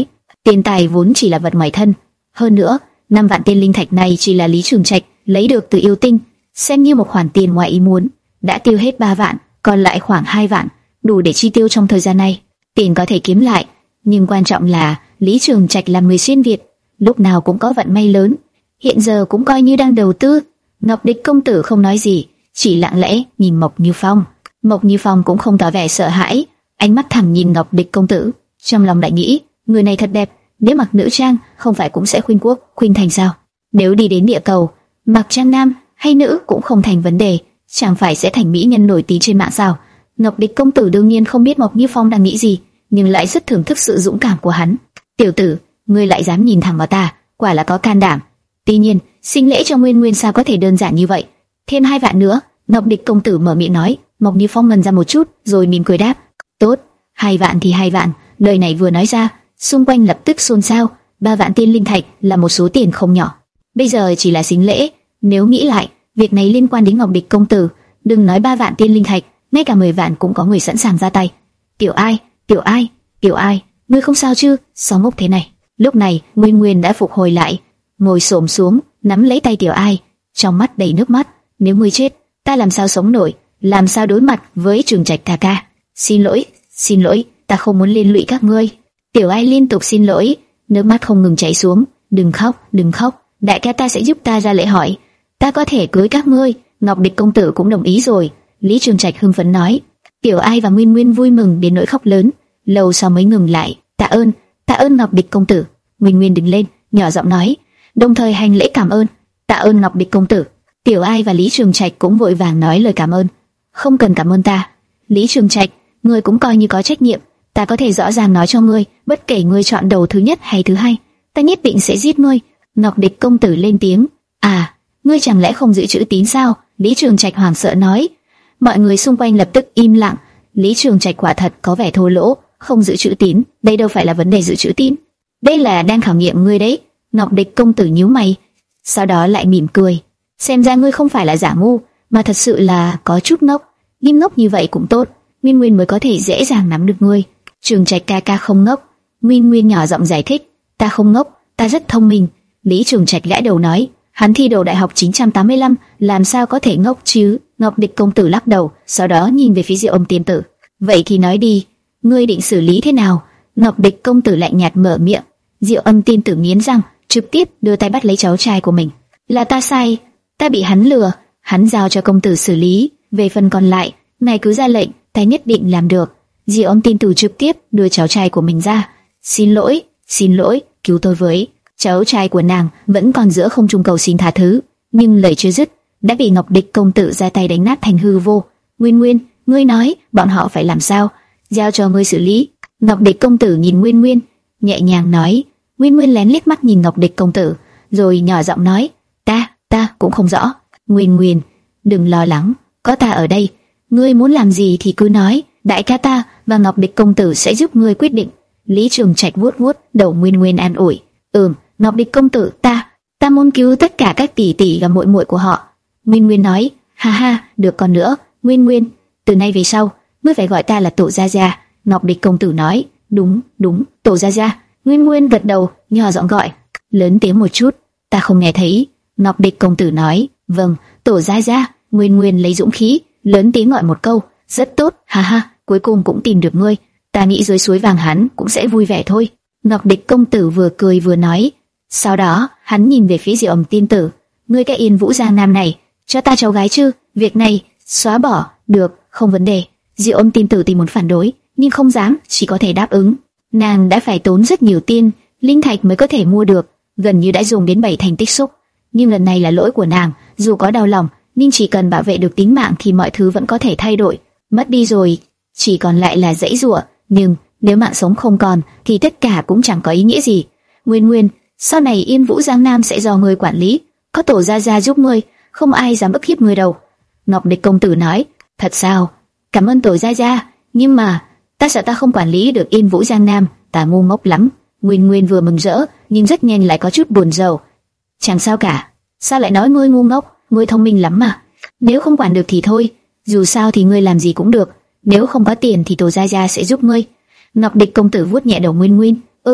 Tiền tài vốn chỉ là vật ngoài thân, hơn nữa, năm vạn tiên linh thạch này chỉ là Lý Trường Trạch lấy được từ yêu tinh, xem như một khoản tiền ngoài ý muốn, đã tiêu hết ba vạn, còn lại khoảng hai vạn, đủ để chi tiêu trong thời gian này. Tiền có thể kiếm lại, nhưng quan trọng là Lý Trường Trạch là người xuyên Việt, lúc nào cũng có vận may lớn, hiện giờ cũng coi như đang đầu tư. Ngọc Địch công tử không nói gì, chỉ lặng lẽ nhìn Mộc Như Phong. Mộc Như Phong cũng không tỏ vẻ sợ hãi, ánh mắt thẳng nhìn Ngọc Địch công tử, trong lòng đại nghĩ, người này thật đẹp, nếu mặc nữ trang, không phải cũng sẽ khuynh quốc, khuynh thành sao? Nếu đi đến địa cầu, mặc trang nam hay nữ cũng không thành vấn đề, chẳng phải sẽ thành mỹ nhân nổi tiếng trên mạng sao? Ngọc Địch công tử đương nhiên không biết Mộc Như Phong đang nghĩ gì, nhưng lại rất thưởng thức sự dũng cảm của hắn. Tiểu tử, ngươi lại dám nhìn thẳng vào ta, quả là có can đảm. Tuy nhiên, sinh lễ cho Nguyên Nguyên sao có thể đơn giản như vậy? Thêm hai vạn nữa. Ngọc Địch công tử mở miệng nói. Mộc Như Phong ngần ra một chút, rồi mỉm cười đáp: tốt, hai vạn thì hai vạn. Lời này vừa nói ra, xung quanh lập tức xôn xao. Ba vạn tiên linh thạch là một số tiền không nhỏ. Bây giờ chỉ là sinh lễ, nếu nghĩ lại, việc này liên quan đến Ngọc Địch công tử, đừng nói ba vạn tiên linh thạch, ngay cả mười vạn cũng có người sẵn sàng ra tay. Tiểu Ai, Tiểu Ai, Tiểu Ai, ngươi không sao chứ? Sao ngốc thế này? Lúc này, Nguyên Nguyên đã phục hồi lại, ngồi xổm xuống, nắm lấy tay Tiểu Ai, trong mắt đầy nước mắt. Nếu ngươi chết, ta làm sao sống nổi? Làm sao đối mặt với Trường Trạch ca ca? Xin lỗi, xin lỗi, ta không muốn liên lụy các ngươi. Tiểu Ai liên tục xin lỗi, nước mắt không ngừng chảy xuống. Đừng khóc, đừng khóc, đại ca ta sẽ giúp ta ra lễ hỏi, ta có thể cưới các ngươi. Ngọc Địch công tử cũng đồng ý rồi. Lý Trường Trạch hưng phấn nói. Tiểu Ai và Nguyên Nguyên vui mừng đến nỗi khóc lớn, lâu sau mới ngừng lại. Tạ ơn, tạ ơn Ngọc Địch công tử. Nguyên Nguyên đứng lên, nhỏ giọng nói, đồng thời hành lễ cảm ơn. Tạ ơn Ngọc Địch công tử. Tiểu Ai và Lý Trường Trạch cũng vội vàng nói lời cảm ơn. Không cần cảm ơn ta, Lý Trường Trạch, ngươi cũng coi như có trách nhiệm. Ta có thể rõ ràng nói cho ngươi, bất kể ngươi chọn đầu thứ nhất hay thứ hai, ta nhất định sẽ giết ngươi. Ngọc Địch công tử lên tiếng. À, ngươi chẳng lẽ không giữ chữ tín sao? Lý Trường Trạch hoảng sợ nói. Mọi người xung quanh lập tức im lặng. Lý Trường Trạch quả thật có vẻ thô lỗ, không giữ chữ tín, đây đâu phải là vấn đề giữ chữ tín, đây là đang khảo nghiệm ngươi đấy. Ngọc Địch công tử nhíu mày, sau đó lại mỉm cười. Xem ra ngươi không phải là giả ngu, mà thật sự là có chút ngốc. Nhưng ngốc như vậy cũng tốt, Nguyên Nguyên mới có thể dễ dàng nắm được ngươi. Trường Trạch ca ca không ngốc. Nguyên Nguyên nhỏ giọng giải thích. Ta không ngốc, ta rất thông minh. Lý Trường Trạch gãi đầu nói. Hắn thi đậu đại học chín trăm tám mươi lăm, làm sao có thể ngốc chứ? Ngọc Địch công tử lắc đầu, sau đó nhìn về phía Diệu Âm tiên tử. Vậy thì nói đi, ngươi định xử lý thế nào? Ngọc Địch công tử lạnh nhạt mở miệng. Diệu Âm tiên tử nghiến răng, trực tiếp đưa tay bắt lấy cháu trai của mình. Là ta sai, ta bị hắn lừa, hắn giao cho công tử xử lý, về phần còn lại, ngài cứ ra lệnh, ta nhất định làm được. Diệu Âm tiên tử trực tiếp đưa cháu trai của mình ra. Xin lỗi, xin lỗi, cứu tôi với. Cháu trai của nàng vẫn còn giữa không trung cầu xin tha thứ, nhưng lời chưa dứt đã bị Ngọc Địch công tử ra tay đánh nát thành hư vô. Nguyên Nguyên, ngươi nói bọn họ phải làm sao? Giao cho ngươi xử lý. Ngọc Địch công tử nhìn Nguyên Nguyên, nhẹ nhàng nói. Nguyên Nguyên lén liếc mắt nhìn Ngọc Địch công tử, rồi nhỏ giọng nói, ta, ta cũng không rõ. Nguyên Nguyên, đừng lo lắng, có ta ở đây, ngươi muốn làm gì thì cứ nói, đại ca ta và Ngọc Địch công tử sẽ giúp ngươi quyết định. Lý Trường Trạch vuốt vuốt đầu Nguyên Nguyên an ủi. Ừm, Ngọc Địch công tử, ta, ta muốn cứu tất cả các tỷ tỷ và muội muội của họ. Nguyên Nguyên nói, ha ha, được. Còn nữa, Nguyên Nguyên, từ nay về sau, ngươi phải gọi ta là Tổ Gia Gia. Ngọc Địch công tử nói, đúng, đúng, Tổ Gia Gia. Nguyên Nguyên gật đầu, nhỏ giọng gọi, lớn tiếng một chút, ta không nghe thấy. Ngọc Địch công tử nói, vâng, Tổ Gia Gia. Nguyên Nguyên lấy dũng khí, lớn tiếng gọi một câu, rất tốt, ha ha, cuối cùng cũng tìm được ngươi. Ta nghĩ dưới suối vàng hắn cũng sẽ vui vẻ thôi. Ngọc Địch công tử vừa cười vừa nói. Sau đó, hắn nhìn về phía Diệu Âm tiên tử, ngươi cái Yên Vũ Giang Nam này, cho ta cháu gái chứ? Việc này xóa bỏ, được, không vấn đề. Diệu Âm tiên tử thì muốn phản đối, nhưng không dám, chỉ có thể đáp ứng. Nàng đã phải tốn rất nhiều tiền, linh thạch mới có thể mua được, gần như đã dùng đến bảy thành tích xúc. Nhưng lần này là lỗi của nàng, dù có đau lòng, nhưng chỉ cần bảo vệ được tính mạng thì mọi thứ vẫn có thể thay đổi. Mất đi rồi, chỉ còn lại là dãy giụa, nhưng nếu mạng sống không còn thì tất cả cũng chẳng có ý nghĩa gì. Nguyên Nguyên, sau này Yên Vũ Giang Nam sẽ do ngươi quản lý, có Tổ Gia Gia giúp ngươi, không ai dám ức hiếp ngươi đâu. Ngọc Địch công tử nói, thật sao? Cảm ơn Tổ Gia Gia, nhưng mà ta sợ ta không quản lý được Yên Vũ Giang Nam, ta ngu ngốc lắm. Nguyên Nguyên vừa mừng rỡ, nhưng rất nhanh lại có chút buồn rầu. Chẳng sao cả, sao lại nói ngươi ngu ngốc, ngươi thông minh lắm mà. Nếu không quản được thì thôi, dù sao thì ngươi làm gì cũng được, nếu không có tiền thì Tổ Gia Gia sẽ giúp ngươi. Ngọc Địch công tử vuốt nhẹ đầu Nguyên Nguyên, ừm,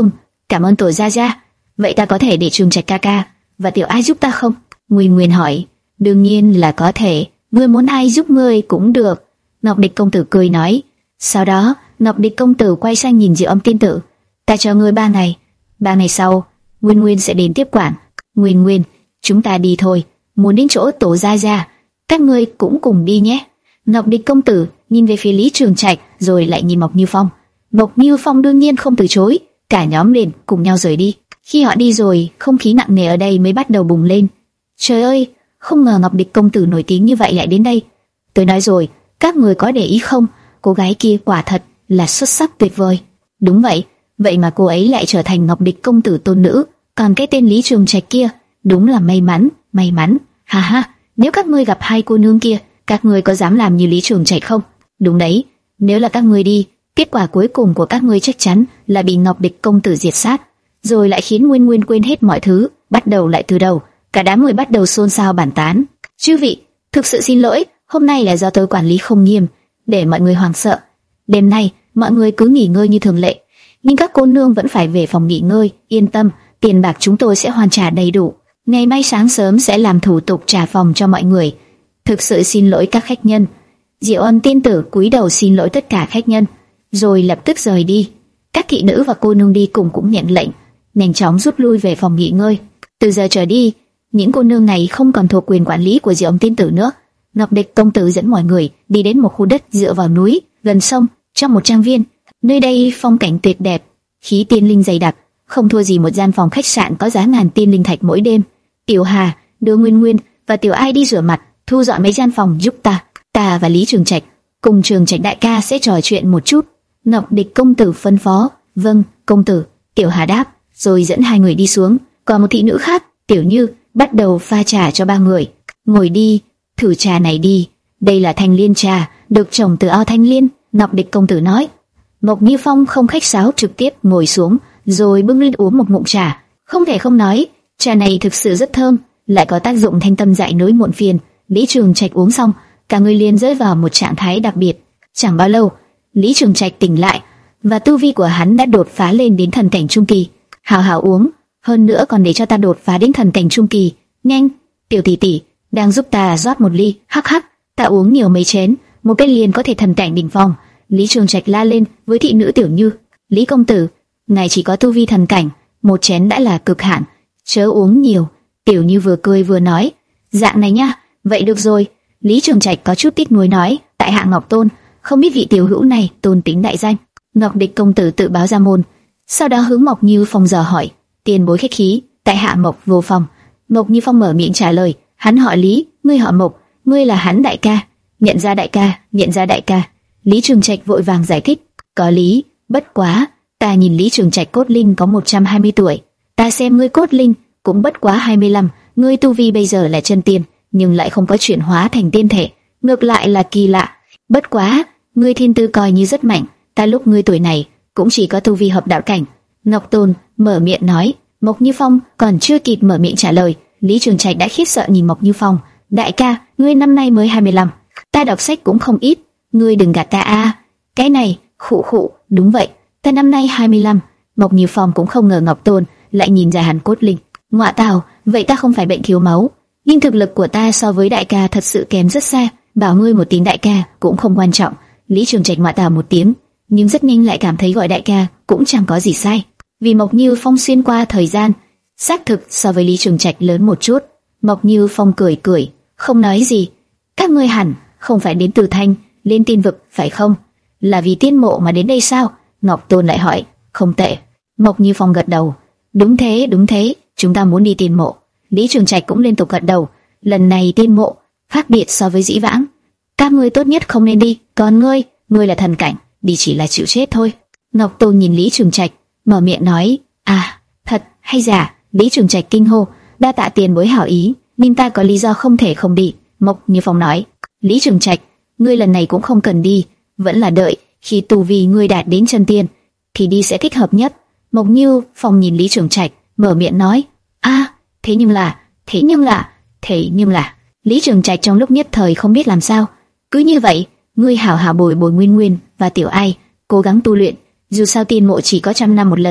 cảm ơn Tổ gia gia. Vậy ta có thể để Trường Trạch ca ca và Tiểu Ai giúp ta không? Nguyên Nguyên hỏi. Đương nhiên là có thể, ngươi muốn ai giúp ngươi cũng được. Ngọc Địch công tử cười nói. Sau đó, Ngọc Địch công tử quay sang nhìn Diệu Âm tiên tử. Ta cho ngươi ba ngày, ba ngày sau, Nguyên Nguyên sẽ đến tiếp quản. Nguyên Nguyên, chúng ta đi thôi. Muốn đến chỗ Tổ gia gia, các ngươi cũng cùng đi nhé. Ngọc Địch công tử nhìn về phía Lý Trường Trạch, rồi lại nhìn Mộc Như Phong. Mộc Như Phong đương nhiên không từ chối, cả nhóm liền cùng nhau rời đi. Khi họ đi rồi, không khí nặng nề ở đây mới bắt đầu bùng lên. Trời ơi, không ngờ Ngọc Địch công tử nổi tiếng như vậy lại đến đây. Tôi nói rồi, các người có để ý không? Cô gái kia quả thật là xuất sắc tuyệt vời. Đúng vậy, vậy mà cô ấy lại trở thành Ngọc Địch công tử tôn nữ. Còn cái tên Lý Trường Trạch kia, đúng là may mắn, may mắn. Ha ha, nếu các ngươi gặp hai cô nương kia, các ngươi có dám làm như Lý Trường Trạch không? Đúng đấy, nếu là các ngươi đi, kết quả cuối cùng của các ngươi chắc chắn là bị Ngọc Địch công tử diệt sát, rồi lại khiến Nguyên Nguyên quên hết mọi thứ, bắt đầu lại từ đầu. Cả đám người bắt đầu xôn xao bàn tán. Chư vị, thực sự xin lỗi, hôm nay là do tôi quản lý không nghiêm, để mọi người hoảng sợ. Đêm nay, mọi người cứ nghỉ ngơi như thường lệ, nhưng các cô nương vẫn phải về phòng nghỉ ngơi. Yên tâm, tiền bạc chúng tôi sẽ hoàn trả đầy đủ. Ngày mai sáng sớm sẽ làm thủ tục trả phòng cho mọi người. Thực sự xin lỗi các khách nhân. Diệu Ân tiên tử cúi đầu xin lỗi tất cả khách nhân, rồi lập tức rời đi. Các thị nữ và cô nương đi cùng cũng nhận lệnh, nhanh chóng rút lui về phòng nghỉ ngơi. Từ giờ trở đi, những cô nương này không còn thuộc quyền quản lý của Diệu Âm tiên tử nữa. Ngọc Địch công tử dẫn mọi người đi đến một khu đất dựa vào núi, gần sông, trong một trang viên. Nơi đây phong cảnh tuyệt đẹp, khí tiên linh dày đặc, không thua gì một gian phòng khách sạn có giá ngàn tiên linh thạch mỗi đêm. Tiểu Hà đưa Nguyên Nguyên và Tiểu Ai đi rửa mặt, thu dọn mấy gian phòng giúp ta. Ta và Lý Trường Trạch cùng Trường Trạch đại ca sẽ trò chuyện một chút. Ngọc Địch công tử phân phó. Vâng, công tử. Tiểu Hà đáp, rồi dẫn hai người đi xuống. Còn một thị nữ khác, Tiểu Như, bắt đầu pha trà cho ba người. Ngồi đi, thử trà này đi. Đây là thanh liên trà, được trồng từ ao thanh liên. Ngọc Địch công tử nói. Mộc Như Phong không khách sáo, trực tiếp ngồi xuống, rồi bưng lên uống một ngụm trà. Không thể không nói, trà này thực sự rất thơm, lại có tác dụng thanh tâm giải nỗi muộn phiền. Lý Trường Trạch uống xong, cả người liền rơi vào một trạng thái đặc biệt. Chẳng bao lâu, Lý Trường Trạch tỉnh lại, và tu vi của hắn đã đột phá lên đến thần cảnh trung kỳ. Hào hào uống, hơn nữa còn để cho ta đột phá đến thần cảnh trung kỳ. Nhanh, Tiểu tỷ tỷ, đang giúp ta rót một ly. Hắc hắc, ta uống nhiều mấy chén, một cái liền có thể thần cảnh đỉnh phong. Lý Trường Trạch la lên với thị nữ Tiểu Như. Lý công tử, ngài chỉ có tu vi thần cảnh, một chén đã là cực hạn, chớ uống nhiều. Tiểu Như vừa cười vừa nói. Dạng này nhá, vậy được rồi. Lý Trường Trạch có chút tiếc nuối nói. Tại hạ Ngọc Tôn, không biết vị tiểu hữu này tôn tính đại danh. Ngọc Địch công tử tự báo ra môn, sau đó hướng Mộc Như Phong dò hỏi. Tiền bối khách khí, tại hạ Mộc Vô Phong. Mộc Như Phong mở miệng trả lời. Hắn họ Lý, ngươi họ Mộc, ngươi là hắn đại ca. Nhận ra đại ca, nhận ra đại ca. Lý Trường Trạch vội vàng giải thích. Có lý, bất quá, ta nhìn Lý Trường Trạch cốt linh có một trăm hai mươi tuổi, ta xem ngươi cốt linh cũng bất quá hai mươi lăm, ngươi tu vi bây giờ là chân tiên, nhưng lại không có chuyển hóa thành tiên thể, ngược lại là kỳ lạ. Bất quá, ngươi thiên tư coi như rất mạnh, ta lúc ngươi tuổi này cũng chỉ có tu vi hợp đạo cảnh. Ngọc Tôn mở miệng nói. Mộc Như Phong còn chưa kịp mở miệng trả lời, Lý Trường Trạch đã khiếp sợ nhìn Mộc Như Phong. Đại ca, ngươi năm nay mới hai mươi lăm, ta đọc sách cũng không ít, ngươi đừng gạt ta a. Cái này, khụ khụ, đúng vậy, ta năm nay hai mươi lăm. Mộc Như Phong cũng không ngờ Ngọc Tôn lại nhìn ra hắn cốt linh. Ngọa tào, vậy ta không phải bệnh thiếu máu, nhưng thực lực của ta so với đại ca thật sự kém rất xa. Bảo ngươi một tiếng đại ca cũng không quan trọng. Lý Trường Trạch ngọa tào một tiếng, nhưng rất nhanh lại cảm thấy gọi đại ca cũng chẳng có gì sai, vì Mộc Như Phong xuyên qua thời gian xác thực so với Lý Trường Trạch lớn một chút. Mộc Như Phong cười cười, không nói gì. Các ngươi hẳn không phải đến từ Thanh lên tiên vực phải không? Là vì tiên mộ mà đến đây sao? Ngọc Tôn lại hỏi. Không tệ. Mộc Như Phong gật đầu. Đúng thế, đúng thế, chúng ta muốn đi tiên mộ. Lý Trường Trạch cũng liên tục gật đầu. Lần này tiên mộ khác biệt so với dĩ vãng, các ngươi tốt nhất không nên đi. Còn ngươi, ngươi là thần cảnh, đi chỉ là chịu chết thôi. Ngọc Tôn nhìn Lý Trường Trạch, mở miệng nói. À, thật hay giả? Lý Trường Trạch kinh hô. Đa tạ tiền bối hảo ý, nhưng ta có lý do không thể không đi. Mộc Như Phong nói. Lý Trường Trạch, ngươi lần này cũng không cần đi, vẫn là đợi khi tu vi ngươi đạt đến chân tiên thì đi sẽ thích hợp nhất. Mộc Như Phong nhìn Lý Trường Trạch, mở miệng nói. À, thế nhưng là, thế nhưng là, thế nhưng là. Lý Trường Trạch trong lúc nhất thời không biết làm sao. Cứ như vậy, ngươi hảo hảo bồi bồi Nguyên Nguyên và Tiểu Ai, cố gắng tu luyện. Dù sao tiên mộ chỉ có trăm năm một lần,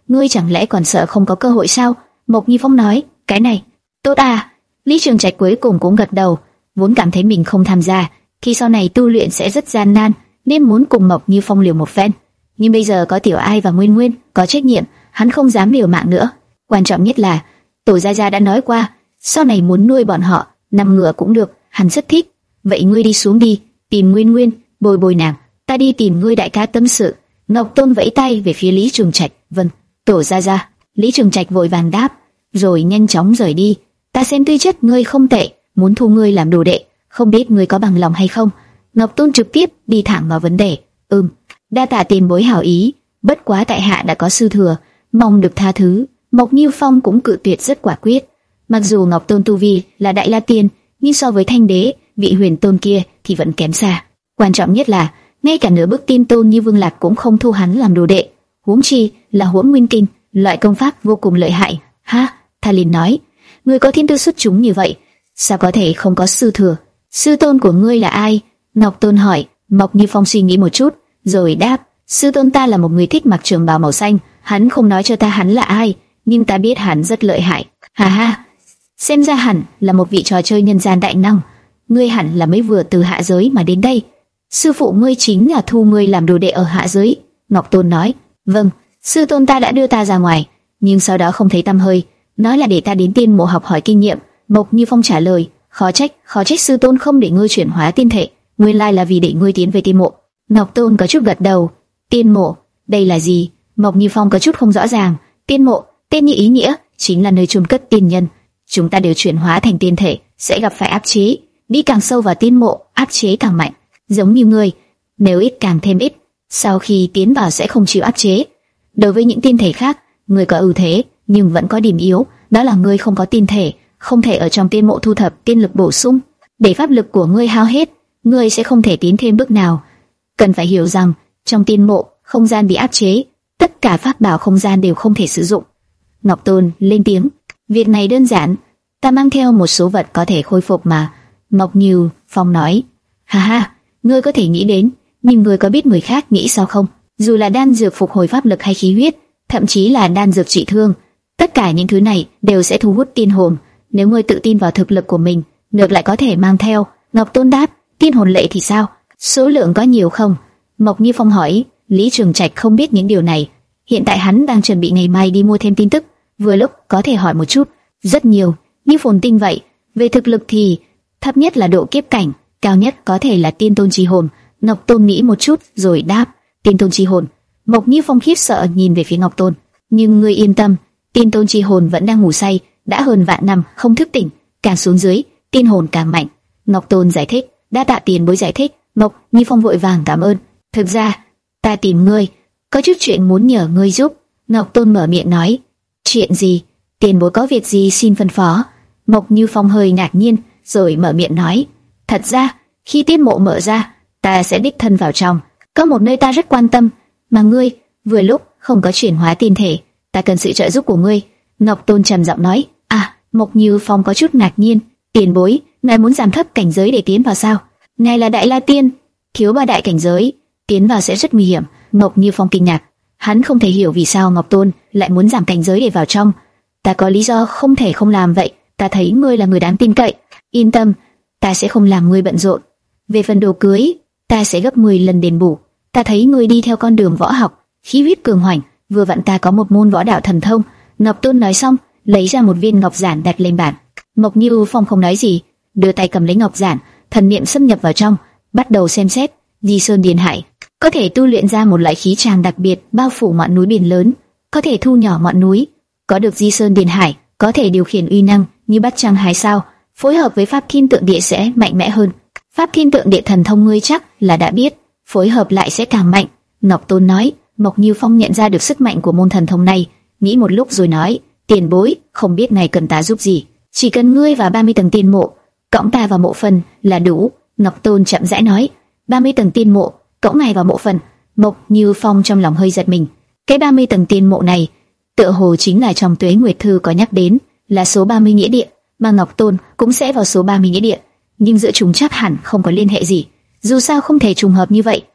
ngươi chẳng lẽ còn sợ không có cơ hội sao? Mộc Như Phong nói, cái này, tốt à. Lý Trường Trạch cuối cùng cũng gật đầu, vốn cảm thấy mình không tham gia, khi sau này tu luyện sẽ rất gian nan, nên muốn cùng Mộc Như Phong liều một phen. Nhưng bây giờ có Tiểu Ai và Nguyên Nguyên có trách nhiệm, hắn không dám liều mạng nữa. Quan trọng nhất là Tổ Gia Gia đã nói qua, sau này muốn nuôi bọn họ, nằm ngựa cũng được, hắn rất thích. Vậy ngươi đi xuống đi, tìm Nguyên Nguyên, bồi bồi nàng, ta đi tìm ngươi đại ca tâm sự. Ngọc Tôn vẫy tay về phía Lý Trường Trạch, vâng, Tổ Gia Gia. Lý Trường Trạch vội vàng đáp, rồi nhanh chóng rời đi. Ta xem tư chất ngươi không tệ, muốn thu ngươi làm đồ đệ, không biết ngươi có bằng lòng hay không? Ngọc Tôn trực tiếp đi thẳng vào vấn đề. Ừm, đa tạ tiền bối hảo ý, bất quá tại hạ đã có sư thừa, mong được tha thứ. Mộc Như Phong cũng cự tuyệt rất quả quyết. Mặc dù Ngọc Tôn tu vi là đại la tiên, nhưng so với Thanh Đế, vị huyền tôn kia thì vẫn kém xa. Quan trọng nhất là ngay cả nửa bước tiên tôn như Vương Lạc cũng không thu hắn làm đồ đệ, huống chi là Hỗn Nguyên Kinh, loại công pháp vô cùng lợi hại. Ha, Tha Linh nói, ngươi có thiên tư xuất chúng như vậy, sao có thể không có sư thừa? Sư tôn của ngươi là ai? Ngọc Tôn hỏi. Mộc Như Phong suy nghĩ một chút, rồi đáp, sư tôn ta là một người thích mặc trường bào màu xanh, hắn không nói cho ta hắn là ai, nhưng ta biết hắn rất lợi hại. Ha ha, xem ra hẳn là một vị trò chơi nhân gian đại năng. Ngươi hẳn là mới vừa từ hạ giới mà đến đây. Sư phụ ngươi chính là thu ngươi làm đồ đệ ở hạ giới. Ngọc Tôn nói, vâng, sư tôn ta đã đưa ta ra ngoài, nhưng sau đó không thấy tăm hơi, nói là để ta đến tiên mộ học hỏi kinh nghiệm. Mộc Như Phong trả lời, khó trách, khó trách sư tôn không để ngươi chuyển hóa tiên thể, nguyên lai là vì để ngươi tiến về tiên mộ. Ngọc Tôn có chút gật đầu. Tiên mộ, đây là gì? Mộc Như Phong có chút không rõ ràng. Tiên mộ, tên như ý nghĩa, chính là nơi chôn cất tiên nhân. Chúng ta đều chuyển hóa thành tiên thể, sẽ gặp phải áp chế. Đi càng sâu vào tiên mộ, áp chế càng mạnh. Giống như ngươi, nếu ít càng thêm ít, sau khi tiến vào sẽ không chịu áp chế. Đối với những tiên thể khác, ngươi có ưu thế, nhưng vẫn có điểm yếu, đó là ngươi không có tiên thể, không thể ở trong tiên mộ thu thập tiên lực bổ sung. Để pháp lực của ngươi hao hết, ngươi sẽ không thể tiến thêm bước nào. Cần phải hiểu rằng, trong tiên mộ, không gian bị áp chế, tất cả pháp bảo không gian đều không thể sử dụng. Ngọc Tôn lên tiếng, việc này đơn giản, ta mang theo một số vật có thể khôi phục mà. Mộc Như Phong nói, ha ha, ngươi có thể nghĩ đến, nhưng ngươi có biết người khác nghĩ sao không? Dù là đan dược phục hồi pháp lực hay khí huyết, thậm chí là đan dược trị thương, tất cả những thứ này đều sẽ thu hút tiên hồn. Nếu ngươi tự tin vào thực lực của mình, ngược lại có thể mang theo. Ngọc Tôn đáp, tiên hồn lệ thì sao? Số lượng có nhiều không? Mộc Như Phong hỏi. Lý Trường Trạch không biết những điều này, hiện tại hắn đang chuẩn bị ngày mai đi mua thêm tin tức, vừa lúc có thể hỏi một chút. Rất nhiều, như phồn tinh vậy. Về thực lực thì thấp nhất là độ kiếp cảnh, cao nhất có thể là tiên tôn chi hồn. Ngọc Tôn nghĩ một chút rồi đáp, tiên tôn chi hồn. Mộc Như Phong khiếp sợ nhìn về phía Ngọc Tôn, nhưng ngươi yên tâm, tiên tôn chi hồn vẫn đang ngủ say, đã hơn vạn năm không thức tỉnh, càng xuống dưới, tiên hồn càng mạnh. Ngọc Tôn giải thích, đa tạ tiền bối giải thích. Mộc Như Phong vội vàng cảm ơn. Thực ra, ta tìm ngươi, có chút chuyện muốn nhờ ngươi giúp. Ngọc Tôn mở miệng nói, chuyện gì? Tiền bối có việc gì xin phân phó? Mộc Như Phong hơi ngạc nhiên, rồi mở miệng nói, thật ra, khi tiên mộ mở ra, ta sẽ đích thân vào trong. Có một nơi ta rất quan tâm, mà ngươi vừa lúc không có chuyển hóa tiên thể, ta cần sự trợ giúp của ngươi. Ngọc Tôn trầm giọng nói. À, Mộc Như Phong có chút ngạc nhiên, tiền bối, ngài muốn giảm thấp cảnh giới để tiến vào sao? Ngài là đại la tiên, thiếu ba đại cảnh giới, tiến vào sẽ rất nguy hiểm. Mộc Như Phong kinh ngạc, hắn không thể hiểu vì sao Ngọc Tôn lại muốn giảm cảnh giới để vào trong. Ta có lý do không thể không làm vậy, ta thấy ngươi là người đáng tin cậy. Yên tâm, ta sẽ không làm ngươi bận rộn. Về phần đồ cưới, ta sẽ gấp mười lần đền bù. Ta thấy ngươi đi theo con đường võ học, khí huyết cường hoành, vừa vặn ta có một môn võ đạo thần thông. Ngọc Tôn nói xong, lấy ra một viên ngọc giản đặt lên bàn. Mộc Như Phong không nói gì, đưa tay cầm lấy ngọc giản, thần niệm xâm nhập vào trong, bắt đầu xem xét. Di Sơn Điền Hải có thể tu luyện ra một loại khí tràng đặc biệt, bao phủ ngọn núi biển lớn, có thể thu nhỏ ngọn núi. Có được Di Sơn Điền Hải, có thể điều khiển uy năng như bắt trăng hái sao, phối hợp với pháp thiên tượng địa sẽ mạnh mẽ hơn. Pháp thiên tượng địa thần thông ngươi chắc là đã biết, phối hợp lại sẽ càng mạnh. Ngọc Tôn nói. Mộc Như Phong nhận ra được sức mạnh của môn thần thông này, nghĩ một lúc rồi nói, tiền bối, không biết ngài cần ta giúp gì? Chỉ cần ngươi và ba mươi tầng tiên mộ, cõng ta vào mộ phần là đủ. Ngọc Tôn chậm rãi nói, ba mươi tầng tiên mộ, cõng ngài vào mộ phần. Mộc Như Phong trong lòng hơi giật mình, cái ba mươi tầng tiên mộ này, tựa hồ chính là trong Tuế Nguyệt Thư có nhắc đến, là số ba mươi nghĩa địa, mà Ngọc Tôn cũng sẽ vào số ba mươi nghĩa địa, nhưng giữa chúng chắc hẳn không có liên hệ gì. Dù sao không thể trùng hợp như vậy.